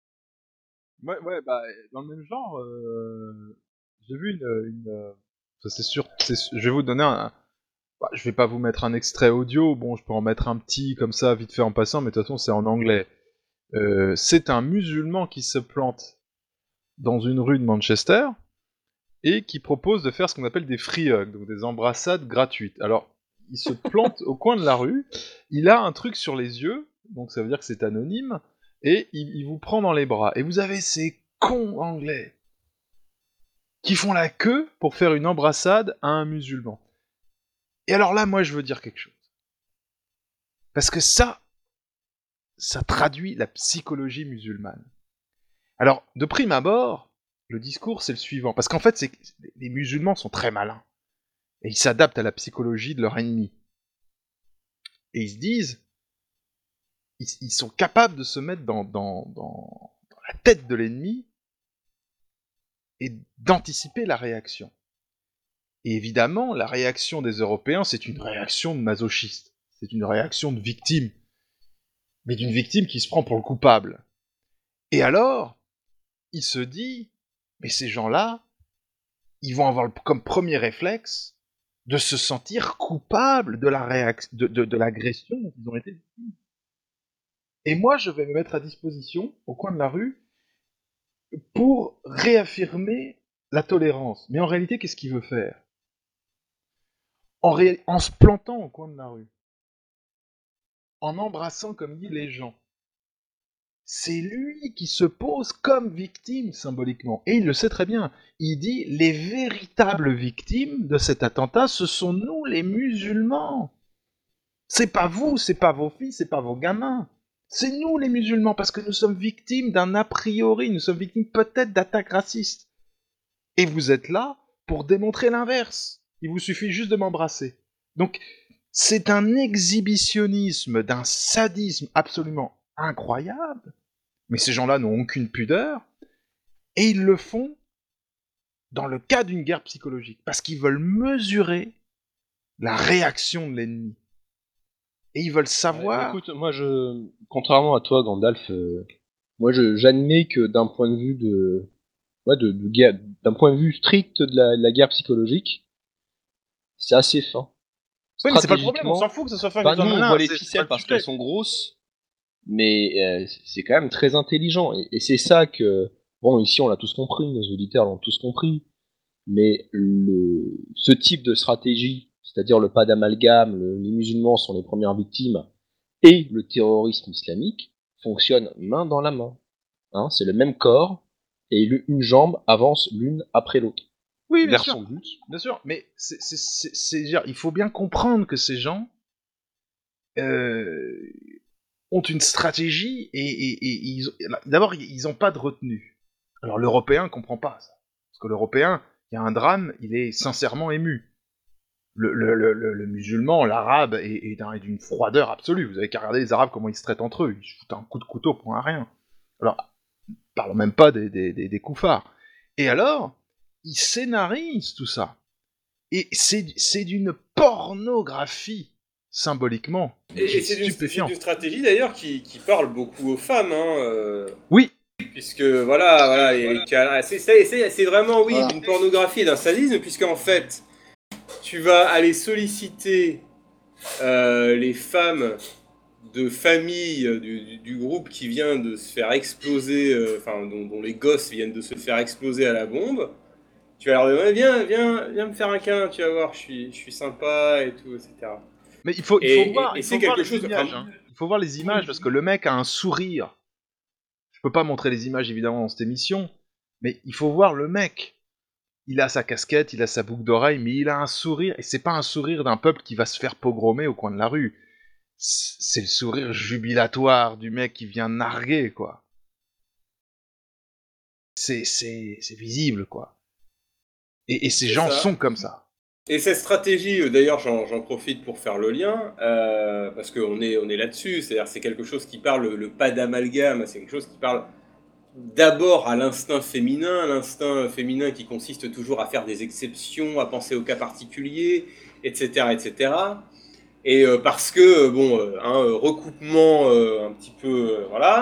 Ouais, dans le même genre, j'ai vu ça c'est sûr, je vais vous donner je vais pas vous mettre un extrait audio, je peux en mettre un petit comme ça, vite fait en passant, mais de toute façon c'est en anglais. C'est un musulman qui se plante dans une rue de Manchester et qui propose de faire ce qu'on appelle des free hugs, donc des embrassades gratuites. Alors, il se plante au coin de la rue, il a un truc sur les yeux, donc ça veut dire que c'est anonyme, et il vous prend dans les bras. Et vous avez ces cons anglais qui font la queue pour faire une embrassade à un musulman. Et alors là, moi je veux dire quelque chose. Parce que ça traduit la psychologie musulmane. Alors, de prime abord, le discours c'est le suivant, parce qu'en fait, les musulmans sont très malins, et ils s'adaptent à la psychologie de leur ennemi. Et ils se disent, ils sont capables de se mettre dans la tête de l'ennemi, et d'anticiper la réaction. Et évidemment, la réaction des Européens, c'est une réaction de masochiste, c'est une réaction de victime, mais d'une victime qui se prend pour le coupable. Et alors, il se dit, mais ces gens-là, ils vont avoir comme premier réflexe de se sentir coupables de l'agression dont ils ont été victimes. Et moi, je vais me mettre à disposition, au coin de la rue, pour réaffirmer la tolérance. Mais en réalité, qu'est-ce qu'il veut faire ? En se plantant au coin de la rue, en embrassant, comme dit, les gens. C'est lui qui se pose comme victime symboliquement. Et il le sait très bien. Il dit, les véritables victimes de cet attentat, ce sont nous les musulmans. C'est pas vous, c'est pas vos filles, c'est pas vos gamins. C'est nous les musulmans, parce que nous sommes victimes d'un a priori, nous sommes victimes peut-être d'attaques racistes. Et vous êtes là pour démontrer l'inverse. Il vous suffit juste de m'embrasser. Donc, c'est un exhibitionnisme, d'un sadisme absolument incroyable, mais ces gens-là n'ont aucune pudeur, et ils le font dans le cas d'une guerre psychologique, parce qu'ils veulent mesurer la réaction de l'ennemi. Et ils veulent savoir... Écoute, moi, contrairement à toi, Gandalf, moi, j'admets que d'un point de vue d'un point de vue strict de la guerre psychologique, c'est assez fin. Oui, mais c'est pas le problème, on s'en fout que ce soit fin. Nous, on voit les ficelles parce qu'elles sont grosses, mais c'est quand même très intelligent. Et c'est ça que... Bon, ici, on l'a tous compris, nos auditeurs l'ont tous compris, mais ce type de stratégie, c'est-à-dire le pas d'amalgame, les musulmans sont les premières victimes, et le terrorisme islamique, fonctionne main dans la main. Hein, c'est le même corps, et une jambe avance l'une après l'autre. Oui, vers son but. Bien sûr, mais il faut bien comprendre que ces gens ont une stratégie et d'abord, ils n'ont pas de retenue. Alors l'Européen ne comprend pas ça. Parce que l'Européen, il y a un drame, il est sincèrement ému. Le musulman, l'arabe, est d'une froideur absolue. Vous avez qu'à regarder les arabes, comment ils se traitent entre eux. Ils se foutent un coup de couteau pour un rien. Alors, parlons même pas des koufars. Et alors, ils scénarisent tout ça. Et c'est d'une pornographie, symboliquement. Et c'est une stratégie d'ailleurs qui parle beaucoup aux femmes. Oui. Puisque voilà c'est vraiment, oui, une pornographie et d'un sadisme, puisqu'en fait, tu vas aller solliciter les femmes de famille du groupe qui vient de se faire exploser, dont les gosses viennent de se faire exploser à la bombe. Tu vas leur demander, viens me faire un câlin, tu vas voir, je suis sympa et tout, etc. Mais il faut voir images, il faut voir les images, parce que le mec a un sourire. Je peux pas montrer les images évidemment dans cette émission, mais il faut voir le mec. Il a sa casquette, il a sa boucle d'oreille, mais il a un sourire, et c'est pas un sourire d'un peuple qui va se faire pogromer au coin de la rue. C'est le sourire jubilatoire du mec qui vient narguer, quoi. C'est visible, quoi. Et ces gens sont comme ça. Et cette stratégie, d'ailleurs, j'en profite pour faire le lien, parce qu'on est là-dessus, c'est-à-dire c'est quelque chose qui parle, le pas d'amalgame, c'est quelque chose qui parle d'abord à l'instinct féminin qui consiste toujours à faire des exceptions, à penser au cas particulier, etc., etc. Et parce que, recoupement un petit peu,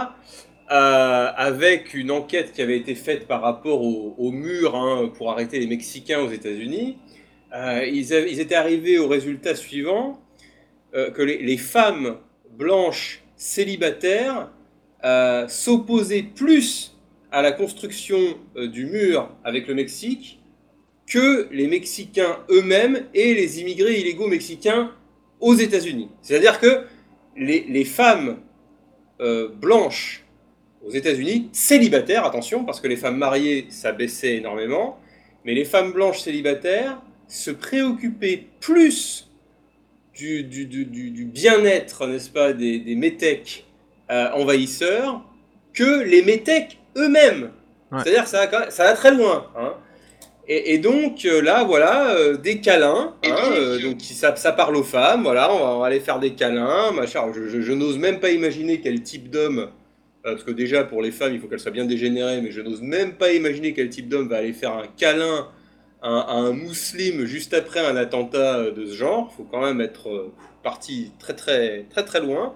avec une enquête qui avait été faite par rapport au mur pour arrêter les Mexicains aux États-Unis, ils étaient arrivés au résultat suivant, que les femmes blanches célibataires s'opposaient plus à la construction du mur avec le Mexique que les Mexicains eux-mêmes et les immigrés illégaux mexicains aux États-Unis. C'est-à-dire que les femmes blanches aux États-Unis, célibataires, attention, parce que les femmes mariées, ça baissait énormément, mais les femmes blanches célibataires se préoccupaient plus du bien-être, n'est-ce pas, des métèques envahisseurs que les métèques eux-mêmes. Ouais. C'est-à-dire que ça va très loin. Et donc là, voilà, des câlins. Donc ça parle aux femmes. Voilà, on va aller faire des câlins. Machin. Je n'ose même pas imaginer quel type d'homme, parce que déjà pour les femmes, il faut qu'elles soient bien dégénérées, mais je n'ose même pas imaginer quel type d'homme va aller faire un câlin à un musulman juste après un attentat de ce genre. Il faut quand même être parti très très très très loin.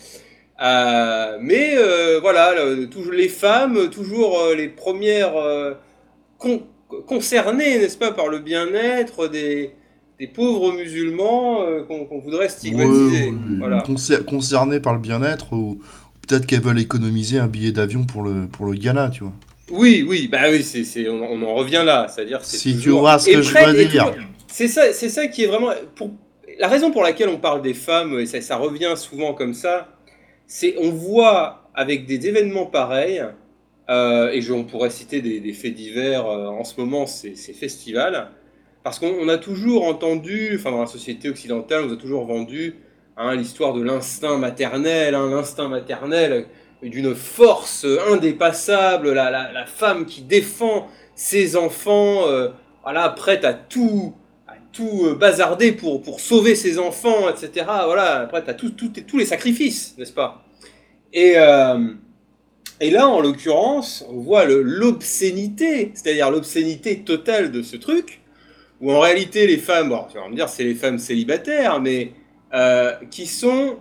Mais voilà, toujours les femmes, toujours les premières concernées, n'est-ce pas, par le bien-être des pauvres musulmans qu'on voudrait stigmatiser. Voilà. Concernées par le bien-être, ou peut-être qu'elles veulent économiser un billet d'avion pour le Ghana, tu vois. Oui, on en revient là, c'est-à-dire si toujours... tu vois ce que je veux dire. C'est ça qui est vraiment la raison pour laquelle on parle des femmes, et ça revient souvent comme ça, c'est on voit avec des événements pareils, on pourrait citer des faits divers en ce moment, ces festivals, parce qu'on a toujours entendu, enfin dans la société occidentale, on nous a toujours vendu l'histoire de l'instinct maternel d'une force indépassable, la femme qui défend ses enfants, prête à tout bazarder pour sauver ses enfants, etc. Voilà, prête à tous les sacrifices, n'est-ce pas ? Et là, en l'occurrence, on voit l'obscénité, c'est-à-dire l'obscénité totale de ce truc, où en réalité les femmes, bon, tu vas me dire c'est les femmes célibataires, mais qui sont,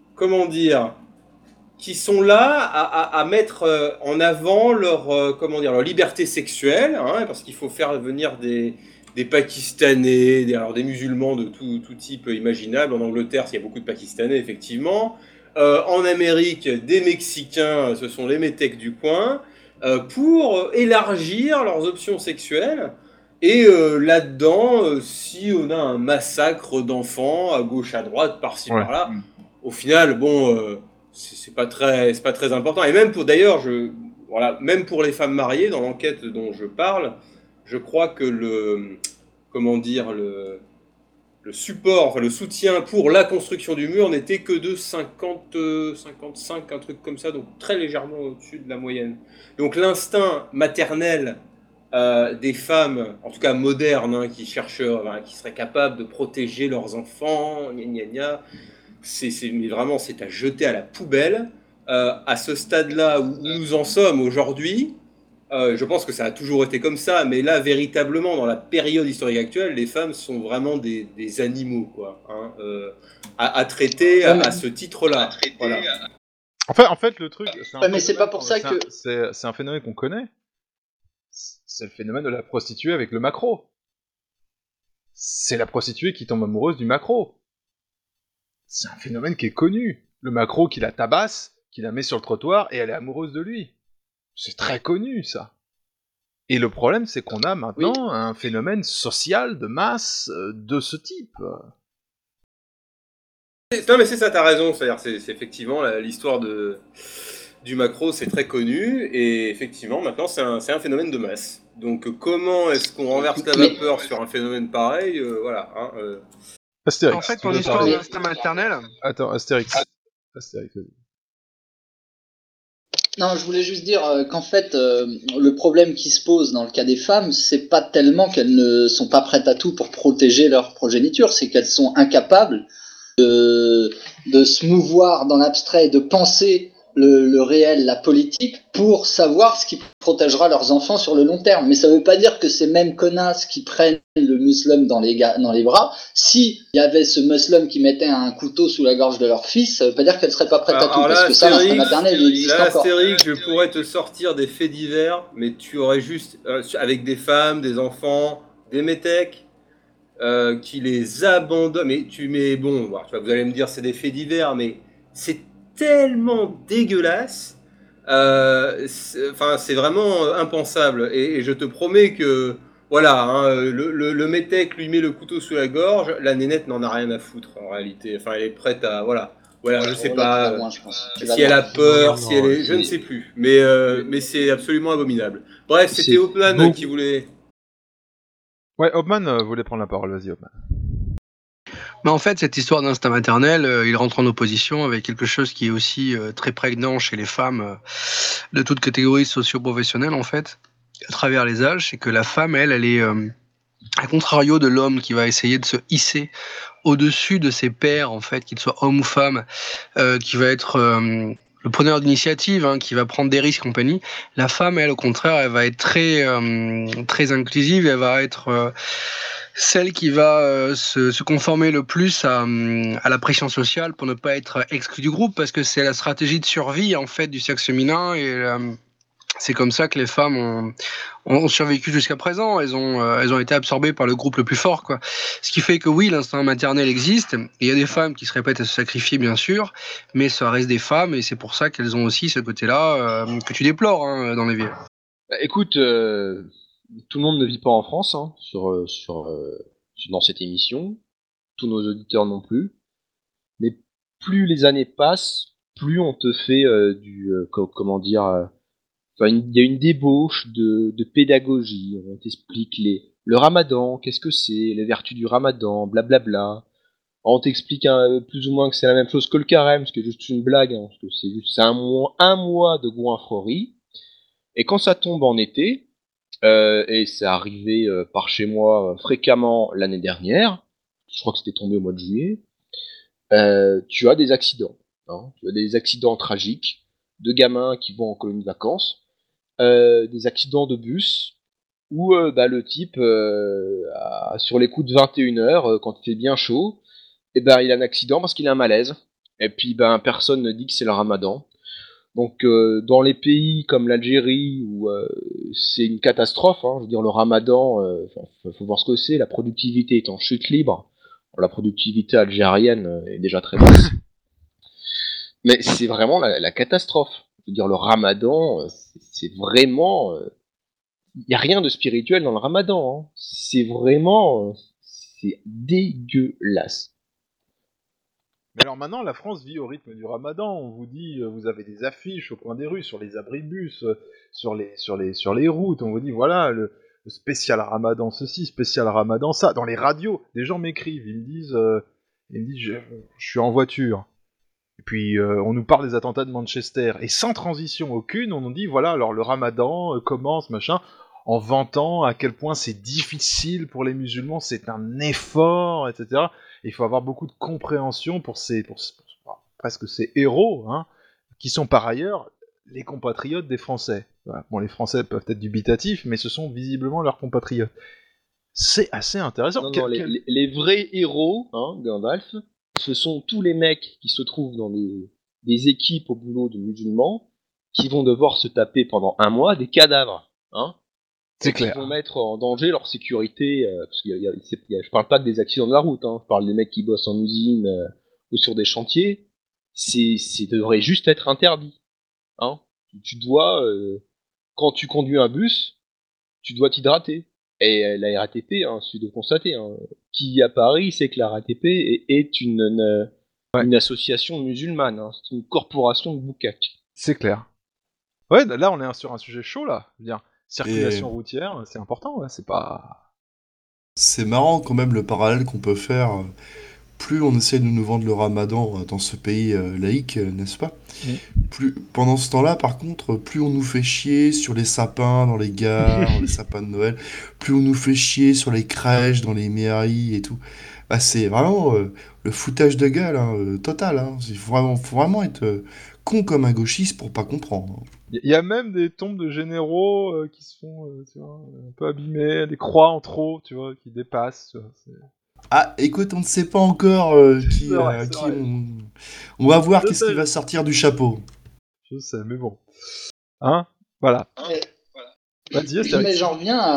qui sont là à mettre en avant leur liberté sexuelle, parce qu'il faut faire venir des Pakistanais, des musulmans de tout type imaginable. En Angleterre, il y a beaucoup de Pakistanais, effectivement. En Amérique, des Mexicains, ce sont les métèques du coin, pour élargir leurs options sexuelles. Et là-dedans, si on a un massacre d'enfants à gauche, à droite, par-ci, par-là, au final, bon, c'est pas très important. Et même même pour les femmes mariées, dans l'enquête dont je parle, je crois que le support, le soutien pour la construction du mur n'était que de 55, un truc comme ça, donc très légèrement au-dessus de la moyenne. Donc l'instinct maternel des femmes, en tout cas modernes, qui seraient capables de protéger leurs enfants, mais vraiment c'est à jeter à la poubelle. À ce stade-là où nous en sommes aujourd'hui, je pense que ça a toujours été comme ça, mais là, véritablement, dans la période historique actuelle, les femmes sont vraiment des animaux, quoi, à traiter à ce titre-là. Voilà. En fait, le truc, mais c'est pas pour ça que c'est un phénomène qu'on connaît. C'est le phénomène de la prostituée avec le maquereau. C'est la prostituée qui tombe amoureuse du maquereau. C'est un phénomène qui est connu. Le maquereau qui la tabasse, qui la met sur le trottoir et elle est amoureuse de lui. C'est très connu, ça. Et le problème, c'est qu'on a maintenant un phénomène social de masse de ce type. Non, mais c'est ça, t'as raison. C'est-à-dire, c'est effectivement l'histoire du maquereau, c'est très connu. Et effectivement, maintenant, c'est un phénomène de masse. Donc, comment est-ce qu'on renverse la vapeur sur un phénomène pareil voilà. Astérix. En fait, ton histoire d'instinct maternel... Attends, Astérix. Astérix, vas-y. Non, je voulais juste dire qu'en fait, le problème qui se pose dans le cas des femmes, c'est pas tellement qu'elles ne sont pas prêtes à tout pour protéger leur progéniture, c'est qu'elles sont incapables de se mouvoir dans l'abstrait, de penser le réel, la politique, pour savoir ce qui protégera leurs enfants sur le long terme. Mais ça veut pas dire que ces mêmes connasses qui prennent le musulman dans les bras, si il y avait ce musulman qui mettait un couteau sous la gorge de leur fils, ça veut pas dire qu'elles seraient pas prêtes à tout, parce que ça, l'instinct maternel, il existe encore. Astérix, je pourrais te sortir des faits divers, mais tu aurais juste, avec des femmes, des enfants, des métèques, qui les abandonnent. Mais bon, vous allez me dire c'est des faits divers, mais c'est tellement dégueulasse, c'est vraiment impensable. Et je te promets que le métèque lui met le couteau sous la gorge, la nénette n'en a rien à foutre en réalité. Enfin, elle est prête à je sais pas si elle a peur, si elle est, je ne sais plus. Mais c'est absolument abominable. Bref, c'était Hopman qui voulait. Ouais, Hopman voulait prendre la parole. Vas-y, Hopman. Mais en fait, cette histoire d'instinct maternel, il rentre en opposition avec quelque chose qui est aussi très prégnant chez les femmes de toute catégorie socio-professionnelle, en fait, à travers les âges. C'est que la femme, elle est à contrario de l'homme qui va essayer de se hisser au-dessus de ses pairs, en fait, qu'il soit homme ou femme, qui va être le preneur d'initiative, qui va prendre des risques, compagnie. La femme, elle, au contraire, elle va être très inclusive, elle va être celle qui va se conformer le plus à la pression sociale pour ne pas être exclue du groupe, parce que c'est la stratégie de survie, en fait, du sexe féminin, et c'est comme ça que les femmes ont survécu jusqu'à présent. Elles ont été absorbées par le groupe le plus fort, quoi. Ce qui fait que oui, l'instinct maternel existe. Il y a des femmes qui seraient prêtes à se sacrifier, bien sûr, mais ça reste des femmes, et c'est pour ça qu'elles ont aussi ce côté-là que tu déplores dans les villes. Écoute, tout le monde ne vit pas en France dans cette émission. tous nos auditeurs non plus. Mais plus les années passent, plus on te fait comment dire, il y a une débauche de pédagogie. On t'explique le ramadan, qu'est-ce que c'est, les vertus du ramadan, blablabla. On t'explique plus ou moins que c'est la même chose que le carême, ce qui est juste une blague, hein, parce que c'est un mois de goinfrerie. Et quand ça tombe en été, et c'est arrivé par chez moi fréquemment l'année dernière, je crois que c'était tombé au mois de juillet, tu as des accidents. Hein, tu as des accidents tragiques de gamins qui vont en colonie de vacances, des accidents de bus, où le type, sur les coups de 21h, quand il fait bien chaud, il a un accident parce qu'il a un malaise. Et puis personne ne dit que c'est le ramadan. Donc dans les pays comme l'Algérie où c'est une catastrophe, hein, je veux dire le ramadan, faut voir ce que c'est, la productivité est en chute libre. La productivité algérienne est déjà très basse. Mais c'est vraiment la catastrophe. Je veux dire le ramadan, c'est vraiment... Il n'y a rien de spirituel dans le ramadan. Hein. C'est vraiment... c'est dégueulasse. Mais alors maintenant, la France vit au rythme du ramadan. On vous dit, vous avez des affiches au coin des rues, sur les abribus, sur les routes. On vous dit, voilà, le spécial ramadan ceci, spécial ramadan ça. Dans les radios, des gens m'écrivent, ils me disent, je suis en voiture. Et puis, on nous parle des attentats de Manchester. Et sans transition aucune, on nous dit, voilà, alors le ramadan commence, machin, en vantant à quel point c'est difficile pour les musulmans, c'est un effort, etc. Et il faut avoir beaucoup de compréhension pour presque ces héros, hein, qui sont par ailleurs les compatriotes des Français. Voilà. Bon, les Français peuvent être dubitatifs, mais ce sont visiblement leurs compatriotes. C'est assez intéressant. Non, les vrais héros, hein, Gandalf, ce sont tous les mecs qui se trouvent dans des équipes au boulot de musulmans qui vont devoir se taper pendant un mois des cadavres. Hein. C'est clair. Ils vont mettre en danger leur sécurité, parce que je parle pas des accidents de la route, hein, je parle des mecs qui bossent en usine ou sur des chantiers. Ça devrait juste être interdit. Hein. Tu dois, quand tu conduis un bus, tu dois t'hydrater. Et la RATP, hein, celui de constater, hein, qui à Paris, c'est que la RATP est une association musulmane, hein, c'est une corporation de boucaques. C'est clair. Ouais, là on est sur un sujet chaud là. Je veux dire, circulation routière, c'est important, ouais, c'est pas... C'est marrant quand même le parallèle qu'on peut faire. Plus on essaie de nous vendre le ramadan dans ce pays laïque, n'est-ce pas ? Plus, pendant ce temps-là, par contre, plus on nous fait chier sur les sapins dans les gares, les sapins de Noël, plus on nous fait chier sur les crèches dans les mairies et tout. Bah, c'est vraiment le foutage de gueule total. Hein. Il faut vraiment être con comme un gauchiste pour pas comprendre. Il y a même des tombes de généraux qui se font tu vois, un peu abîmées, des croix en trop, tu vois, qui dépassent. Tu vois, Ah, écoute, on ne sait pas encore qui on va voir qu'est-ce qui va sortir du chapeau. Je sais, mais bon. Hein ? Voilà. Mais j'en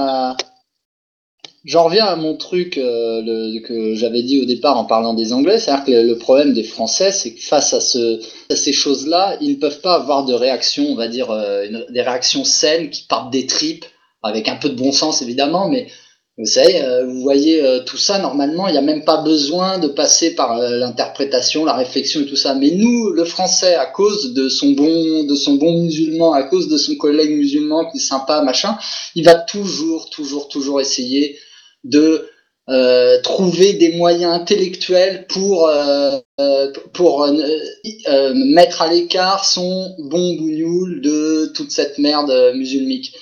reviens à mon truc que j'avais dit au départ en parlant des Anglais, c'est-à-dire que le problème des Français, c'est que face à ces choses-là, ils ne peuvent pas avoir de réaction, on va dire, des réactions saines qui partent des tripes, avec un peu de bon sens évidemment, mais vous savez, vous voyez tout ça, normalement, il n'y a même pas besoin de passer par l'interprétation, la réflexion et tout ça. Mais nous, le Français, à cause de son bon musulman, à cause de son collègue musulman qui est sympa, machin, il va toujours essayer de trouver des moyens intellectuels pour mettre à l'écart son bon bougnoul de toute cette merde musulmique.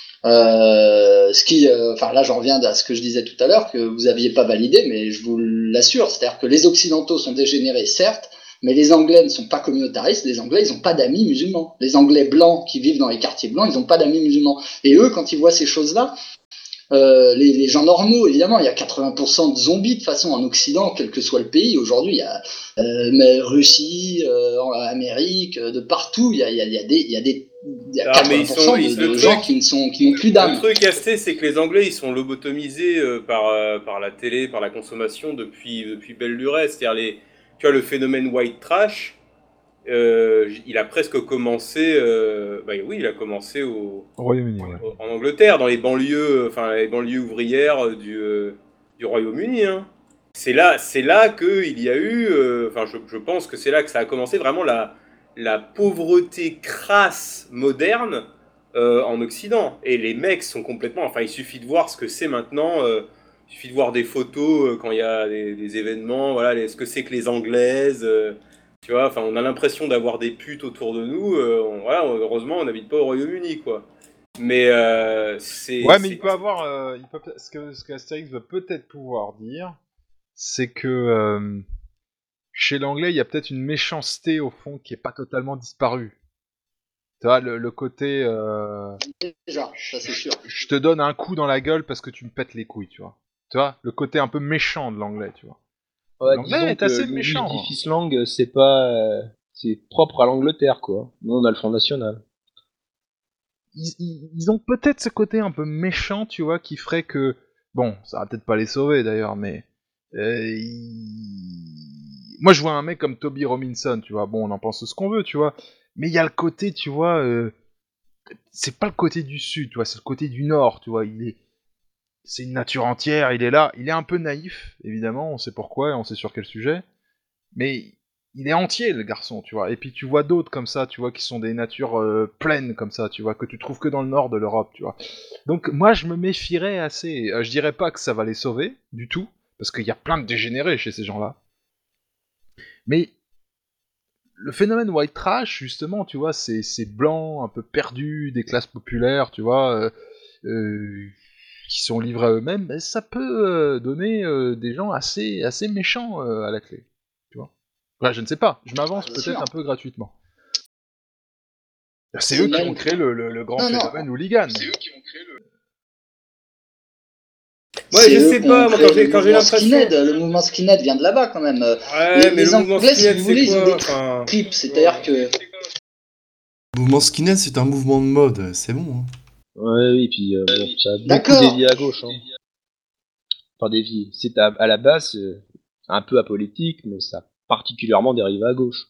Là j'en reviens à ce que je disais tout à l'heure, que vous aviez pas validé, mais je vous l'assure, c'est-à-dire que les Occidentaux sont dégénérés, certes, mais les Anglais ne sont pas communautaristes, les Anglais ils ont pas d'amis musulmans. Les Anglais blancs qui vivent dans les quartiers blancs, ils ont pas d'amis musulmans. Et eux, quand ils voient ces choses-là, les gens normaux, évidemment, il y a 80% de zombies de toute façon en Occident, quel que soit le pays. Aujourd'hui, il y a Russie, Amérique, de partout, il y a des 80% de gens qui n'ont plus d'âme. Le truc assez, c'est que les Anglais, ils sont lobotomisés par la télé, par la consommation depuis belle lurette. C'est-à-dire tu vois, le phénomène white trash, il a presque commencé, il a commencé au Royaume-Uni, en Angleterre, dans les banlieues ouvrières du Royaume-Uni. Hein. c'est là qu'il y a eu, enfin je pense que c'est là que ça a commencé vraiment la pauvreté crasse moderne en Occident. Et les mecs sont complètement, enfin il suffit de voir ce que c'est maintenant, il suffit de voir des photos quand il y a des événements, voilà, ce que c'est que les Anglaises, tu vois, enfin on a l'impression d'avoir des putes autour de nous, voilà, heureusement on n'habite pas au Royaume-Uni, quoi. Mais c'est... Ouais, mais il peut avoir... ce qu'Astérix veut peut-être pouvoir dire, c'est que chez l'anglais, il y a peut-être une méchanceté, au fond, qui est pas totalement disparue. Tu vois, le côté... Déjà, ça c'est sûr. Je te donne un coup dans la gueule parce que tu me pètes les couilles, tu vois. Tu vois, le côté un peu méchant de l'anglais, tu vois. Ouais, L'anglais est assez méchant. L'édifice langue, c'est pas... c'est propre à l'Angleterre, quoi. Nous, on a le Front National. Ils ont peut-être ce côté un peu méchant, tu vois, qui ferait que... Bon, ça va peut-être pas les sauver, d'ailleurs, mais... Moi, je vois un mec comme Toby Robinson, tu vois. Bon, on en pense ce qu'on veut, tu vois. Mais il y a le côté, tu vois... C'est pas le côté du sud, tu vois. C'est le côté du nord, tu vois. C'est une nature entière, il est là. Il est un peu naïf, évidemment. On sait pourquoi, et on sait sur quel sujet. Mais... il est entier, le garçon, tu vois. Et puis tu vois d'autres comme ça, tu vois, qui sont des natures pleines comme ça, tu vois, que tu trouves que dans le nord de l'Europe, tu vois. Donc moi, je me méfierais assez. Je dirais pas que ça va les sauver, du tout, parce qu'il y a plein de dégénérés chez ces gens-là. Mais le phénomène white trash, justement, tu vois, ces blancs un peu perdus des classes populaires, tu vois, qui sont livrés à eux-mêmes, ben, ça peut donner des gens assez méchants à la clé. Ouais, je ne sais pas, je m'avance peut-être un peu gratuitement. C'est eux qui ont créé le grand phénomène hooligan. C'est eux qui ont créé le... Ouais, je sais pas, moi quand j'ai l'impression... Le mouvement skinhead vient de là-bas quand même. Ouais, mais les le mouvement Anglais, skinhead, si vous voulez, c'est ils ont quoi des tripes, c'est-à-dire que... Le mouvement skinhead, c'est un mouvement de mode, c'est bon. Hein. Ouais, oui, puis ça a beaucoup dévié à gauche. Hein. Enfin, dévié. C'est à la base un peu apolitique, mais ça a particulièrement dérivé à gauche.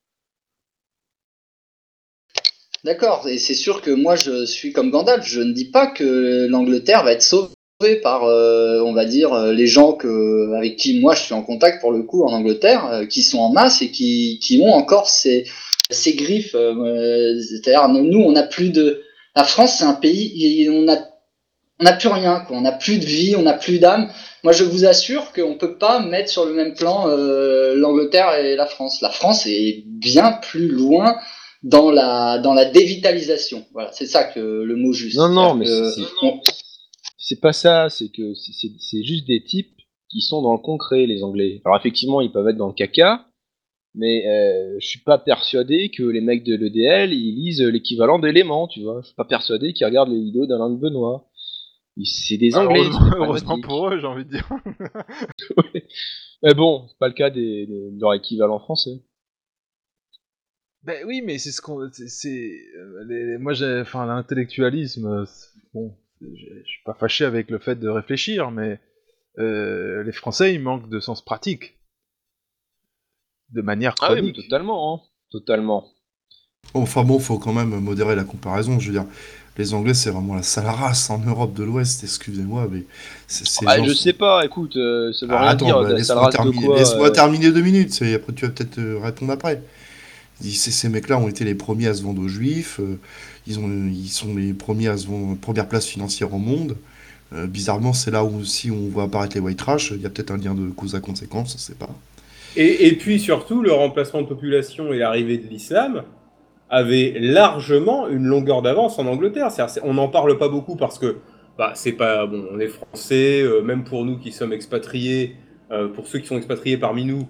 D'accord, et c'est sûr que moi je suis comme Gandalf, je ne dis pas que l'Angleterre va être sauvée par, on va dire, les gens avec qui moi je suis en contact pour le coup en Angleterre, qui sont en masse et qui ont encore ces griffes. C'est-à-dire, nous, on n'a plus de... La France, c'est un pays, on n'a plus rien, quoi. On n'a plus de vie, on n'a plus d'âme. Moi, je vous assure qu'on peut pas mettre sur le même plan l'Angleterre et la France. La France est bien plus loin dans la dévitalisation. Voilà, c'est ça que le mot juste. Non, mais c'est pas ça. C'est que c'est juste des types qui sont dans le concret, les Anglais. Alors effectivement, ils peuvent être dans le caca, mais je suis pas persuadé que les mecs de l'EDL ils lisent l'équivalent d'Éléments, tu vois. Je suis pas persuadé qu'ils regardent les vidéos d'Alain de Benoît. C'est des Anglais. Heureusement pour eux, j'ai envie de dire. Ouais. Mais bon, c'est pas le cas de leur équivalent français. Ben oui, mais c'est ce qu'on... Moi, l'intellectualisme, bon, je suis pas fâché avec le fait de réfléchir, mais les Français, ils manquent de sens pratique. De manière chronique. Ah oui, mais totalement, hein. Totalement. Enfin bon, faut quand même modérer la comparaison, je veux dire. Les Anglais, c'est vraiment la sale race en Europe de l'Ouest, excusez-moi, mais... je sais pas, écoute, ça veut rien dire, la sale race de quoi... Laisse-moi terminer 2 minutes, après tu vas peut-être répondre après. Ces mecs-là ont été les premiers à se vendre aux Juifs, ils sont les premiers à se vendre première place financière au monde. Bizarrement, c'est là où si on voit apparaître les white trash, il y a peut-être un lien de cause à conséquence, on sait pas. Et puis surtout, le remplacement de population et l'arrivée de l'islam avait largement une longueur d'avance en Angleterre. On n'en parle pas beaucoup parce que c'est pas bon. On est français, même pour nous qui sommes expatriés, pour ceux qui sont expatriés parmi nous,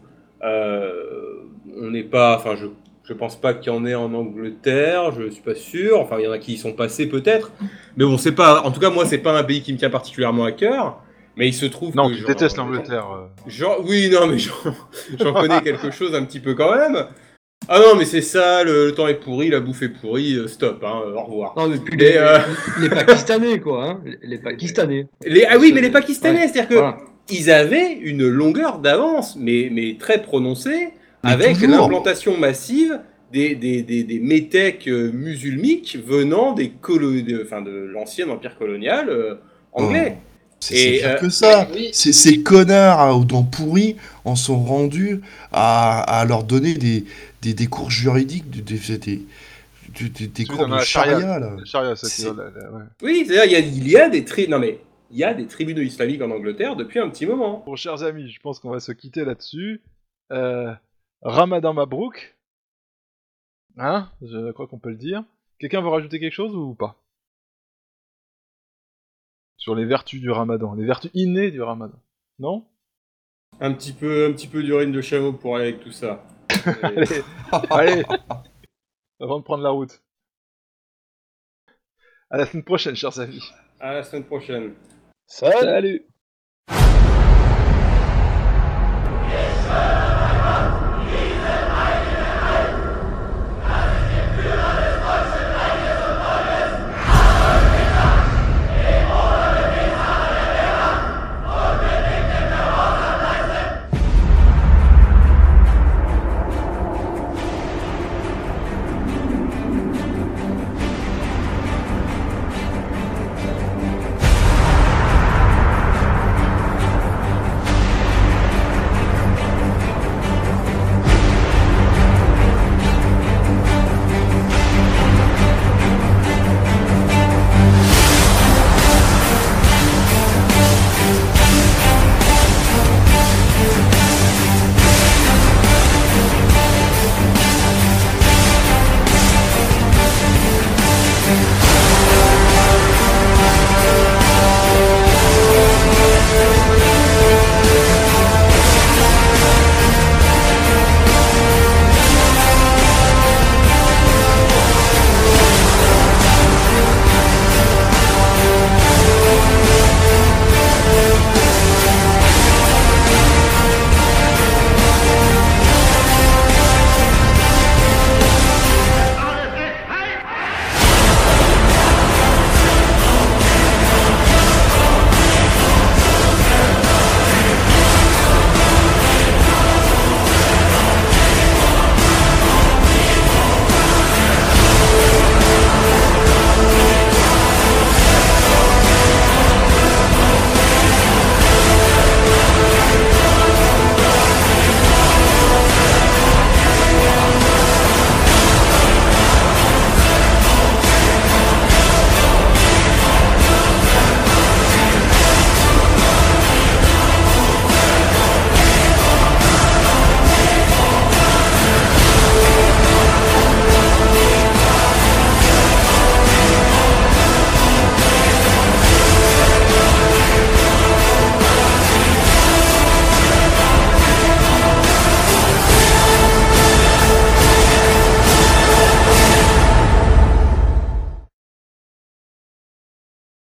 on n'est pas. Enfin, je pense pas qu'il y en ait en Angleterre. Je suis pas sûr. Enfin, il y en a qui y sont passés peut-être. Mais bon, c'est pas. En tout cas, moi, c'est pas un pays qui me tient particulièrement à cœur. Mais il se trouve non, que... tu détestes l'Angleterre. Oui, non, mais j'en connais quelque chose un petit peu quand même. Ah non, mais c'est ça, le temps est pourri, la bouffe est pourrie, stop, hein, au revoir. Non, mais puis les Pakistanais, quoi, hein, les Pakistanais. Ah oui, mais les Pakistanais, ouais, c'est-à-dire que ils avaient une longueur d'avance, mais très prononcée, avec l'implantation massive des métèques musulmiques venant de l'ancien empire colonial anglais. C'est pire que ça. Ces connards aux dents pourries en sont rendus à leur donner des cours juridiques, des cours de charia, là. Charia, ça, ouais. Oui, c'est-à-dire il y a des tribunaux islamiques en Angleterre depuis un petit moment. Bon, chers amis, je pense qu'on va se quitter là-dessus. Ramadan Mabrouk. Hein, je crois qu'on peut le dire. Quelqu'un veut rajouter quelque chose ou pas? Sur les vertus du Ramadan, les vertus innées du Ramadan. Non? Un petit peu d'urine de chameau pour aller avec tout ça. Allez, avant de prendre la route. À la semaine prochaine, chers amis. À la semaine prochaine. Salut.